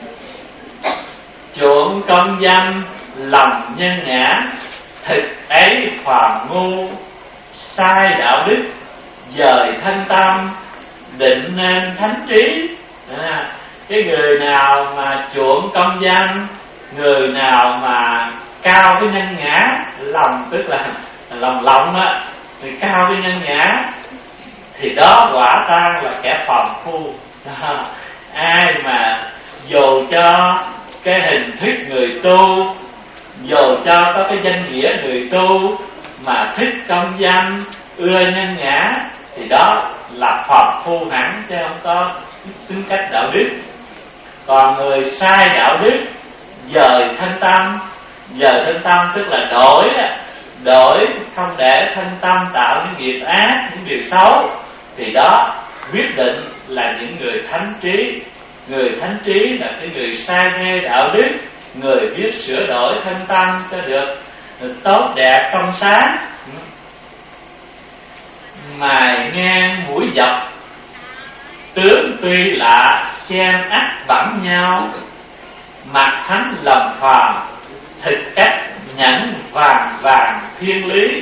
Chuộng công danh lòng nhân ngã, thực ấy phàm ngu sai đạo đức, dời thân tâm định nên thánh trí. À, cái người nào mà chuộng công danh, người nào mà cao cái nhân ngã, lòng tức là lòng lòng á, người cao cái nhân ngã thì đó quả tang là kẻ phàm phu. À, ai mà dù cho cái hình thức người tu, dù cho có cái danh nghĩa người tu mà thích công danh, ưa nhân ngã thì đó là phàm phu hẳn, chứ không có tính cách đạo đức. Còn người sai đạo đức, dời thân tâm, dời thân tâm tức là đổi đổi không để thân tâm tạo những nghiệp ác, những việc xấu, thì đó quyết định là những người thánh trí. Người thánh trí là cái người sai nghe đạo đức, người biết sửa đổi thân tâm cho được tốt đẹp trong sáng. Mài ngang mũi dọc, tướng tuy lạ xem ắt bẵng nhau, mặt thánh lòng phàm, thực cách nhẫn vàng vàng thiên lý.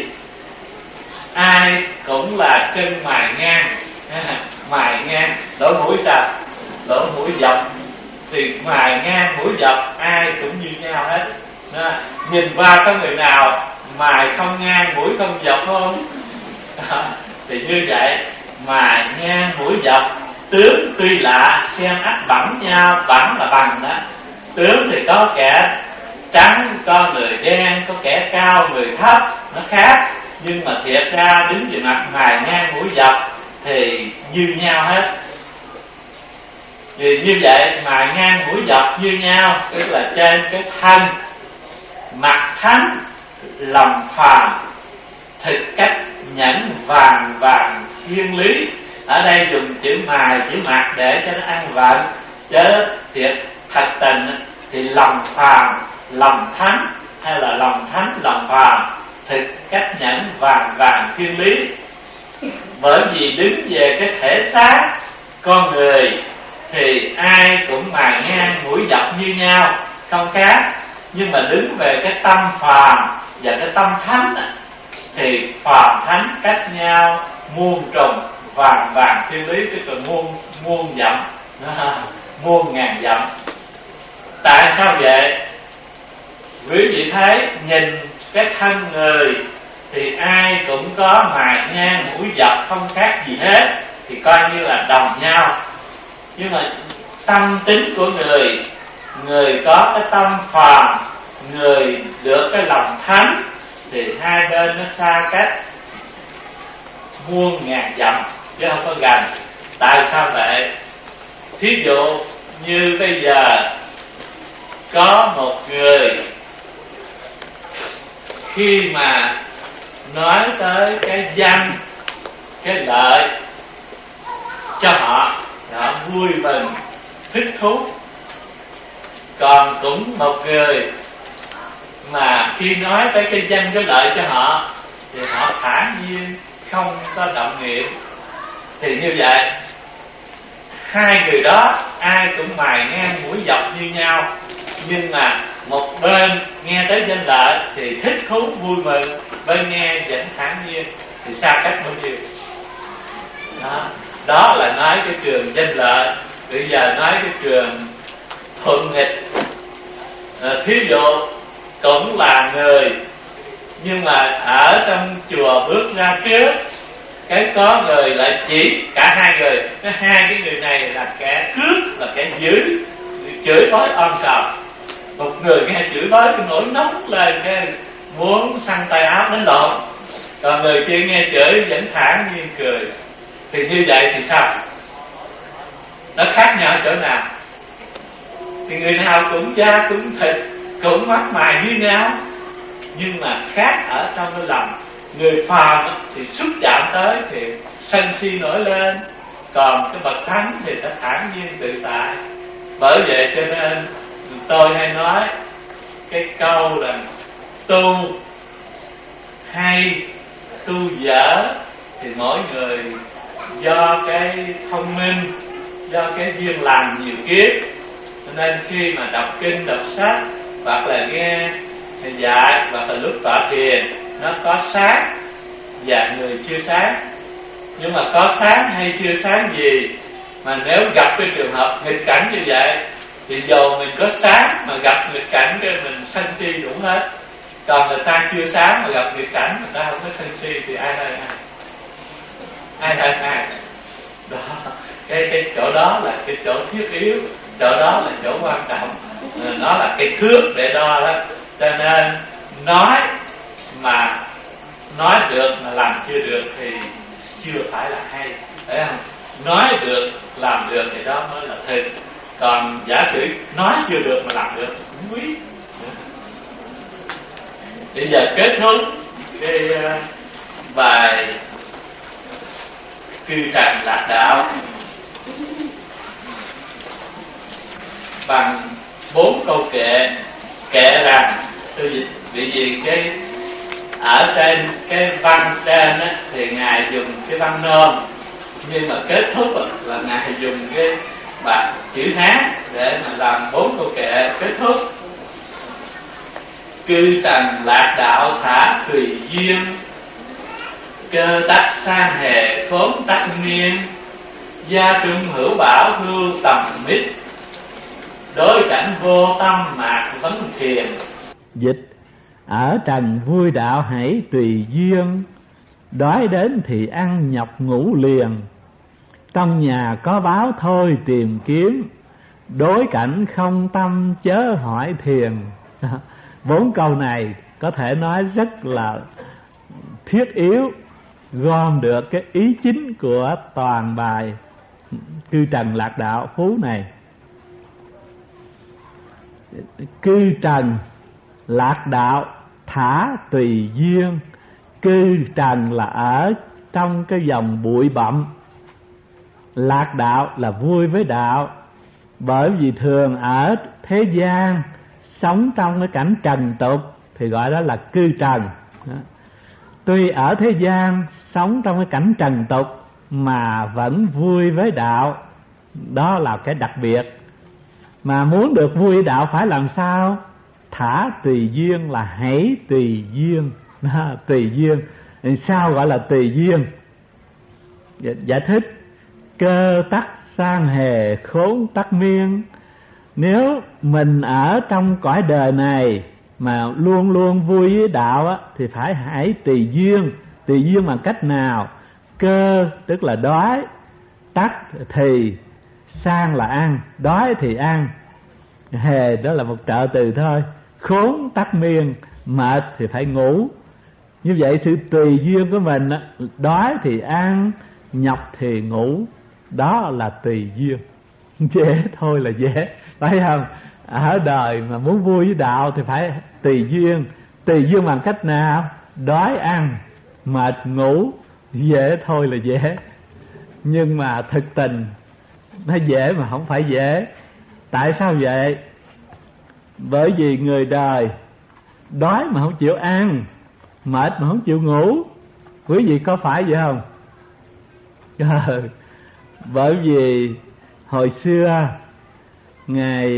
Ai cũng là chân mài ngang, mài ngang lỗ mũi sao, lỗ mũi dọc thì mài ngang mũi dọc ai cũng như nhau hết. Đó. Nhìn qua có người nào mài không ngang mũi không dọc không? Đó. Thì như vậy mài ngang mũi dọc, tướng tuy lạ xem ắt bằng nhau. Bằng là bằng đó. Tướng thì có kẻ trắng, có người đen, có kẻ cao, người thấp, nó khác. Nhưng mà thiệt ra đứng về mặt mài ngang mũi dọc thì như nhau hết. Vì như vậy mài ngang mũi dọc như nhau, tức là trên cái thân mặt thánh lòng phàm, thực cách nhẫn vàng vàng thiên lý. Ở đây dùng chữ mài, chữ mặt để cho nó ăn vận, chứ thiệt thật tình thì lòng phàm, lòng thánh hay là lòng thánh lòng phàm, thực cách nhẫn vàng vàng thiên lý. Bởi vì đứng về cái thể xác con người thì ai cũng mài ngang mũi dọc như nhau, không khác. Nhưng mà đứng về cái tâm phàm và cái tâm thánh thì phàm thánh cách nhau muôn trùng vàng vàng thiên lý, tức là muôn muôn dặm, muôn ngàn dặm. Tại sao vậy? Quý vị thấy nhìn cái thân người thì ai cũng có mài ngang mũi dọc, không khác gì hết, thì coi như là đồng nhau. Nhưng mà tâm tính của người, người có cái tâm phàm, người được cái lòng thánh, thì hai bên nó xa cách muôn ngàn dặm chứ không có gần. Tại sao vậy? Thí dụ như bây giờ có một người khi mà nói tới cái danh, cái lợi cho họ, họ vui mừng, thích thú. Còn cũng một người mà khi nói tới cái danh, cái lợi cho họ thì họ thản nhiên, không có động niệm. Thì như vậy hai người đó ai cũng mài ngang mũi dọc như nhau, nhưng mà một bên nghe tới danh lợi thì thích thú vui mừng, bên nghe vẫn thản nhiên, thì xa cách bao nhiêu. Đó, đó là nói cái trường danh lợi. Bây giờ nói cái trường thuận nghịch. À, thí dụ cũng là người, nhưng mà ở trong chùa bước ra trước, cái có người lại chỉ cả hai người, cái hai cái người này là kẻ cướp, là kẻ dữ, chửi bới om sòm. Một người nghe chửi bới cái nổi nóng lên, cái muốn xăng tay áo đánh lộn. Còn người kia nghe chửi vẫn thản nhiên cười. Thì như vậy thì sao? Nó khác nhau ở chỗ nào? Thì người nào cũng da cũng thịt, cũng mắt mày như nhau, nhưng mà khác ở trong cái lòng. Người phàm thì xúc chạm tới thì sân si nổi lên, còn cái bậc thánh thì sẽ thản nhiên tự tại. Bởi vậy cho nên Tôi hay nói cái câu là tu hay tu dở thì mỗi người do cái thông minh, do cái duyên làm nhiều kiếp. Cho nên khi mà đọc kinh, đọc sách hoặc là nghe thầy dạy hoặc là lúc tọa thiền, nó có sáng và người chưa sáng. Nhưng mà có sáng hay chưa sáng gì, mà nếu gặp cái trường hợp nghịch cảnh như vậy thì dù mình có sáng mà gặp nghịch cảnh cái mình sân si đủ hết. Còn người ta chưa sáng mà gặp nghịch cảnh người ta không có sân si thì ai hơn ai? Ai hơn ai? Đó, cái cái chỗ đó là cái chỗ thiết yếu, chỗ đó là chỗ quan trọng, nó là cái thước để đo đó. Cho nên nói mà nói được mà làm chưa được thì chưa phải là hay, thấy không? Nói được làm được thì đó mới là thực. Còn giả sử nói chưa được mà làm được cũng quý. Bây giờ kết thúc cái uh, bài Cư Trần Lạc Đạo bằng bốn câu kệ. Kệ rằng tôi dịch vì gì cái ở trên cái văn trên á, thì ngài dùng cái văn nôm, nhưng mà kết thúc là ngài dùng cái bạc chữ Hán để mà làm bốn câu kệ kết thúc. Cư trần lạc đạo thả tùy duyên, cơ tắc sang hề khốn tắc niên, gia trung hữu bảo hưu tầm mít, đối cảnh vô tâm mạc vấn thiền. Dịch: ở trần vui đạo hãy tùy duyên, đói đến thì ăn nhọc ngủ liền, trong nhà có báo thôi tìm kiếm, đối cảnh không tâm chớ hỏi thiền. Bốn câu này có thể nói rất là thiết yếu, gom được cái ý chính của toàn bài Cư Trần Lạc Đạo Phú này. Cư trần lạc đạo thả tùy duyên. Cư trần là ở trong cái dòng bụi bặm, lạc đạo là vui với đạo. Bởi vì thường ở thế gian, sống trong cái cảnh trần tục thì gọi đó là cư trần. Tuy ở thế gian, sống trong cái cảnh trần tục mà vẫn vui với đạo, đó là cái đặc biệt. Mà muốn được vui với đạo phải làm sao? Thả tùy duyên là hãy tùy duyên. Đó, tùy duyên. Sao gọi là tùy duyên? Giải thích: cơ tắc sang hề khốn tắc miên. Nếu mình ở trong cõi đời này mà luôn luôn vui với đạo á, thì phải hãy tùy duyên. Tùy duyên bằng cách nào? Cơ tức là đói, tắc thì, sang là ăn, đói thì ăn, hề đó là một trợ từ thôi, khốn tắc miên, mệt thì phải ngủ. Như vậy sự tùy duyên của mình á, đói thì ăn, nhọc thì ngủ, đó là tùy duyên. Dễ thôi là dễ, phải không? Ở đời mà muốn vui với đạo thì phải tùy duyên. Tùy duyên bằng cách nào? Đói ăn, mệt ngủ, dễ thôi là dễ. Nhưng mà thực tình nó dễ mà không phải dễ. Tại sao vậy? Bởi vì người đời đói mà không chịu ăn, mệt mà không chịu ngủ. Quý vị có phải vậy không? Ừ. Bởi vì hồi xưa Ngài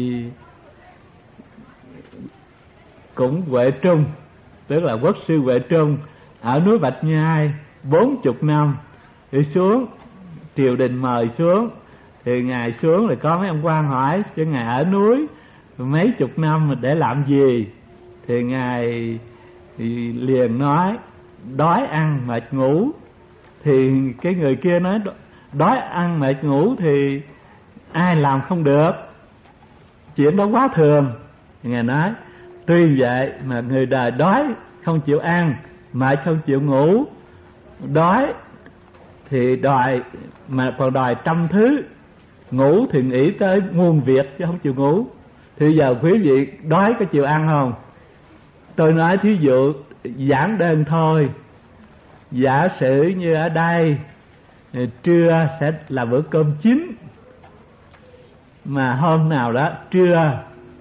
cũng Huệ Trung, tức là quốc sư Huệ Trung, ở núi Bạch Nhai bốn chục năm, đi xuống triều đình mời xuống, thì Ngài xuống rồi có mấy ông quan hỏi cho Ngài ở núi mấy chục năm để làm gì, thì Ngài thì liền nói đói ăn mệt ngủ. Thì cái người kia nói đói ăn mệt ngủ thì ai làm không được, chuyện đó quá thường. Ngài nói tuy vậy mà người đời đói không chịu ăn, mệt không chịu ngủ, đói thì đòi mà còn đòi trăm thứ, ngủ thì nghĩ tới muôn việc chứ không chịu ngủ. Thì giờ quý vị đói có chịu ăn không? Tôi nói thí dụ giản đơn thôi. Giả sử như ở đây trưa sẽ là bữa cơm chính, mà hôm nào đó trưa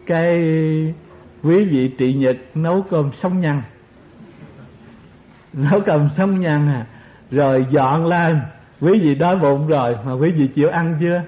cái quý vị trị nhật nấu cơm sống nhân, nấu cơm sống nhân à, rồi dọn lên, quý vị đói bụng rồi mà quý vị chịu ăn chưa?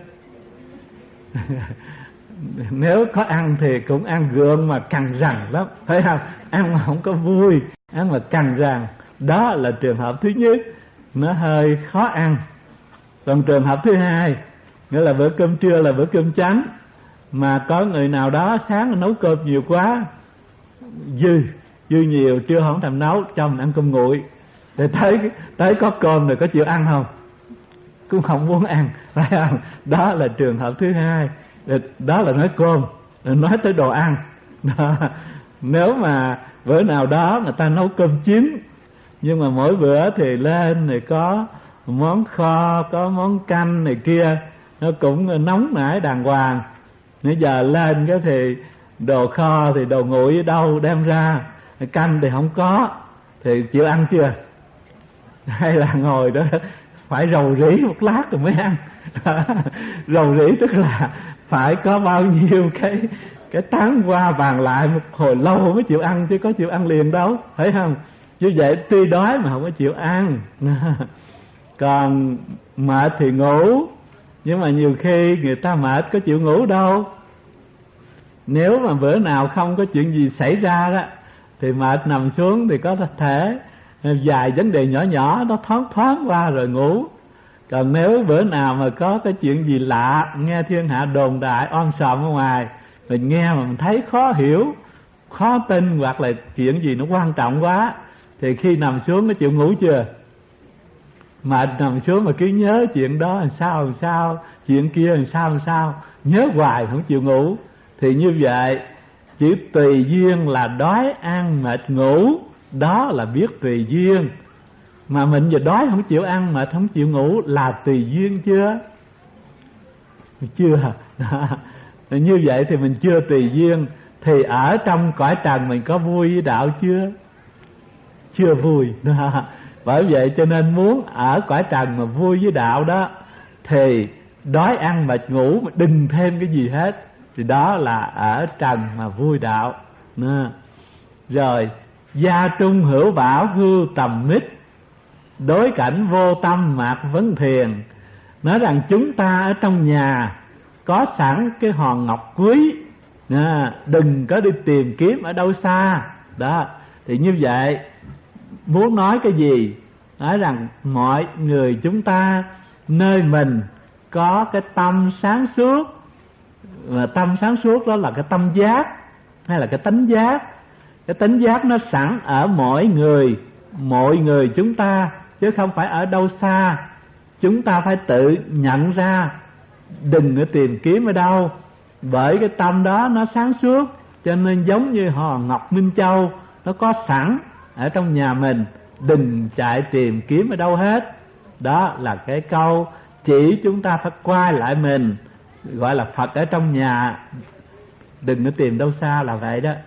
Nếu có ăn thì cũng ăn gượng mà cằn rằn lắm, thấy không? Ăn mà không có vui, ăn mà cằn rằn. Đó là trường hợp thứ nhất, nó hơi khó ăn. Còn trường hợp thứ hai, nghĩa là bữa cơm trưa là bữa cơm trắng, mà có người nào đó sáng nấu cơm nhiều quá, dư dư nhiều, trưa không thèm nấu, cho mình ăn cơm nguội. Thì tới tới có cơm rồi có chịu ăn không? Cũng không muốn ăn, phải không? Đó là trường hợp thứ hai. Đó là nói cơm, nói tới đồ ăn. Đó. Nếu mà bữa nào đó người ta nấu cơm chín, nhưng mà mỗi bữa thì lên thì có món kho, có món canh này kia, nó cũng nóng nảy đàng hoàng. Bây giờ lên cái thì đồ kho thì đồ nguội ở đâu đem ra, canh thì không có, thì chịu ăn chưa? Hay là ngồi đó phải rầu rĩ một lát rồi mới ăn? Rầu rĩ tức là phải có bao nhiêu cái cái tán qua bàn lại một hồi lâu mới chịu ăn, chứ có chịu ăn liền đâu, phải không? Như vậy tuy đói mà không có chịu ăn. Còn mệt thì ngủ, nhưng mà nhiều khi người ta mệt có chịu ngủ đâu. Nếu mà bữa nào không có chuyện gì xảy ra đó thì mệt nằm xuống thì có thể vài vấn đề nhỏ nhỏ nó thoáng thoáng qua rồi ngủ. Còn nếu bữa nào mà có cái chuyện gì lạ, nghe thiên hạ đồn đại om sòm ở ngoài, mình nghe mà mình thấy khó hiểu, khó tin, hoặc là chuyện gì nó quan trọng quá, thì khi nằm xuống nó chịu ngủ chưa? Mà nằm xuống mà cứ nhớ chuyện đó làm sao làm sao, chuyện kia làm sao làm sao, nhớ hoài không chịu ngủ. Thì như vậy chữ tùy duyên là đói ăn mệt ngủ, đó là biết tùy duyên. Mà mình giờ đói không chịu ăn, mệt không chịu ngủ là tùy duyên chưa? Chưa. Đó. Như vậy thì mình chưa tùy duyên. Thì ở trong cõi trần mình có vui với đạo chưa? Chưa vui. Đó. Bởi vậy cho nên muốn ở cõi trần mà vui với đạo đó, thì đói ăn mệt ngủ mà đừng thêm cái gì hết, thì đó là ở trần mà vui đạo. Đó. Rồi gia trung hữu bảo hưu tầm mít, đối cảnh vô tâm mạc vấn thiền. Nói rằng chúng ta ở trong nhà có sẵn cái hòn ngọc quý, à, đừng có đi tìm kiếm ở đâu xa. Đó. Thì như vậy muốn nói cái gì? Nói rằng mọi người chúng ta nơi mình có cái tâm sáng suốt. Mà tâm sáng suốt đó là cái tâm giác hay là cái tánh giác? Cái tánh giác nó sẵn ở mỗi người, mọi người chúng ta, chứ không phải ở đâu xa. Chúng ta phải tự nhận ra, đừng có tìm kiếm ở đâu. Bởi cái tâm đó nó sáng suốt, cho nên giống như hòn ngọc minh châu, nó có sẵn ở trong nhà mình, đừng chạy tìm kiếm ở đâu hết. Đó là cái câu chỉ chúng ta phải quay lại mình, gọi là Phật ở trong nhà, đừng có tìm đâu xa, là vậy đó.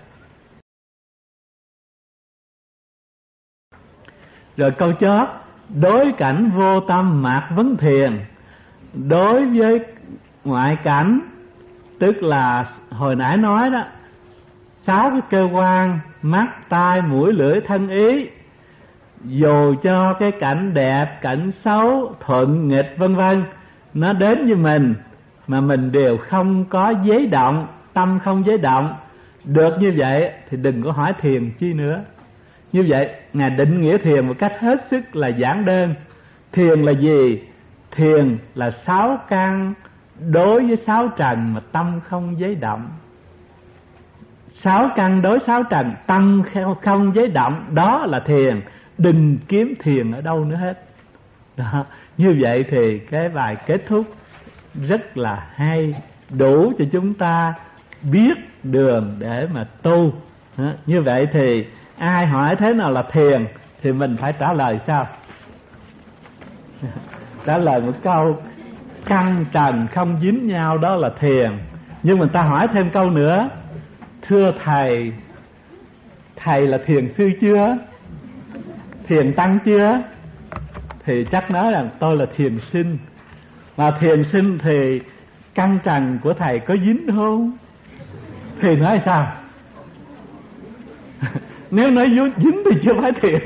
Rồi câu chót, đối cảnh vô tâm mạc vấn thiền. Đối với ngoại cảnh, tức là hồi nãy nói đó, sáu cái cơ quan mắt, tai, mũi, lưỡi, thân, ý, dù cho cái cảnh đẹp, cảnh xấu, thuận, nghịch vân vân nó đến với mình, mà mình đều không có giấy động, tâm không giấy động được như vậy, thì đừng có hỏi thiền chi nữa. Như vậy Ngài định nghĩa thiền một cách hết sức là giản đơn. Thiền là gì? Thiền là sáu căn đối với sáu trần mà tâm không giấy động. Sáu căn đối sáu trần, tâm không giấy động, đó là thiền. Đừng kiếm thiền ở đâu nữa hết. Đó. Như vậy thì cái bài kết thúc rất là hay, đủ cho chúng ta biết đường để mà tu. Đó. Như vậy thì ai hỏi thế nào là thiền thì mình phải trả lời sao? Trả lời một câu căn trần không dính nhau, đó là thiền. Nhưng mình ta hỏi thêm câu nữa, thưa thầy, thầy là thiền sư chưa? Thiền tăng chưa? Thì chắc nói rằng tôi là thiền sinh. Mà thiền sinh thì căn trần của thầy có dính không? thì nói sao? Nếu nói dính thì chưa phải thiền.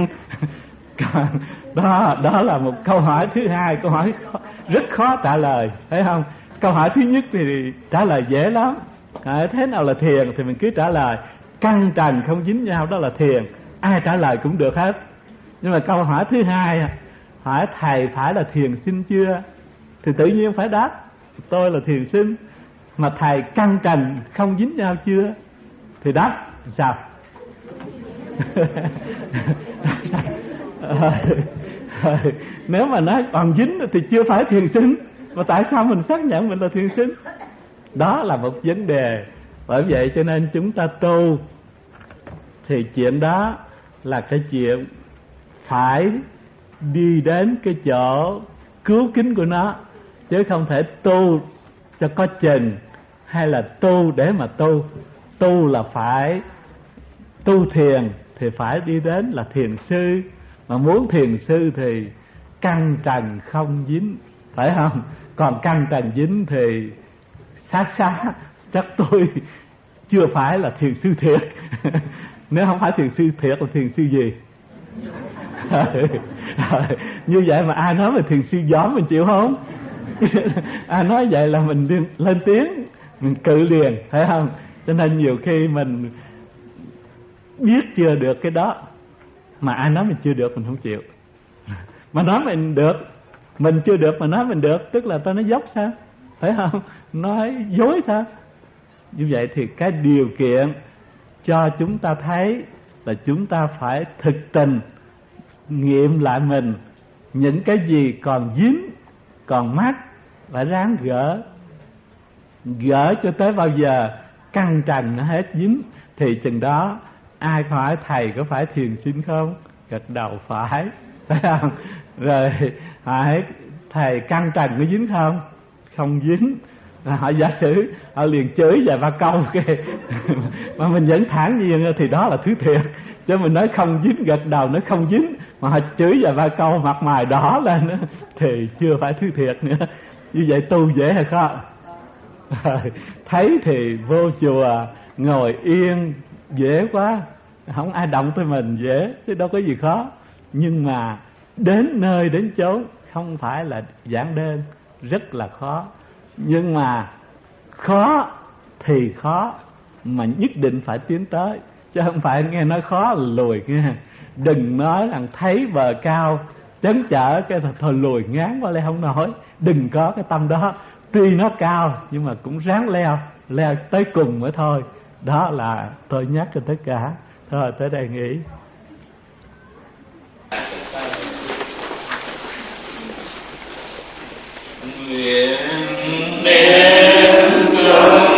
Đó, đó là một câu hỏi thứ hai, câu hỏi khó, rất khó trả lời, thấy không? Câu hỏi thứ nhất thì trả lời dễ lắm. À, thế nào là thiền thì mình cứ trả lời căn trần không dính nhau, đó là thiền. Ai trả lời cũng được hết. Nhưng mà câu hỏi thứ hai, hỏi thầy phải là thiền sinh chưa, thì tự nhiên phải đáp tôi là thiền sinh. Mà thầy căn trần không dính nhau chưa, thì đáp sao? Nếu mà nói còn dính thì chưa phải thiền sinh. Mà tại sao mình xác nhận mình là thiền sinh? Đó là một vấn đề. Bởi vậy cho nên chúng ta tu thì chuyện đó là cái chuyện phải đi đến cái chỗ cứu kính của nó, chứ không thể tu cho có chừng, hay là tu để mà tu. Tu là phải tu thiền thì phải đi đến là thiền sư. Mà muốn thiền sư thì căn trần không dính, phải không? Còn căn trần dính thì sát sát chắc tôi chưa phải là thiền sư thiệt. Nếu không phải thiền sư thiệt là thiền sư gì? Như vậy mà ai nói về thiền sư gióm mình chịu không? Ai nói vậy là mình lên tiếng, mình cự liền, phải không? Cho nên nhiều khi mình biết chưa được cái đó, mà ai nói mình chưa được mình không chịu. Mà nói mình được, mình chưa được mà nói mình được, tức là ta nói dốc sao? Phải không? Nói dối sao? Như vậy thì cái điều kiện cho chúng ta thấy là chúng ta phải thực tình nghiệm lại mình. Những cái gì còn dính, còn mắc phải ráng gỡ. Gỡ cho tới bao giờ căn trần nó hết dính, thì chừng đó ai hỏi thầy có phải thiền sinh không? Gật đầu phải, phải không? Rồi hỏi thầy căn trần nó dính không? Không dính. Rồi họ giả sử họ liền chửi vài ba câu kia mà mình vẫn thản nhiên thì đó là thứ thiệt. Chứ mình nói không dính, gật đầu nói không dính mà họ chửi vài ba câu mặt mày đỏ lên đó, thì chưa phải thứ thiệt nữa. Như vậy tu dễ hay khó? Thấy thì vô chùa ngồi yên dễ quá, không ai động tới mình dễ, chứ đâu có gì khó. Nhưng mà đến nơi đến chốn không phải là giản đơn, rất là khó. Nhưng mà khó thì khó, mà nhất định phải tiến tới, chứ không phải nghe nói khó là lùi nghe. Đừng nói rằng thấy bờ cao chấn chở cái thôi lùi ngán qua đây không nổi. Đừng có cái tâm đó. Tuy nó cao nhưng mà cũng ráng leo, leo tới cùng mới thôi. Đó là tôi nhắc cho tất cả. Thôi tới đây nghỉ. Nguyện đến phương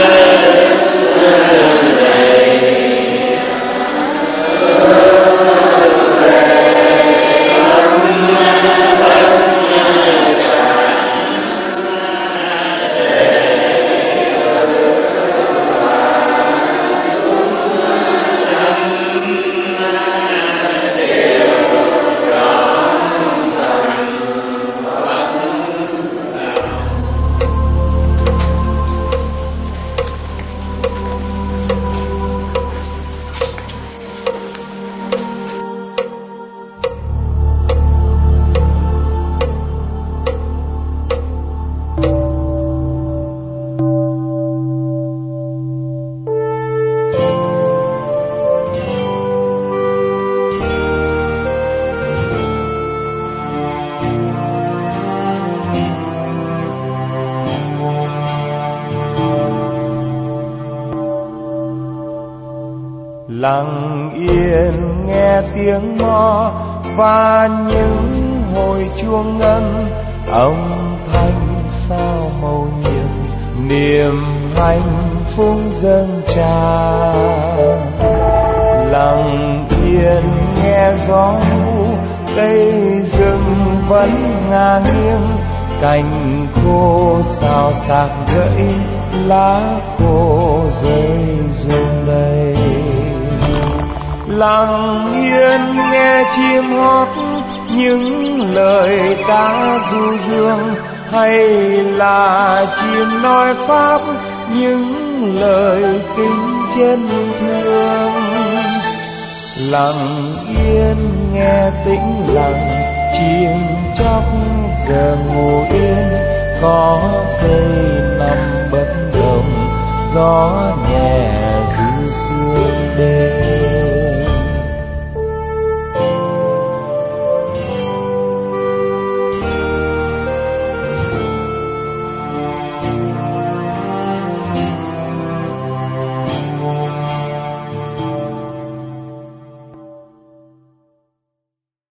lặng yên nghe tiếng mõ và những hồi chuông ngân, âm thanh sao màu nhiệm niềm hạnh phúc dâng tràn. Lặng yên nghe gió mù, cây rừng vẫn ngả nghiêng, cành khô xào xạc gãy, lá khô rơi rụng đầy. Lặng yên nghe chim hót những lời ca du dương, hay là chim nói pháp những lời kính trên thương. Lặng yên nghe tĩnh lặng chim chóc giờ ngủ yên, có cây nằm bất động gió nhẹ ru sương.